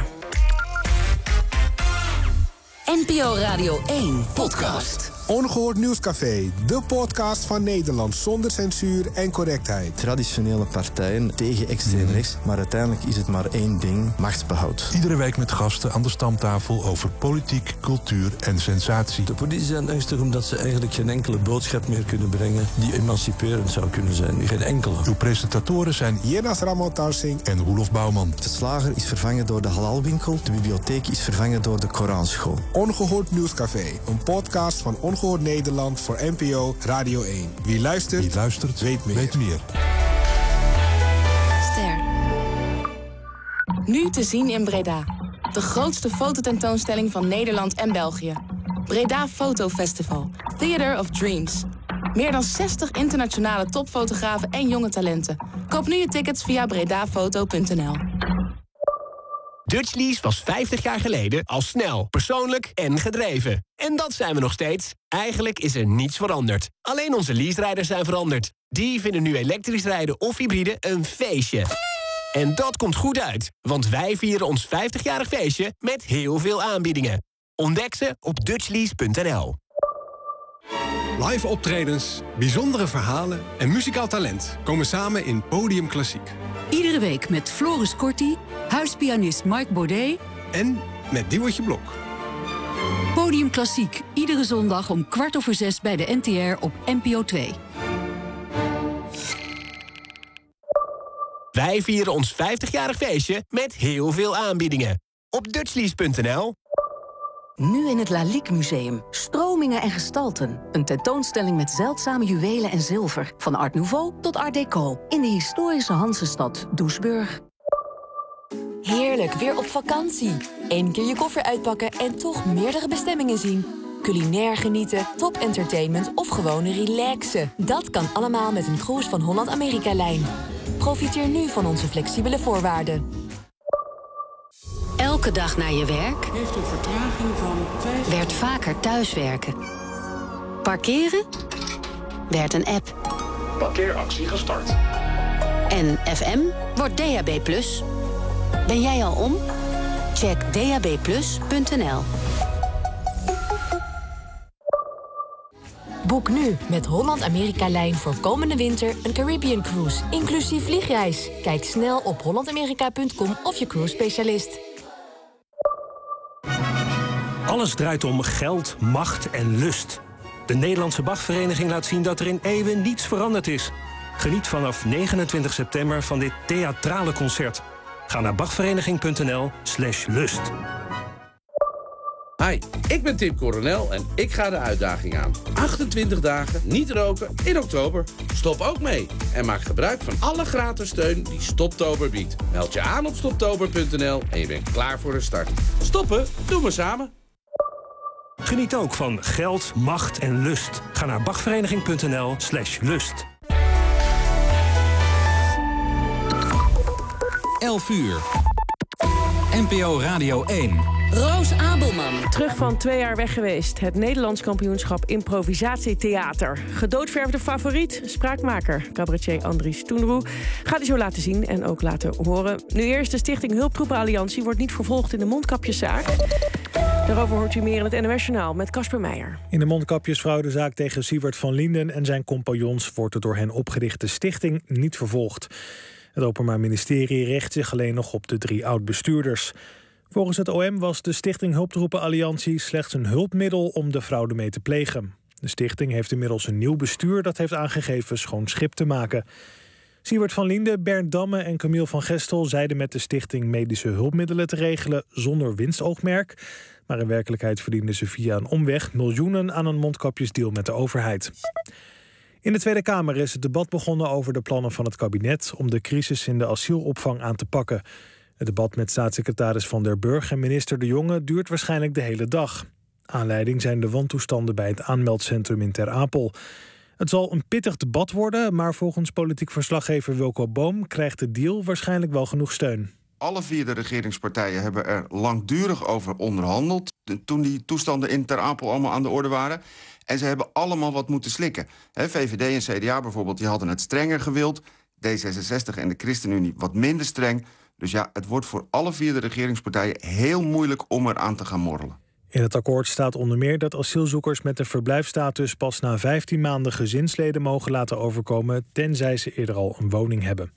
Speaker 8: N P O Radio één podcast.
Speaker 10: Ongehoord Nieuwscafé, de podcast van Nederland zonder censuur en correctheid.
Speaker 11: Traditionele partijen tegen extreem rechts, maar uiteindelijk is het maar één ding: machtsbehoud.
Speaker 13: Iedere week met gasten aan de stamtafel over politiek, cultuur en sensatie.
Speaker 14: De politici zijn angstig omdat ze eigenlijk geen enkele boodschap meer kunnen brengen die emanciperend zou kunnen zijn. Geen enkele.
Speaker 13: Uw presentatoren zijn
Speaker 10: Jenas Ramon Tarsing
Speaker 13: en Roelof Bouwman.
Speaker 11: De slager is vervangen door de halalwinkel, de bibliotheek is vervangen door de Koranschool.
Speaker 10: Ongehoord Nieuwscafé, een podcast van Ongehoord Ongehoord Nederland voor N P O Radio één. Wie luistert,
Speaker 13: Wie luistert
Speaker 10: weet meer.
Speaker 13: Weet meer.
Speaker 6: Ster. Nu te zien in Breda. De grootste fototentoonstelling van Nederland en België. Breda Photo Festival. Theater of Dreams. Meer dan zestig internationale topfotografen en jonge talenten. Koop nu je tickets via bredafoto punt n l.
Speaker 15: Dutchlease was vijftig jaar geleden al snel, persoonlijk en gedreven. En dat zijn we nog steeds. Eigenlijk is er niets veranderd. Alleen onze leaserijders zijn veranderd. Die vinden nu elektrisch rijden of hybride een feestje. En dat komt goed uit, want wij vieren ons vijftigjarig feestje met heel veel aanbiedingen. Ontdek ze op dutchlease punt n l.
Speaker 22: Live optredens, bijzondere verhalen en muzikaal talent komen samen in Podium Klassiek.
Speaker 23: Iedere week met Floris Corti, huispianist Mike Baudet
Speaker 22: en met Diewertje Blok.
Speaker 23: Podium Klassiek, iedere zondag om kwart over zes bij de N T R op N P O twee.
Speaker 15: Wij vieren ons vijftigjarig feestje met heel veel aanbiedingen. Op dutchlease punt n l.
Speaker 23: Nu in het Lalique Museum. Stromingen en gestalten. Een tentoonstelling met zeldzame juwelen en zilver. Van Art Nouveau tot Art Deco. In de historische Hansestad Doesburg.
Speaker 24: Heerlijk, weer op vakantie. Eén keer je koffer uitpakken en toch meerdere bestemmingen zien. Culinair genieten, top entertainment of gewoon relaxen. Dat kan allemaal met een cruise van Holland-Amerika-lijn. Profiteer nu van onze flexibele voorwaarden.
Speaker 25: Elke dag naar je werk?
Speaker 26: Heeft een vertraging van vijf...
Speaker 25: Werd vaker thuiswerken. Parkeren? Werd een app.
Speaker 27: Parkeeractie gestart.
Speaker 25: En F M wordt D A B plus. Ben jij al om? Check d a b plus punt n l.
Speaker 24: Boek nu met Holland-Amerika-lijn voor komende winter een Caribbean Cruise, inclusief vliegreis. Kijk snel op holland amerika punt com of je cruise specialist.
Speaker 28: Alles draait om geld, macht en lust. De Nederlandse Bachvereniging laat zien dat er in eeuwen niets veranderd is. Geniet vanaf negenentwintig september van dit theatrale concert. Ga naar bachvereniging punt n l slash lust.
Speaker 30: Hi, ik ben Tim Coronel en ik ga de uitdaging aan. achtentwintig dagen niet roken in oktober. Stop ook mee en maak gebruik van alle gratis steun die Stoptober biedt. Meld je aan op stoptober punt n l en je bent klaar voor de start. Stoppen doen we samen.
Speaker 28: Geniet ook van geld, macht en lust. Ga naar bachvereniging punt n l slash lust.
Speaker 7: elf uur. N P O Radio één.
Speaker 24: Roos Abelman.
Speaker 5: Terug van twee jaar weg geweest. Het Nederlands kampioenschap improvisatietheater. Gedoodverfde favoriet, spraakmaker, cabaretier Andries Toenroe. Gaat hij zo laten zien en ook laten horen. Nu eerst, de Stichting Hulptroepen Alliantie wordt niet vervolgd in de mondkapjeszaak. Daarover hoort u meer in het N O S-journaal met Casper Meijer.
Speaker 4: In de mondkapjesfraudezaak tegen Siewert van Linden en zijn compagnons wordt de door hen opgerichte stichting niet vervolgd. Het Openbaar Ministerie richt zich alleen nog op de drie oud-bestuurders. Volgens het O M was de Stichting Hulptroepen Alliantie slechts een hulpmiddel om de fraude mee te plegen. De stichting heeft inmiddels een nieuw bestuur dat heeft aangegeven schoon schip te maken. Siewert van Linden, Bernd Damme en Camille van Gestel zeiden met de stichting medische hulpmiddelen te regelen zonder winstoogmerk. Maar in werkelijkheid verdienden ze via een omweg miljoenen aan een mondkapjesdeal met de overheid. In de Tweede Kamer is het debat begonnen over de plannen van het kabinet om de crisis in de asielopvang aan te pakken. Het debat met staatssecretaris Van der Burg en minister De Jonge duurt waarschijnlijk de hele dag. Aanleiding zijn de wantoestanden bij het aanmeldcentrum in Ter Apel. Het zal een pittig debat worden, maar volgens politiek verslaggever Wilco Boom krijgt de deal waarschijnlijk wel genoeg steun.
Speaker 31: Alle vier de regeringspartijen hebben er langdurig over onderhandeld toen die toestanden in Ter Apel allemaal aan de orde waren. En ze hebben allemaal wat moeten slikken. He, V V D en C D A bijvoorbeeld, die hadden het strenger gewild. D zesenzestig en de ChristenUnie wat minder streng. Dus ja, het wordt voor alle vier de regeringspartijen heel moeilijk om eraan te gaan morrelen.
Speaker 4: In het akkoord staat onder meer dat asielzoekers met een verblijfsstatus pas na vijftien maanden gezinsleden mogen laten overkomen, tenzij ze eerder al een woning hebben.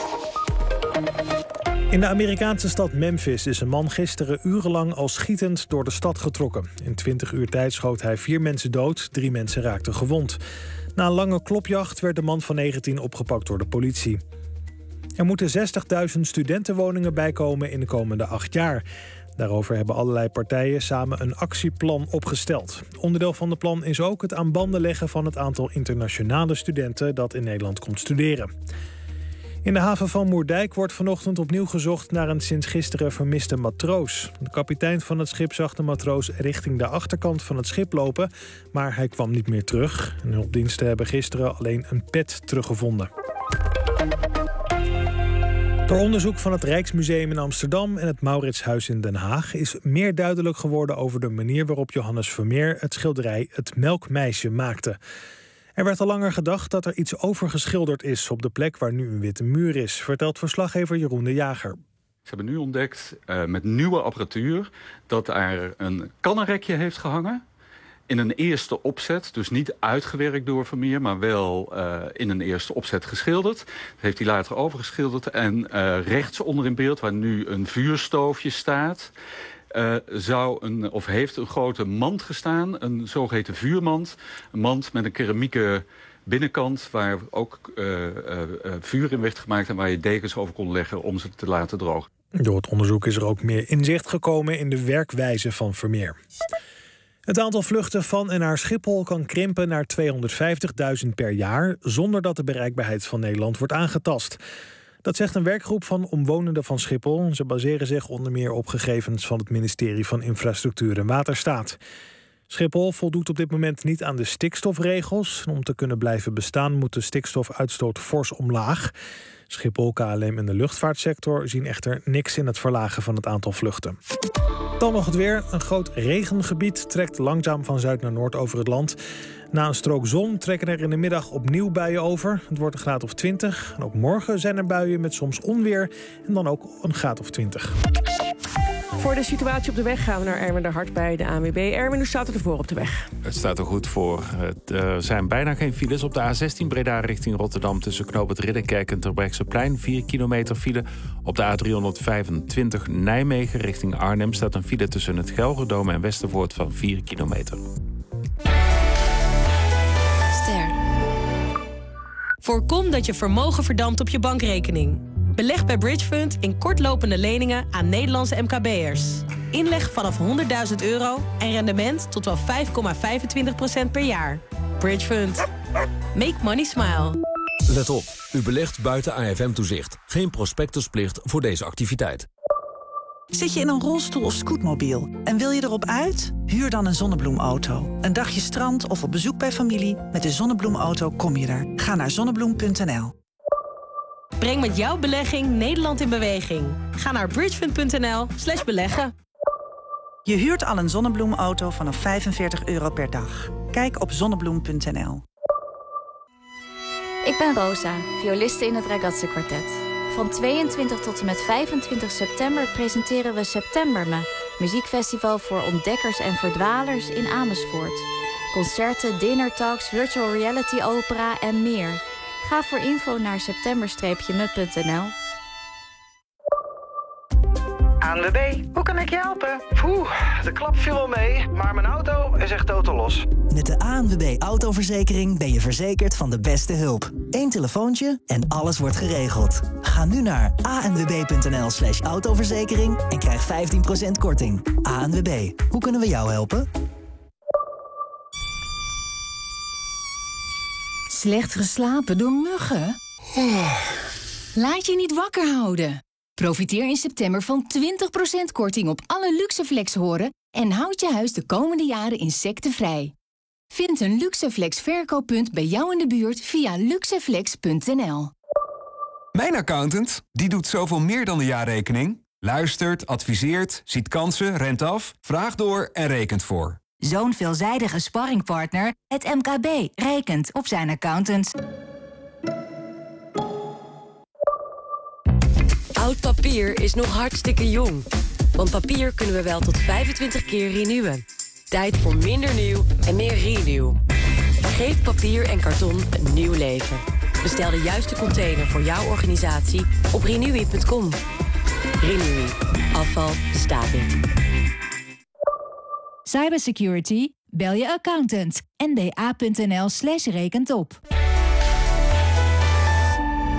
Speaker 4: In de Amerikaanse stad Memphis is een man gisteren urenlang al schietend door de stad getrokken. In twintig uur tijd schoot hij vier mensen dood, drie mensen raakten gewond. Na een lange klopjacht werd de man van negentien opgepakt door de politie. Er moeten zestigduizend studentenwoningen bijkomen in de komende acht jaar. Daarover hebben allerlei partijen samen een actieplan opgesteld. Onderdeel van het plan is ook het aan banden leggen van het aantal internationale studenten dat in Nederland komt studeren. In de haven van Moerdijk wordt vanochtend opnieuw gezocht naar een sinds gisteren vermiste matroos. De kapitein van het schip zag de matroos richting de achterkant van het schip lopen, maar hij kwam niet meer terug. En hulpdiensten hebben gisteren alleen een pet teruggevonden. Door onderzoek van het Rijksmuseum in Amsterdam en het Mauritshuis in Den Haag is meer duidelijk geworden over de manier waarop Johannes Vermeer het schilderij Het Melkmeisje maakte. Er werd al langer gedacht dat er iets overgeschilderd is op de plek waar nu een witte muur is, vertelt verslaggever Jeroen de Jager.
Speaker 1: Ze hebben nu ontdekt uh, met nieuwe apparatuur dat er een kannenrekje heeft gehangen. In een eerste opzet, dus niet uitgewerkt door Vermeer, maar wel uh, in een eerste opzet geschilderd. Dat heeft hij later overgeschilderd. En uh, rechts onder in beeld, waar nu een vuurstoofje staat, Uh, zou een, of heeft een grote mand gestaan, een zogeheten vuurmand. Een mand met een keramieke binnenkant waar ook uh, uh, uh, vuur in werd gemaakt en waar je dekens over kon leggen om ze te laten drogen.
Speaker 4: Door het onderzoek is er ook meer inzicht gekomen in de werkwijze van Vermeer. Het aantal vluchten van en naar Schiphol kan krimpen naar tweehonderdvijftigduizend per jaar, zonder dat de bereikbaarheid van Nederland wordt aangetast. Dat zegt een werkgroep van omwonenden van Schiphol. Ze baseren zich onder meer op gegevens van het ministerie van Infrastructuur en Waterstaat. Schiphol voldoet op dit moment niet aan de stikstofregels. Om te kunnen blijven bestaan moet de stikstofuitstoot fors omlaag. Schiphol, K L M en de luchtvaartsector zien echter niks in het verlagen van het aantal vluchten. Dan nog het weer. Een groot regengebied trekt langzaam van zuid naar noord over het land. Na een strook zon trekken er in de middag opnieuw buien over. Het wordt een graad of twintig. En ook morgen zijn er buien met soms onweer. En dan ook een graad of twintig.
Speaker 5: Voor de situatie op de weg gaan we naar Erwin de Hart bij de A N W B. Erwin, hoe staat het ervoor op de weg?
Speaker 2: Het staat er goed voor. Er zijn bijna geen files op de A zestien Breda richting Rotterdam tussen Knoop het Ridderkerk en Terbrechtseplein. vier kilometer file. Op de A driehonderdvijfentwintig Nijmegen richting Arnhem staat een file tussen het Gelredome en Westervoort van vier kilometer.
Speaker 3: Ster. Voorkom dat je vermogen verdampt op je bankrekening. Beleg bij Bridgefund in kortlopende leningen aan Nederlandse M K B'ers. Inleg vanaf honderdduizend euro en rendement tot wel vijf komma vijfentwintig procent per jaar. Bridgefund. Make money smile.
Speaker 9: Let op, u belegt buiten A F M-toezicht. Geen prospectusplicht voor deze activiteit.
Speaker 12: Zit je in een rolstoel of scootmobiel en wil je erop uit? Huur dan een zonnebloemauto. Een dagje strand of op bezoek bij familie. Met de zonnebloemauto kom je er. Ga naar zonnebloem punt n l.
Speaker 3: Breng met jouw belegging Nederland in beweging. Ga naar bridgefund punt n l slash beleggen.
Speaker 12: Je huurt al een zonnebloemauto vanaf vijfenveertig euro per dag. Kijk op zonnebloem punt n l.
Speaker 16: Ik ben Rosa, violiste in het Ragazze Kwartet. Van tweeëntwintig tot en met vijfentwintig september presenteren we Septemberme, muziekfestival voor ontdekkers en verdwalers in Amersfoort. Concerten, dinnertalks, virtual reality opera en meer. Ga voor info naar september me punt n l.
Speaker 18: A N W B, hoe kan ik je helpen? Oeh, de klap viel wel mee, maar mijn auto is echt totaal los.
Speaker 19: Met de A N W B autoverzekering ben je verzekerd van de beste hulp. Eén telefoontje en alles wordt geregeld. Ga nu naar a n w b punt n l slash autoverzekering en krijg vijftien procent korting. A N W B, hoe kunnen we jou helpen?
Speaker 20: Slecht geslapen door muggen? Laat je niet wakker houden. Profiteer in september van twintig procent korting op alle Luxeflex horen en houd je huis de komende jaren insectenvrij. Vind een Luxeflex verkooppunt bij jou in de buurt via luxeflex punt n l.
Speaker 21: Mijn accountant, die doet zoveel meer dan de jaarrekening. Luistert, adviseert, ziet kansen, rent af, vraagt door en rekent voor.
Speaker 29: Zo'n veelzijdige sparringpartner, het M K B, rekent op zijn accountant.
Speaker 24: Oud papier is nog hartstikke jong. Want papier kunnen we wel tot vijfentwintig keer renewen. Tijd voor minder nieuw en meer renew. Geef papier en karton een nieuw leven. Bestel de juiste container voor jouw organisatie op renewy punt com. Renewy. Afval bestaat niet.
Speaker 29: Cybersecurity? Bel je accountant. n b a punt n l slash rekentop.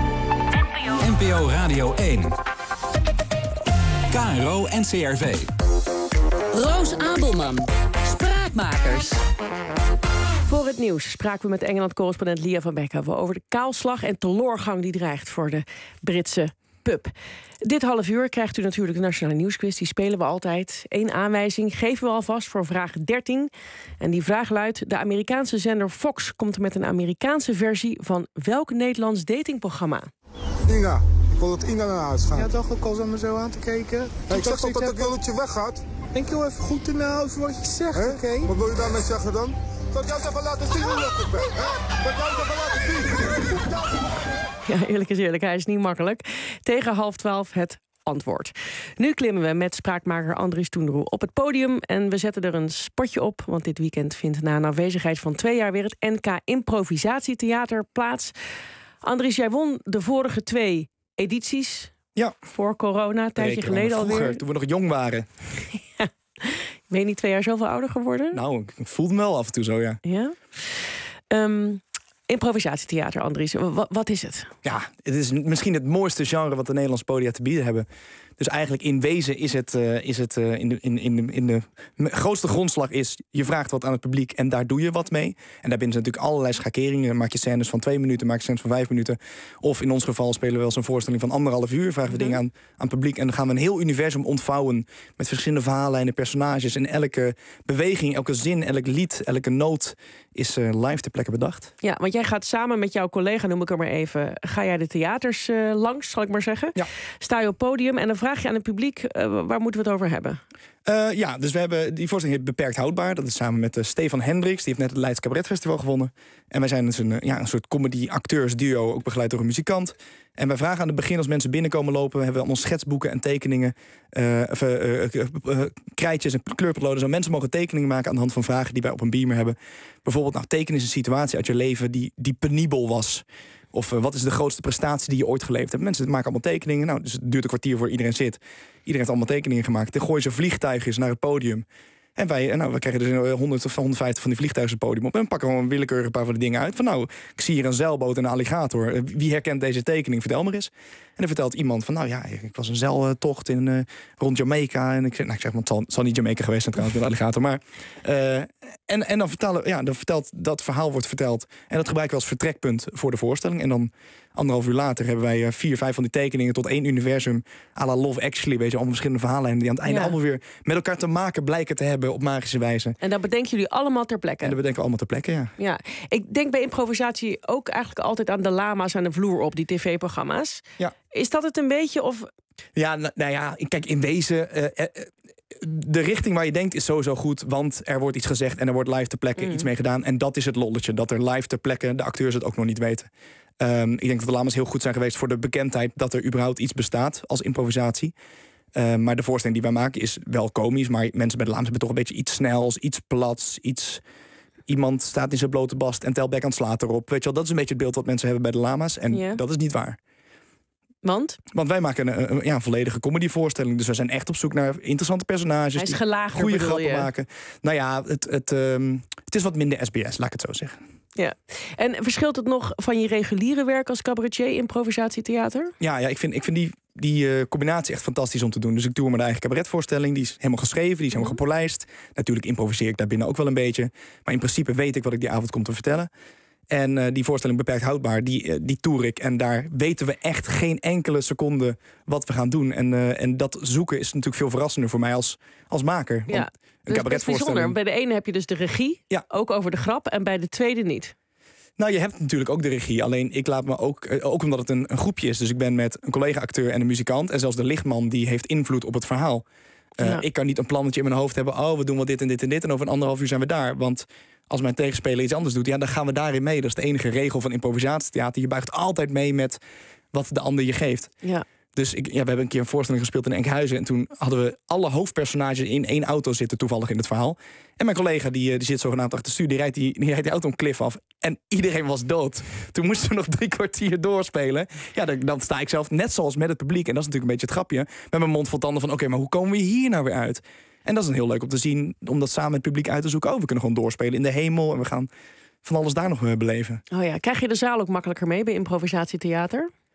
Speaker 7: N P O Radio één. K R O en C R V.
Speaker 25: Roos Abelman. Spraakmakers.
Speaker 5: Voor het nieuws spraken we met Engeland-correspondent Lia van Beckhoven over de kaalslag en teloorgang die dreigt voor de Britse pub. Dit half uur krijgt u natuurlijk de Nationale Nieuwsquiz. Die spelen we altijd. Eén aanwijzing geven we alvast voor vraag dertien. En die vraag luidt: de Amerikaanse zender Fox komt met een Amerikaanse versie van welk Nederlands datingprogramma?
Speaker 6: Inga. Ik wil dat Inga naar huis gaat. Ja, toch ook al zo me zo aan te kijken. Ja, ik zeg toch dat het willetje weggaat? Denk heel even goed te na over wat je zegt, oké? Okay? Wat wil je daarmee zeggen dan? Zal ik jou even laten zien hoe leuk ik ben? Zal ik jou even laten zien?
Speaker 5: Ja, eerlijk is eerlijk, hij is niet makkelijk. Tegen half twaalf het antwoord. Nu klimmen we met spraakmaker Andries Toenderoe op het podium. En we zetten er een spotje op, want dit weekend vindt na een afwezigheid van twee jaar weer het N K Improvisatietheater plaats. Andries, jij won de vorige twee edities.
Speaker 8: Ja.
Speaker 5: Voor corona, een tijdje
Speaker 8: Rekenen,
Speaker 5: geleden
Speaker 8: vroeger,
Speaker 5: alweer.
Speaker 8: Toen we nog jong waren.
Speaker 5: Ja. Ben je niet twee jaar zoveel ouder geworden?
Speaker 8: Nou, ik voelde me wel af en toe zo, ja.
Speaker 5: Ja? Um, improvisatietheater, Andries. Wat, wat is het?
Speaker 8: Ja, het is misschien het mooiste genre wat de Nederlandse podia te bieden hebben. Dus eigenlijk in wezen is het, uh, is het uh, in, de, in, in, de, in de grootste grondslag is... je vraagt wat aan het publiek en daar doe je wat mee. En daarbinnen zijn natuurlijk allerlei schakeringen. Maak je scènes van twee minuten, maak je scènes van vijf minuten. Of in ons geval spelen we wel eens een voorstelling van anderhalf uur. Vragen we dingen aan, aan het publiek. En dan gaan we een heel universum ontvouwen... met verschillende verhaallijnen, personages. En elke beweging, elke zin, elk lied, elke noot... is uh, live ter plekke bedacht.
Speaker 5: Ja, want jij gaat samen met jouw collega, noem ik er maar even... ga jij de theaters uh, langs, zal ik maar zeggen.
Speaker 8: Ja.
Speaker 5: Sta je op het podium en dan vraag je aan het publiek... Uh, waar moeten we het over hebben?
Speaker 8: Uh, ja, dus we hebben die voorstelling heet Beperkt Houdbaar. Dat is samen met uh, Stefan Hendricks. Die heeft net het Leids Cabaret Festival gewonnen. En wij zijn dus een, uh, ja, een soort comedy-acteurs-duo, ook begeleid door een muzikant. En wij vragen aan het begin, als mensen binnenkomen lopen... we hebben allemaal schetsboeken en tekeningen... Uh, of, uh, uh, uh, uh, krijtjes en kleurpotloden. Zo mensen mogen tekeningen maken aan de hand van vragen die wij op een beamer hebben. Bijvoorbeeld, nou, teken eens een situatie uit je leven die, die penibel was... Of uh, wat is de grootste prestatie die je ooit geleverd hebt? Mensen maken allemaal tekeningen. Nou, dus het duurt een kwartier voor iedereen zit. Iedereen heeft allemaal tekeningen gemaakt. Dan gooien ze vliegtuigjes naar het podium. En wij, nou, we krijgen dus honderd of honderdvijftig van die vliegtuigen het podium op. En dan pakken we een willekeurig een paar van die dingen uit. Van nou, ik zie hier een zeilboot en een alligator. Wie herkent deze tekening? Vertel maar eens. En dan vertelt iemand van, nou ja, ik was een zeiltocht in, uh, rond Jamaica. En ik zeg, nou, ik zeg, want het zal, het zal niet Jamaica geweest zijn trouwens met de alligator. Maar, uh, en, en dan, vertellen, ja, dan vertelt, dat verhaal wordt verteld. En dat gebruiken we als vertrekpunt voor de voorstelling. En dan anderhalf uur later hebben wij uh, vier, vijf van die tekeningen tot één universum. À la Love Actually, weet je, allemaal verschillende verhaallijnen die aan het einde ja. allemaal weer met elkaar te maken blijken te hebben op magische wijze.
Speaker 5: En dat bedenken jullie allemaal ter plekke?
Speaker 8: En dat bedenken we allemaal ter plekke, ja.
Speaker 5: Ja. Ik denk bij improvisatie ook eigenlijk altijd aan de lama's aan de vloer op, die tv-programma's.
Speaker 8: Ja.
Speaker 5: Is dat het een beetje? Of...
Speaker 8: Ja, nou, nou ja, kijk, in wezen... Uh, uh, de richting waar je denkt is sowieso goed, want er wordt iets gezegd en er wordt live ter plekke mm. iets mee gedaan. En dat is het lolletje, dat er live ter plekke de acteurs het ook nog niet weten. Um, ik denk dat de lama's heel goed zijn geweest voor de bekendheid dat er überhaupt iets bestaat als improvisatie. Uh, maar de voorstelling die wij maken is wel komisch, maar mensen bij de lama's hebben toch een beetje iets snels, iets plats, iets... Iemand staat in zijn blote bast en Telbeck aan het slaat erop. Weet je wel, dat is een beetje het beeld wat mensen hebben bij de lama's. En yeah. dat is niet waar.
Speaker 5: Want?
Speaker 8: Want wij maken een, een, ja, een volledige comedyvoorstelling. Dus we zijn echt op zoek naar interessante personages.
Speaker 5: Hij is
Speaker 8: die
Speaker 5: gelaagder,
Speaker 8: goede grappen
Speaker 5: je?
Speaker 8: maken. Nou ja, het, het, um, het is wat minder S B S, laat ik het zo zeggen.
Speaker 5: Ja. En verschilt het nog van je reguliere werk als cabaretier, improvisatietheater?
Speaker 8: Ja, ja ik vind, ik vind die, die uh, combinatie echt fantastisch om te doen. Dus ik doe mijn eigen cabaretvoorstelling. Die is helemaal geschreven, die is helemaal gepolijst. Natuurlijk improviseer ik daarbinnen ook wel een beetje. Maar in principe weet ik wat ik die avond kom te vertellen. En uh, die voorstelling Beperkt Houdbaar, die, uh, die toer ik. En daar weten we echt geen enkele seconde wat we gaan doen. En, uh, en dat zoeken is natuurlijk veel verrassender voor mij als, als maker.
Speaker 5: Ja, een dus dat is bijzonder. Bij de ene heb je dus de regie, ja. ook over de grap. En bij de tweede niet.
Speaker 8: Nou, je hebt natuurlijk ook de regie. Alleen ik laat me ook, uh, ook omdat het een, een groepje is. Dus ik ben met een collega-acteur en een muzikant. En zelfs de lichtman, die heeft invloed op het verhaal. Uh, ja. Ik kan niet een plannetje in mijn hoofd hebben. Oh, we doen wel dit en dit en dit. En over een anderhalf uur zijn we daar. Want als mijn tegenspeler iets anders doet, ja, dan gaan we daarin mee. Dat is de enige regel van improvisatietheater. Je buigt altijd mee met wat de ander je geeft.
Speaker 5: Ja.
Speaker 8: Dus ik, ja, we hebben een keer een voorstelling gespeeld in Enkhuizen. En toen hadden we alle hoofdpersonages in één auto zitten, toevallig in het verhaal. En mijn collega, die, die zit zogenaamd achter de stuur, die rijdt die, die rijdt die auto een klif af. En iedereen was dood. Toen moesten we nog drie kwartier doorspelen. Ja, dan, dan sta ik zelf net zoals met het publiek. En dat is natuurlijk een beetje het grapje. Met mijn mond vol tanden van, oké, okay, maar hoe komen we hier nou weer uit? En dat is een heel leuk om te zien, om dat samen met het publiek uit te zoeken. Oh, we kunnen gewoon doorspelen in de hemel. En we gaan van alles daar nog beleven.
Speaker 5: Oh ja, krijg je de zaal ook makkelijker mee bij improvisatietheater?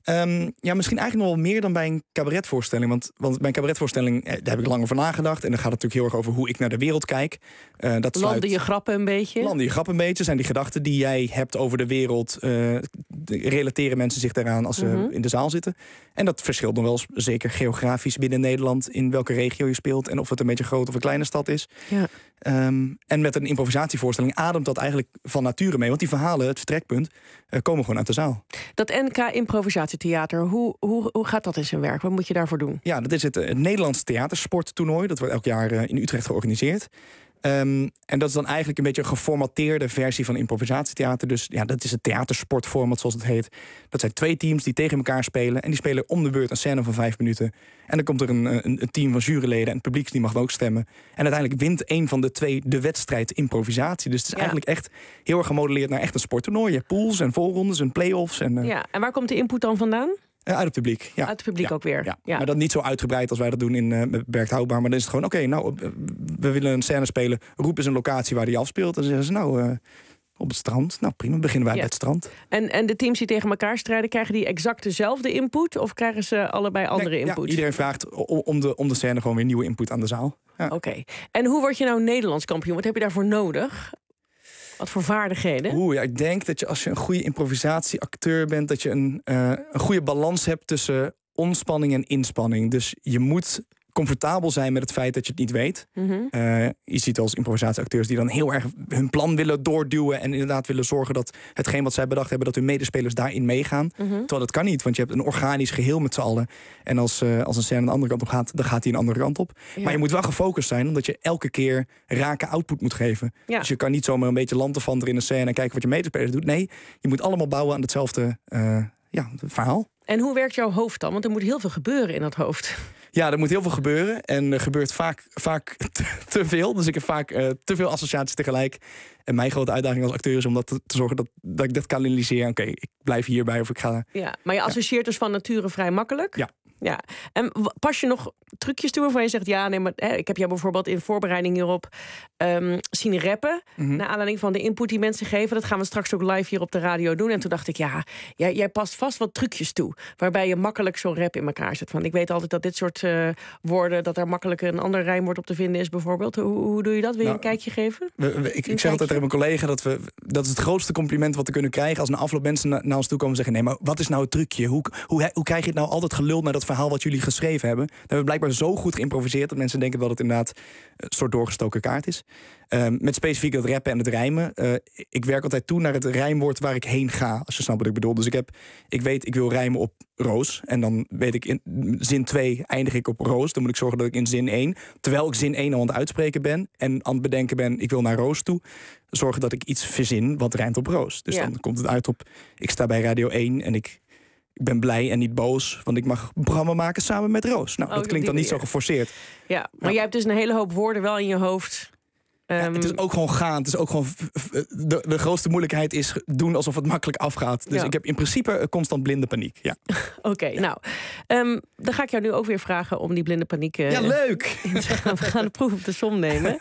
Speaker 8: Um, ja, misschien eigenlijk nog wel meer dan bij een cabaretvoorstelling. Want, want bij een cabaretvoorstelling, eh, daar heb ik lang over nagedacht. En dan gaat het natuurlijk heel erg over hoe ik naar de wereld kijk. Uh, dat sluit...
Speaker 5: Landen je grappen een beetje?
Speaker 8: Landen je grappen een beetje. Zijn die gedachten die jij hebt over de wereld... Uh, relateren mensen zich daaraan als ze mm-hmm. in de zaal zitten. En dat verschilt nog wel eens, zeker geografisch binnen Nederland... in welke regio je speelt en of het een beetje groot of een kleine stad is.
Speaker 5: Ja.
Speaker 8: Um, en met een improvisatievoorstelling ademt dat eigenlijk van nature mee. Want die verhalen, het vertrekpunt, uh, komen gewoon uit de zaal.
Speaker 5: Dat N K Improvisatietheater, hoe, hoe, hoe gaat dat in zijn werk? Wat moet je daarvoor doen?
Speaker 8: Ja, dat is het, het Nederlands theatersporttoernooi. Dat wordt elk jaar uh, in Utrecht georganiseerd. Um, en dat is dan eigenlijk een beetje een geformateerde versie van improvisatietheater. Dus ja, dat is het theatersportformat zoals het heet. Dat zijn twee teams die tegen elkaar spelen. En die spelen om de beurt een scène van vijf minuten. En dan komt er een, een, een team van juryleden en het publiek die mag dan ook stemmen. En uiteindelijk wint een van de twee de wedstrijd improvisatie. Dus het is ja. eigenlijk echt heel erg gemodelleerd naar echt een sporttoernooi. Je hebt pools en voorrondes en play-offs. En, uh...
Speaker 5: ja, en waar komt de input dan vandaan?
Speaker 8: Uh, uit het publiek, ja.
Speaker 5: Uit het publiek
Speaker 8: ja,
Speaker 5: ook weer.
Speaker 8: Ja.
Speaker 5: Ja.
Speaker 8: Maar dat niet zo uitgebreid als wij dat doen in uh, beperkt houdbaar. Maar dan is het gewoon, oké, okay, nou, uh, we willen een scène spelen. Roep eens een locatie waar die afspeelt. En dan zeggen ze, nou, uh, op het strand. Nou, prima, beginnen wij ja. bij het strand.
Speaker 5: En, en de teams die tegen elkaar strijden, krijgen die exact dezelfde input? Of krijgen ze allebei andere nee, input?
Speaker 8: Ja, iedereen vraagt om de, om de scène gewoon weer nieuwe input aan de zaal. Ja.
Speaker 5: Oké. Okay. En hoe word je nou Nederlands kampioen? Wat heb je daarvoor nodig? Wat voor vaardigheden?
Speaker 8: Oeh, ja, ik denk dat je als je een goede improvisatieacteur bent... dat je een, uh, een goede balans hebt tussen ontspanning en inspanning. Dus je moet comfortabel zijn met het feit dat je het niet weet.
Speaker 5: Mm-hmm.
Speaker 8: Uh, je ziet als improvisatieacteurs die dan heel erg hun plan willen doorduwen... en inderdaad willen zorgen dat hetgeen wat zij bedacht hebben... dat hun medespelers daarin meegaan.
Speaker 5: Mm-hmm.
Speaker 8: Terwijl dat kan niet, want je hebt een organisch geheel met z'n allen. En als, uh, als een scène aan de andere kant op gaat, dan gaat hij een andere kant op. Ja. Maar je moet wel gefocust zijn, omdat je elke keer rake output moet geven.
Speaker 5: Ja.
Speaker 8: Dus je kan niet zomaar een beetje lanterfanteren in een scène... en kijken wat je medespelers doet. Nee, je moet allemaal bouwen aan hetzelfde uh, ja, verhaal.
Speaker 5: En hoe werkt jouw hoofd dan? Want er moet heel veel gebeuren in dat hoofd.
Speaker 8: Ja, er moet heel veel gebeuren. En er gebeurt vaak, vaak te, te veel. Dus ik heb vaak uh, te veel associaties tegelijk. En mijn grote uitdaging als acteur is om dat te, te zorgen dat, dat ik dat kan analyseren. Oké, okay, ik blijf hierbij of ik ga...
Speaker 5: Ja, maar je associeert ja. dus van nature vrij makkelijk?
Speaker 8: Ja.
Speaker 5: Ja. En pas je nog trucjes toe waarvan je zegt... ja, nee, maar hè, ik heb jou bijvoorbeeld in voorbereiding hierop um, zien rappen...
Speaker 8: Mm-hmm.
Speaker 5: naar aanleiding van de input die mensen geven. Dat gaan we straks ook live hier op de radio doen. En toen dacht ik, ja, jij, jij past vast wat trucjes toe... waarbij je makkelijk zo'n rap in elkaar zet. Van, ik weet altijd dat dit soort uh, woorden... dat er makkelijker een ander rijmwoord op te vinden is bijvoorbeeld. Hoe, hoe doe je dat? Wil je nou, een kijkje geven?
Speaker 8: We, we, ik ik zeg altijd tegen mijn collega dat we... dat is het grootste compliment wat we kunnen krijgen... als na afloop mensen na, naar ons toe komen en zeggen... nee, maar wat is nou het trucje? Hoe, hoe, hoe krijg je het nou altijd geluld naar dat verhaal wat jullie geschreven hebben? Dat hebben we blijkbaar zo goed geïmproviseerd... dat mensen denken dat het inderdaad een soort doorgestoken kaart is. Um, met specifiek het rappen en het rijmen. Uh, ik werk altijd toe naar het rijmwoord waar ik heen ga. Als je snapt wat ik bedoel. Dus ik, heb, ik weet, ik wil rijmen op roos. En dan weet ik, in zin twee eindig ik op roos. Dan moet ik zorgen dat ik in zin één... terwijl ik zin één al aan het uitspreken ben... en aan het bedenken ben, ik wil naar roos toe... zorgen dat ik iets verzin wat rijmt op roos. Dus ja. dan komt het uit op, ik sta bij Radio één en ik... Ik ben blij en niet boos, want ik mag een programma maken samen met Roos. Nou, oh, dat klinkt dan niet zo geforceerd.
Speaker 5: Ja, maar ja. jij hebt dus een hele hoop woorden wel in je hoofd.
Speaker 8: Um... Ja, het is ook gewoon gaan. Het is ook gewoon de, de grootste moeilijkheid is doen alsof het makkelijk afgaat. Dus ja. ik heb in principe constant blinde paniek. Ja.
Speaker 5: Oké, okay, ja. nou, um, dan ga ik jou nu ook weer vragen om die blinde paniek... Uh,
Speaker 8: ja, leuk!
Speaker 5: We gaan de proef op de som nemen.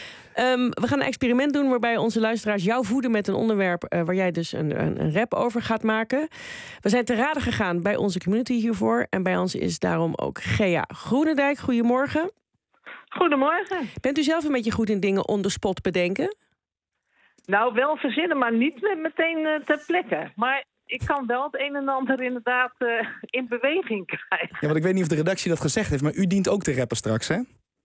Speaker 5: Um, we gaan een experiment doen waarbij onze luisteraars jou voeden met een onderwerp uh, waar jij dus een, een, een rap over gaat maken. We zijn te raden gegaan bij onze community hiervoor. En bij ons is daarom ook Gea Groenendijk. Goedemorgen.
Speaker 10: Goedemorgen.
Speaker 5: Bent u zelf een beetje goed in dingen on the spot bedenken?
Speaker 10: Nou, wel verzinnen, maar niet meteen uh, ter plekke. Maar ik kan wel het een en ander inderdaad uh, in beweging krijgen.
Speaker 8: Ja, want ik weet niet of de redactie dat gezegd heeft, maar u dient ook te rappen straks, hè?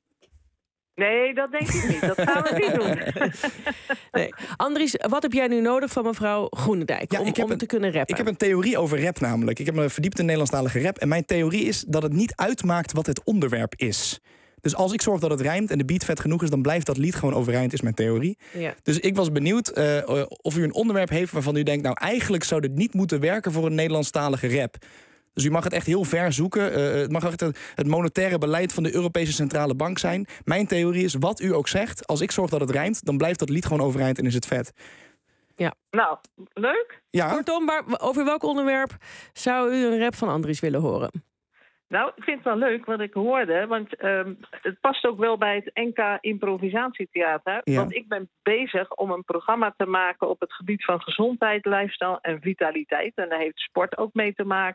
Speaker 10: Nee, dat denk ik niet. Dat gaan we niet doen.
Speaker 5: Nee. Andries, wat heb jij nu nodig van mevrouw Groenendijk ja, om, om een, te kunnen rappen?
Speaker 8: Ik heb een theorie over rap namelijk. Ik heb me verdiept in Nederlandstalige rap. En mijn theorie is dat het niet uitmaakt wat het onderwerp is. Dus als ik zorg dat het rijmt en de beat vet genoeg is... dan blijft dat lied gewoon overeind, is mijn theorie.
Speaker 5: Ja.
Speaker 8: Dus ik was benieuwd uh, of u een onderwerp heeft waarvan u denkt... nou, eigenlijk zou dit niet moeten werken voor een Nederlandstalige rap. Dus u mag het echt heel ver zoeken. Uh, het mag echt het monetaire beleid van de Europese Centrale Bank zijn. Mijn theorie is, wat u ook zegt... als ik zorg dat het rijmt, dan blijft dat lied gewoon overeind en is het vet.
Speaker 5: Ja.
Speaker 10: Nou, leuk.
Speaker 8: Ja.
Speaker 5: Kortom, maar over welk onderwerp zou u een rap van Andries willen horen?
Speaker 10: Nou, ik vind het wel leuk wat ik hoorde. Want um, het past ook wel bij het N K Improvisatietheater.
Speaker 8: Ja.
Speaker 10: Want ik ben bezig om een programma te maken... op het gebied van gezondheid, lifestyle en vitaliteit. En daar heeft sport ook mee te maken.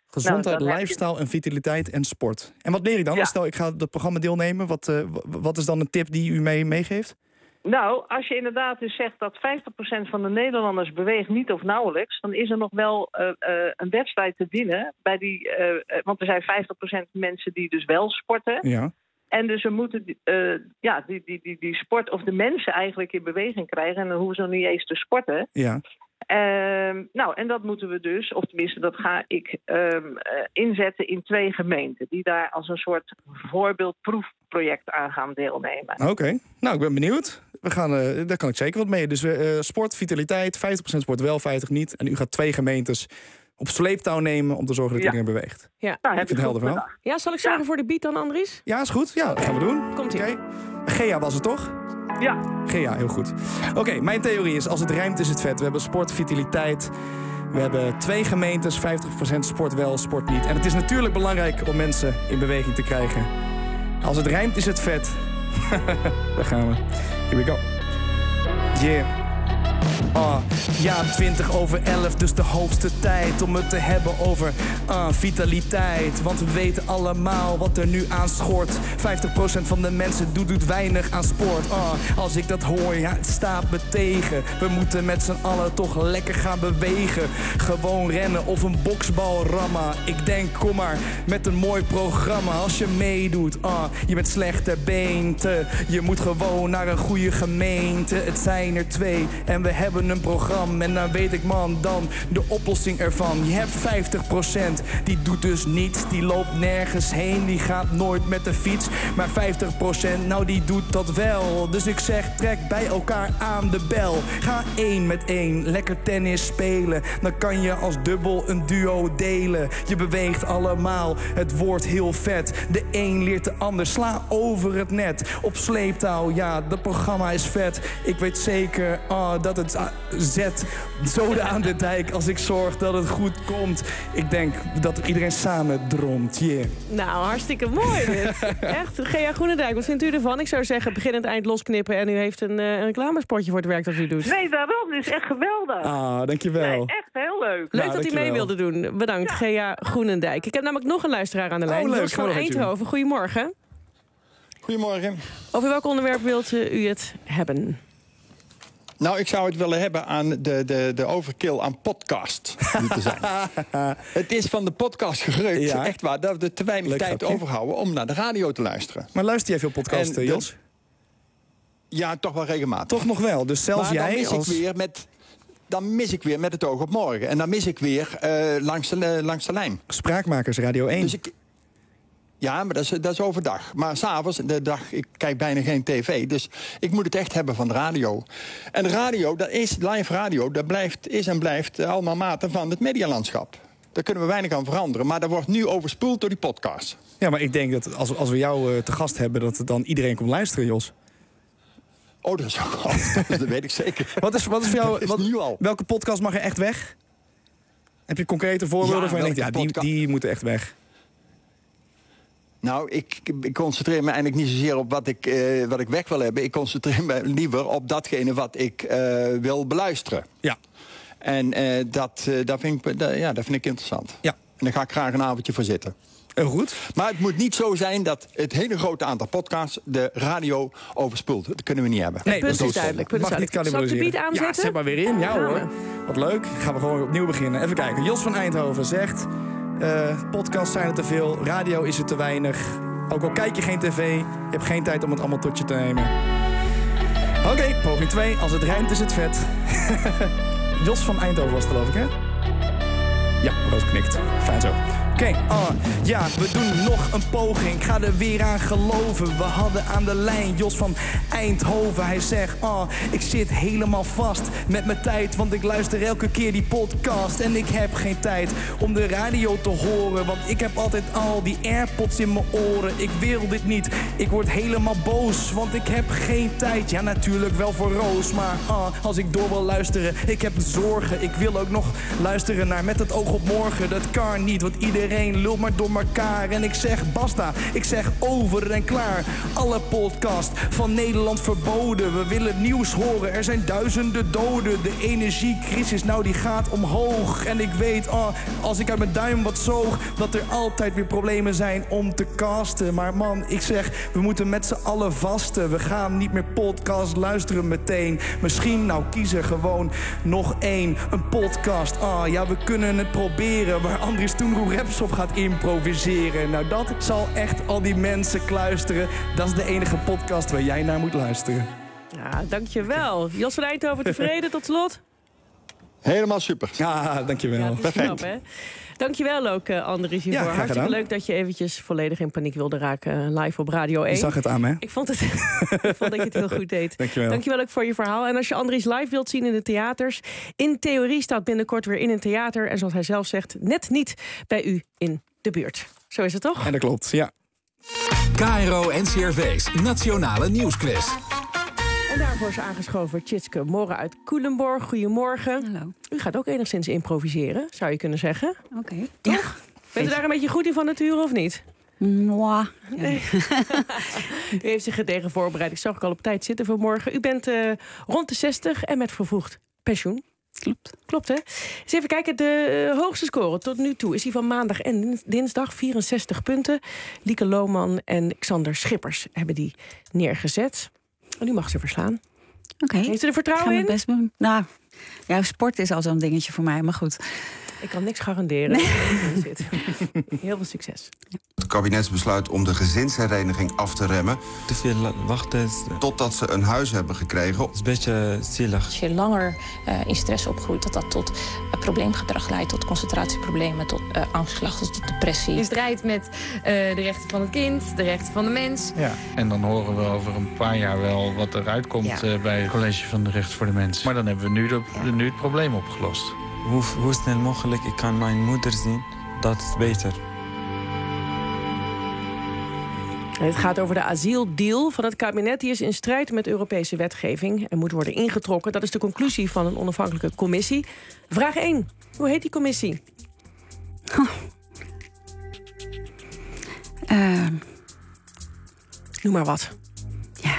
Speaker 8: Gezondheid,
Speaker 10: Nou,
Speaker 8: lifestyle je... en vitaliteit en sport. En wat leer ik dan? Ja. Stel, ik ga het programma deelnemen. Wat, uh, wat is dan een tip die u mee meegeeft?
Speaker 10: Nou, als je inderdaad dus zegt dat vijftig procent van de Nederlanders beweegt niet of nauwelijks, dan is er nog wel uh, uh, een wedstrijd te winnen. Bij die, uh, uh, want er zijn vijftig procent mensen die dus wel sporten.
Speaker 8: Ja.
Speaker 10: En dus we moeten uh, ja, die, die, die, die sport of de mensen eigenlijk in beweging krijgen. En dan hoeven ze nog niet eens te sporten.
Speaker 8: Ja.
Speaker 10: Uh, nou, en dat moeten we dus, of tenminste dat ga ik um, uh, inzetten in twee gemeenten. Die daar als een soort voorbeeldproefproject aan gaan deelnemen.
Speaker 8: Oké, okay. Nou ik ben benieuwd. We gaan, uh, daar kan ik zeker wat mee. Dus uh, sport, vitaliteit, vijftig procent sport wel, vijftig niet. En u gaat twee gemeentes op sleeptouw nemen om te zorgen dat iedereen ja. beweegt.
Speaker 5: Ja,
Speaker 10: nou,
Speaker 8: ik vind het helder verhaal.
Speaker 5: Ja, zal ik zorgen ja. voor de beat dan, Andries?
Speaker 8: Ja, is goed. Ja, dat gaan we doen.
Speaker 5: Komt-ie.
Speaker 8: Okay. Gea was het toch?
Speaker 10: Ja.
Speaker 8: Gea, heel goed. Oké, okay, mijn theorie is, als het rijmt is het vet. We hebben sport, vitaliteit. We hebben twee gemeentes, vijftig procent sport wel, sport niet. En het is natuurlijk belangrijk om mensen in beweging te krijgen. Als het rijmt is het vet. Daar gaan we. Here we go. Yeah. Uh, ja, twintig over elf, dus de hoogste tijd om het te hebben over uh, vitaliteit. Want we weten allemaal wat er nu aan schort. vijftig procent van de mensen doet, doet weinig aan sport. Uh, als ik dat hoor, ja, het staat me tegen. We moeten met z'n allen toch lekker gaan bewegen. Gewoon rennen of een boksbal rammen. Ik denk, kom maar, met een mooi programma. Als je meedoet, uh, je bent slecht ter beente. Je moet gewoon naar een goede gemeente. Het zijn er twee en we hebben een programma en dan weet ik man dan de oplossing ervan. Je hebt vijftig procent, die doet dus niets, die loopt nergens heen, die gaat nooit met de fiets. Maar vijftig procent, nou die doet dat wel. Dus ik zeg, trek bij elkaar aan de bel. Ga één met één, lekker tennis spelen. Dan kan je als dubbel een duo delen. Je beweegt allemaal, het wordt heel vet. De een leert de ander, sla over het net. Op sleeptouw, ja, dat programma is vet. Ik weet zeker, oh, dat het zet zoden aan de dijk als ik zorg dat het goed komt. Ik denk dat iedereen samen dromt, yeah.
Speaker 5: Nou, hartstikke mooi dit. Echt, Gea Groenendijk, wat vindt u ervan? Ik zou zeggen, begin en eind losknippen en u heeft een, uh, een reclamespotje voor het werk dat u doet.
Speaker 10: Nee, daarom. Dit is echt geweldig.
Speaker 8: Ah, dankjewel.
Speaker 10: Nee, echt heel leuk.
Speaker 5: Leuk
Speaker 8: nou,
Speaker 5: dat u mee wilde doen. Bedankt, ja. Gea Groenendijk. Ik heb namelijk nog een luisteraar aan de lijn.
Speaker 8: Oh, leuk.
Speaker 5: Jos van Eindhoven. Goedemorgen.
Speaker 11: Goedemorgen.
Speaker 5: Over welk onderwerp wilt u het hebben?
Speaker 11: Nou, ik zou het willen hebben aan de, de, de overkill aan podcast die te zijn. Het is van de podcast gerukt, ja. Echt waar, dat we te weinig Leuk tijd grapje. overhouden om naar de radio te luisteren.
Speaker 8: Maar luister jij veel podcasts, en, Jos?
Speaker 11: Ja, toch wel regelmatig.
Speaker 8: Toch nog wel, dus zelfs
Speaker 11: maar
Speaker 8: jij
Speaker 11: dan mis
Speaker 8: als...
Speaker 11: ik weer met... Dan mis ik weer met het oog op morgen. En dan mis ik weer uh, langs, de, uh, langs de lijn.
Speaker 8: Spraakmakers, Radio één.
Speaker 11: Dus ik, ja, maar dat is, dat is overdag. Maar s'avonds, de dag, ik kijk bijna geen tv. Dus ik moet het echt hebben van de radio. En de radio, dat is live radio. Dat blijft, is en blijft allemaal maten van het medialandschap. Daar kunnen we weinig aan veranderen. Maar dat wordt nu overspoeld door die podcast.
Speaker 8: Ja, maar ik denk dat als, als we jou uh, te gast hebben... dat dan iedereen komt luisteren, Jos.
Speaker 11: Oh, dat is ook al. Dat weet ik zeker.
Speaker 8: Wat is, wat is voor jou... Wat, nu al. Welke podcast mag er echt weg? Heb je concrete voorbeelden ja, van je denkt, ja, die, die moeten echt weg?
Speaker 11: Nou, ik, ik concentreer me eigenlijk niet zozeer op wat ik, uh, wat ik weg wil hebben. Ik concentreer me liever op datgene wat ik uh, wil beluisteren.
Speaker 8: Ja.
Speaker 11: En uh, dat, uh, dat, vind ik, dat, ja, dat vind ik interessant.
Speaker 8: Ja.
Speaker 11: En daar ga ik graag een avondje voor zitten.
Speaker 8: Heel goed.
Speaker 11: Maar het moet niet zo zijn dat het hele grote aantal podcasts de radio overspoelt. Dat kunnen we niet hebben.
Speaker 5: Nee, dat is duidelijk. Punt
Speaker 8: Mag niet cannibaliseren.
Speaker 5: Zal ik de beat aanzetten?
Speaker 8: Ja, zet maar weer in. Ja hoor. Wat leuk. Gaan we gewoon opnieuw beginnen. Even kijken. Jos van Eindhoven zegt... Uh, podcasts zijn er te veel, radio is er te weinig. Ook al kijk je geen tv, je hebt geen tijd om het allemaal tot je te nemen. Oké, okay, poging twee. Als het rijmt is het vet. Jos van Eindhoven was het, geloof ik, hè? Ja, Roos knikt. Fijn zo. Oké, okay, uh, ja, we doen nog een poging. Ik ga er weer aan geloven. We hadden aan de lijn Jos van Eindhoven. Hij zegt, uh, ik zit helemaal vast met mijn tijd. Want ik luister elke keer die podcast. En ik heb geen tijd om de radio te horen. Want ik heb altijd al die AirPods in mijn oren. Ik wil dit niet. Ik word helemaal boos. Want ik heb geen tijd. Ja, natuurlijk wel voor Roos. Maar uh, als ik door wil luisteren, ik heb zorgen. Ik wil ook nog luisteren naar Met het oog op morgen. Dat kan niet, want iedereen Iedereen lult maar door elkaar en ik zeg basta, ik zeg over en klaar. Alle podcast van Nederland verboden. We willen nieuws horen, er zijn duizenden doden. De energiecrisis, nou die gaat omhoog. En ik weet, oh, als ik uit mijn duim wat zoog, dat er altijd weer problemen zijn om te casten. Maar man, ik zeg, we moeten met z'n allen vasten. We gaan niet meer podcast luisteren meteen. Misschien nou kiezen gewoon nog één. Een podcast, ah ja, we kunnen het proberen. Waar Andries Toenroe raps op gaat improviseren. Nou, dat zal echt al die mensen kluisteren. Dat is de enige podcast waar jij naar moet luisteren.
Speaker 5: Ja, dankjewel. Jos van Eindhoven, tevreden tot slot?
Speaker 11: Helemaal super.
Speaker 8: Ja, dankjewel.
Speaker 5: Ja, perfect. Knap, dankjewel ook, uh, Andries, hiervoor.
Speaker 8: Ja,
Speaker 5: hartstikke
Speaker 8: gedaan.
Speaker 5: leuk dat je eventjes volledig in paniek wilde raken uh, live op Radio één.
Speaker 8: Je zag het aan me.
Speaker 5: Ik vond, het, ik vond dat je het heel goed deed.
Speaker 8: Dankjewel.
Speaker 5: Dankjewel ook voor je verhaal. En als je Andries live wilt zien in de theaters, in theorie staat binnenkort weer in een theater. En zoals hij zelf zegt, net niet bij u in de buurt. Zo is het toch?
Speaker 8: En dat klopt, ja.
Speaker 7: K R O N C R V's Nationale Nieuwsquiz.
Speaker 5: En daarvoor is aangeschoven Tjitske Morren uit Culemborg. Goedemorgen.
Speaker 13: Hallo.
Speaker 5: U gaat ook enigszins improviseren, zou je kunnen zeggen.
Speaker 13: Oké. Okay.
Speaker 5: Ja. Bent u daar een beetje goed in van nature of niet?
Speaker 13: Mwah. Ja.
Speaker 5: Nee. U heeft zich er tegen voorbereid. Ik zag ook al op tijd zitten vanmorgen. U bent uh, rond de zestig en met vervroegd pensioen.
Speaker 13: Klopt.
Speaker 5: Klopt, hè? Eens even kijken, de uh, hoogste score tot nu toe is die van maandag en dinsdag. vierenzestig punten. Lieke Lohman en Xander Schippers hebben die neergezet. En u mag ze verslaan.
Speaker 13: Oké. Okay.
Speaker 5: Heeft u er vertrouwen
Speaker 13: in?
Speaker 5: in?
Speaker 13: Best doen. Nou, ja, sport is al zo'n dingetje voor mij, maar goed.
Speaker 5: Ik kan niks garanderen. Nee. Heel veel succes.
Speaker 14: Het kabinetsbesluit om de gezinshereniging af te remmen.
Speaker 15: Te veel wachten.
Speaker 14: Totdat ze een huis hebben gekregen.
Speaker 15: Het is een beetje zielig.
Speaker 17: Als je langer uh, in stress opgroeit, dat dat tot uh, probleemgedrag leidt, tot concentratieproblemen, tot uh, angstklachten, tot depressie.
Speaker 22: Je strijdt met uh, de rechten van het kind, de rechten van de mens.
Speaker 23: Ja. En dan horen we over een paar jaar wel wat eruit komt ja. uh, bij het College van de Rechten voor de Mens. Maar dan hebben we nu, de, ja. nu het probleem opgelost.
Speaker 15: Hoe, hoe snel mogelijk ik kan mijn moeder zien, dat is beter.
Speaker 5: Het gaat over de asieldeal van het kabinet. Die is in strijd met Europese wetgeving en moet worden ingetrokken. Dat is de conclusie van een onafhankelijke commissie. Vraag één. Hoe heet die commissie?
Speaker 13: Oh. Uh.
Speaker 5: Noem maar wat.
Speaker 13: Ja.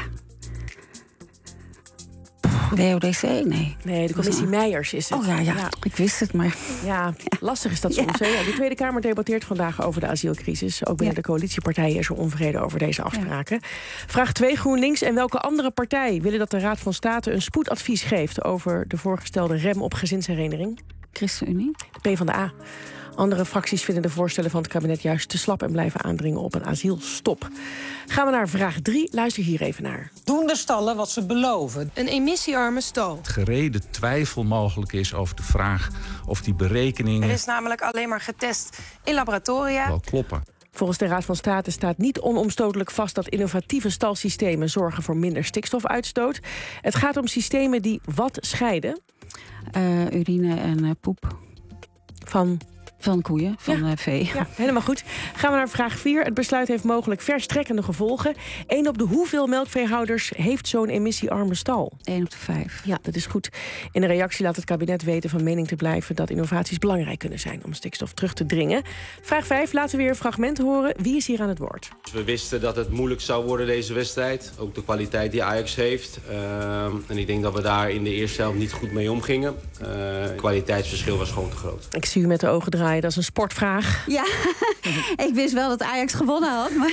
Speaker 13: W O D C? Nee.
Speaker 5: Nee, de commissie oh. Meijers is het.
Speaker 13: Oh ja, ja, ja, ik wist het, maar...
Speaker 5: Ja, lastig is dat soms. Ja. Ja, de Tweede Kamer debatteert vandaag over de asielcrisis. Ook binnen ja. de coalitiepartijen is er onvrede over deze afspraken. Ja. Vraag twee, GroenLinks en welke andere partij willen dat de Raad van State een spoedadvies geeft over de voorgestelde rem op gezinshereniging?
Speaker 13: ChristenUnie.
Speaker 5: De PvdA. Andere fracties vinden de voorstellen van het kabinet juist te slap en blijven aandringen op een asielstop. Gaan we naar vraag drie. Luister hier even naar.
Speaker 26: Doen de stallen wat ze beloven? Een emissiearme stal.
Speaker 27: Gereden twijfel mogelijk is over de vraag of die berekeningen...
Speaker 26: Er is namelijk alleen maar getest in laboratoria.
Speaker 27: ...wel kloppen.
Speaker 5: Volgens de Raad van State staat niet onomstotelijk vast dat innovatieve stalsystemen zorgen voor minder stikstofuitstoot. Het gaat om systemen die wat scheiden?
Speaker 13: Uh, urine en uh, poep.
Speaker 5: Van...
Speaker 13: Van koeien, van ja. uh, vee.
Speaker 5: Ja, helemaal goed. Gaan we naar vraag vier. Het besluit heeft mogelijk verstrekkende gevolgen. Eén op de hoeveel melkveehouders heeft zo'n emissiearme stal?
Speaker 13: Eén op de vijf.
Speaker 5: Ja, dat is goed. In een reactie laat het kabinet weten van mening te blijven dat innovaties belangrijk kunnen zijn om stikstof terug te dringen. Vraag vijf, laten we weer een fragment horen. Wie is hier aan het woord?
Speaker 28: We wisten dat het moeilijk zou worden deze wedstrijd. Ook de kwaliteit die Ajax heeft. Uh, en ik denk dat we daar in de eerste helft niet goed mee omgingen. Uh, het kwaliteitsverschil was gewoon te groot.
Speaker 5: Ik zie u met de ogen draaien. Dat is een sportvraag.
Speaker 13: Ja, ik wist wel dat Ajax gewonnen had, maar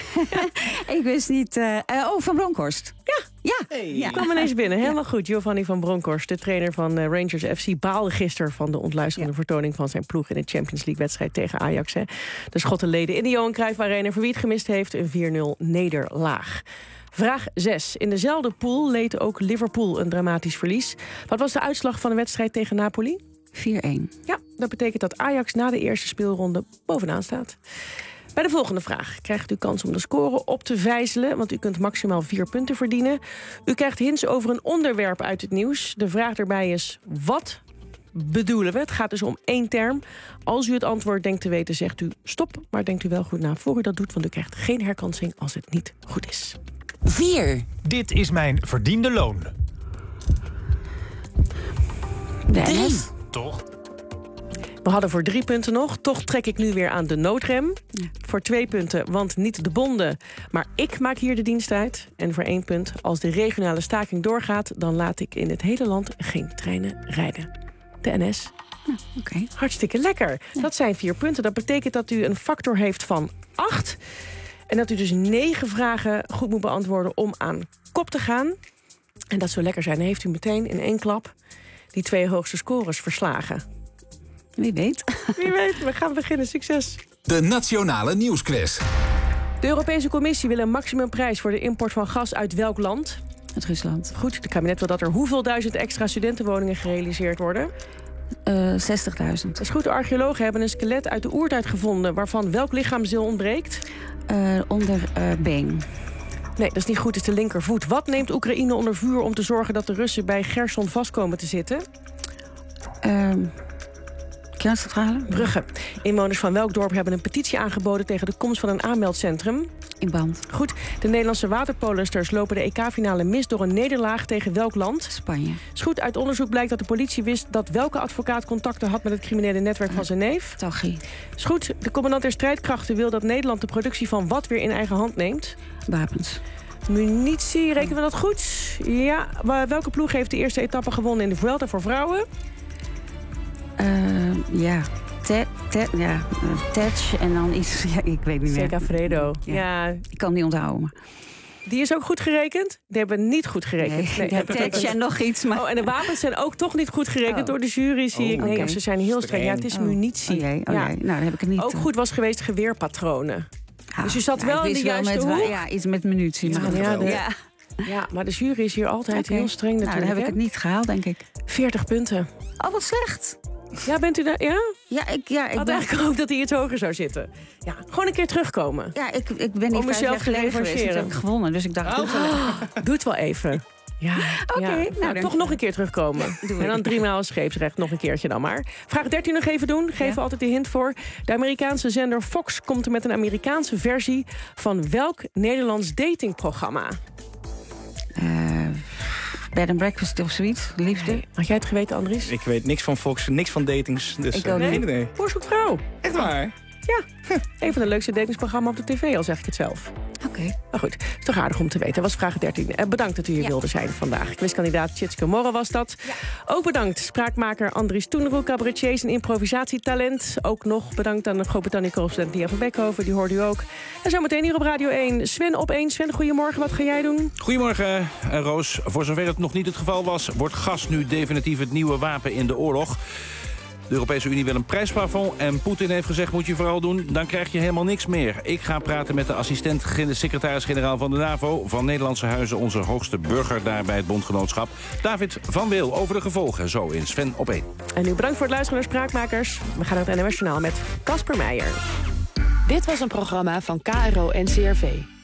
Speaker 13: ik wist niet... Uh, oh, Van Bronckhorst.
Speaker 5: Ja,
Speaker 13: ja.
Speaker 5: Hey. ja. kwam ineens binnen. Helemaal ja. goed. Giovanni van Bronckhorst, de trainer van uh, Rangers F C, baalde gisteren van de ontluisterende ja. vertoning van zijn ploeg in de Champions League-wedstrijd tegen Ajax. Hè. De Schotten leden in de Johan Cruijff Arena, voor wie het gemist heeft, een vier nul nederlaag. Vraag zes. In dezelfde pool leed ook Liverpool een dramatisch verlies. Wat was de uitslag van de wedstrijd tegen Napoli?
Speaker 13: vier één.
Speaker 5: Ja, dat betekent dat Ajax na de eerste speelronde bovenaan staat. Bij de volgende vraag krijgt u kans om de score op te vijzelen, want u kunt maximaal vier punten verdienen. U krijgt hints over een onderwerp uit het nieuws. De vraag erbij is, wat bedoelen we? Het gaat dus om één term. Als u het antwoord denkt te weten, zegt u stop. Maar denkt u wel goed na voor u dat doet, want u krijgt geen herkansing als het niet goed is.
Speaker 13: vier.
Speaker 27: Dit is mijn verdiende loon.
Speaker 13: Drie.
Speaker 27: Toch?
Speaker 5: We hadden voor drie punten nog. Toch trek ik nu weer aan de noodrem. Ja. Voor twee punten, want niet de bonden, maar ik maak hier de dienst uit. En voor één punt, als de regionale staking doorgaat, dan laat ik in het hele land geen treinen rijden. De N S.
Speaker 13: Ja, okay.
Speaker 5: Hartstikke lekker. Ja. Dat zijn vier punten. Dat betekent dat u een factor heeft van acht. En dat u dus negen vragen goed moet beantwoorden om aan kop te gaan. En dat zou lekker zijn. Dan heeft u meteen in één klap die twee hoogste scores verslagen.
Speaker 13: Wie weet.
Speaker 5: Wie weet. We gaan beginnen. Succes.
Speaker 7: De Nationale Nieuwsquiz.
Speaker 5: De Europese Commissie wil een maximumprijs voor de import van gas uit welk land?
Speaker 13: Uit Rusland.
Speaker 5: Goed, het kabinet wil dat er hoeveel duizend extra studentenwoningen gerealiseerd worden?
Speaker 13: Uh, zestigduizend.
Speaker 5: Dat is goed. De archeologen hebben een skelet uit de oertijd gevonden waarvan welk lichaamsdeel ontbreekt?
Speaker 13: Uh, onder uh, been.
Speaker 5: Nee, dat is niet goed. Het is de linkervoet. Wat neemt Oekraïne onder vuur om te zorgen dat de Russen bij Gerson vastkomen te zitten?
Speaker 13: Uh, Kerncentrale.
Speaker 5: Brugge. Inwoners van welk dorp hebben een petitie aangeboden tegen de komst van een aanmeldcentrum?
Speaker 13: In Band.
Speaker 5: Goed. De Nederlandse waterpolosters lopen de E K-finale mis door een nederlaag tegen welk land?
Speaker 13: Spanje.
Speaker 5: Is goed. Uit onderzoek blijkt dat de politie wist dat welke advocaat contacten had met het criminele netwerk van zijn neef?
Speaker 13: Taghi.
Speaker 5: Is goed. De commandant der strijdkrachten wil dat Nederland de productie van wat weer in eigen hand neemt?
Speaker 13: Wapens.
Speaker 5: Munitie, rekenen we dat goed? Ja. Welke ploeg heeft de eerste etappe gewonnen in de Vuelta voor vrouwen?
Speaker 13: Uh, ja. Te, te, ja, Tetch en dan iets, ja, ik weet niet meer.
Speaker 5: Segafredo. Ja. ja.
Speaker 13: Ik kan het niet onthouden. Maar.
Speaker 5: Die is ook goed gerekend? Die hebben we niet goed gerekend.
Speaker 13: Nee, nee, Tetch en nog iets. Maar...
Speaker 5: Oh, en de wapens zijn ook toch niet goed gerekend oh. door de jury, zie oh, ik. Nee, okay. Ze zijn heel streng. Ja, het is
Speaker 13: oh.
Speaker 5: munitie.
Speaker 13: Oh, jee, oh,
Speaker 5: ja.
Speaker 13: jee. Nou, dan heb ik het niet.
Speaker 5: Ook goed was geweest geweerpatronen. Ah, dus je zat
Speaker 13: nou,
Speaker 5: wel in de juiste
Speaker 13: wel met,
Speaker 5: hoek.
Speaker 13: Ja, iets met munitie.
Speaker 5: Ja,
Speaker 13: Maar
Speaker 5: ja, de,
Speaker 13: ja.
Speaker 5: ja, maar de jury is hier altijd okay. heel streng natuurlijk.
Speaker 13: Nou, dan heb ik
Speaker 5: hè?
Speaker 13: het niet gehaald, denk ik.
Speaker 5: veertig punten.
Speaker 13: Oh, wat slecht.
Speaker 5: Ja, bent u daar? Ja?
Speaker 13: Ja, ik, ja, ik
Speaker 5: had
Speaker 13: ben...
Speaker 5: eigenlijk gehoopt dat hij iets hoger zou zitten. Ja, gewoon een keer terugkomen.
Speaker 13: Ja, ik, ik ben niet
Speaker 5: om
Speaker 13: vijf jaar geleden geweest. Ik heb gewonnen, dus ik dacht...
Speaker 5: Oh. Doe, doe het wel even. Ja,
Speaker 13: Oké. Okay,
Speaker 5: ja.
Speaker 13: nou,
Speaker 5: nou, toch nog een keer terugkomen. Ja, en dan driemaal scheepsrecht, nog een keertje dan maar. Vraag dertien nog even doen. Geef ja. altijd de hint voor. De Amerikaanse zender Fox komt er met een Amerikaanse versie van welk Nederlands datingprogramma?
Speaker 13: Uh, bed and breakfast of zoiets. Liefde.
Speaker 5: Nee. Had jij het geweten, Andries?
Speaker 8: Ik weet niks van Fox, niks van datings. Dus
Speaker 13: ik ook
Speaker 8: uh,
Speaker 13: niet.
Speaker 8: Nee.
Speaker 5: Boer zoekt vrouw.
Speaker 8: Echt waar?
Speaker 5: Ja, een van de leukste datingsprogramma's op de tv, al zeg ik het zelf.
Speaker 13: Oké. Okay.
Speaker 5: Maar goed, het is toch aardig om te weten. Dat was vraag dertien. Eh, bedankt dat u hier ja. wilde zijn vandaag. Quizkandidaat Tjitske Morre was dat. Ja. Ook bedankt spraakmaker Andries Toenroe, cabaretiers en improvisatietalent. Ook nog bedankt aan de Groot-Brittannië-correspondent Lia van Beckhoven, die hoorde u ook. En zometeen hier op Radio één, Sven op één. Sven, goedemorgen, wat ga jij doen?
Speaker 1: Goedemorgen, Roos. Voor zover het nog niet het geval was, wordt gas nu definitief het nieuwe wapen in de oorlog. De Europese Unie wil een prijsplafond en Poetin heeft gezegd, moet je vooral doen, dan krijg je helemaal niks meer. Ik ga praten met de assistent-secretaris-generaal van de NAVO, van Nederlandse Huizen, onze hoogste burger daar bij het bondgenootschap, David van Wil, over de gevolgen, zo in Sven op één.
Speaker 5: En nu bedankt voor het luisteren naar Spraakmakers. We gaan naar het N O S Journaal met Casper Meijer.
Speaker 24: Dit was een programma van K R O N C R V.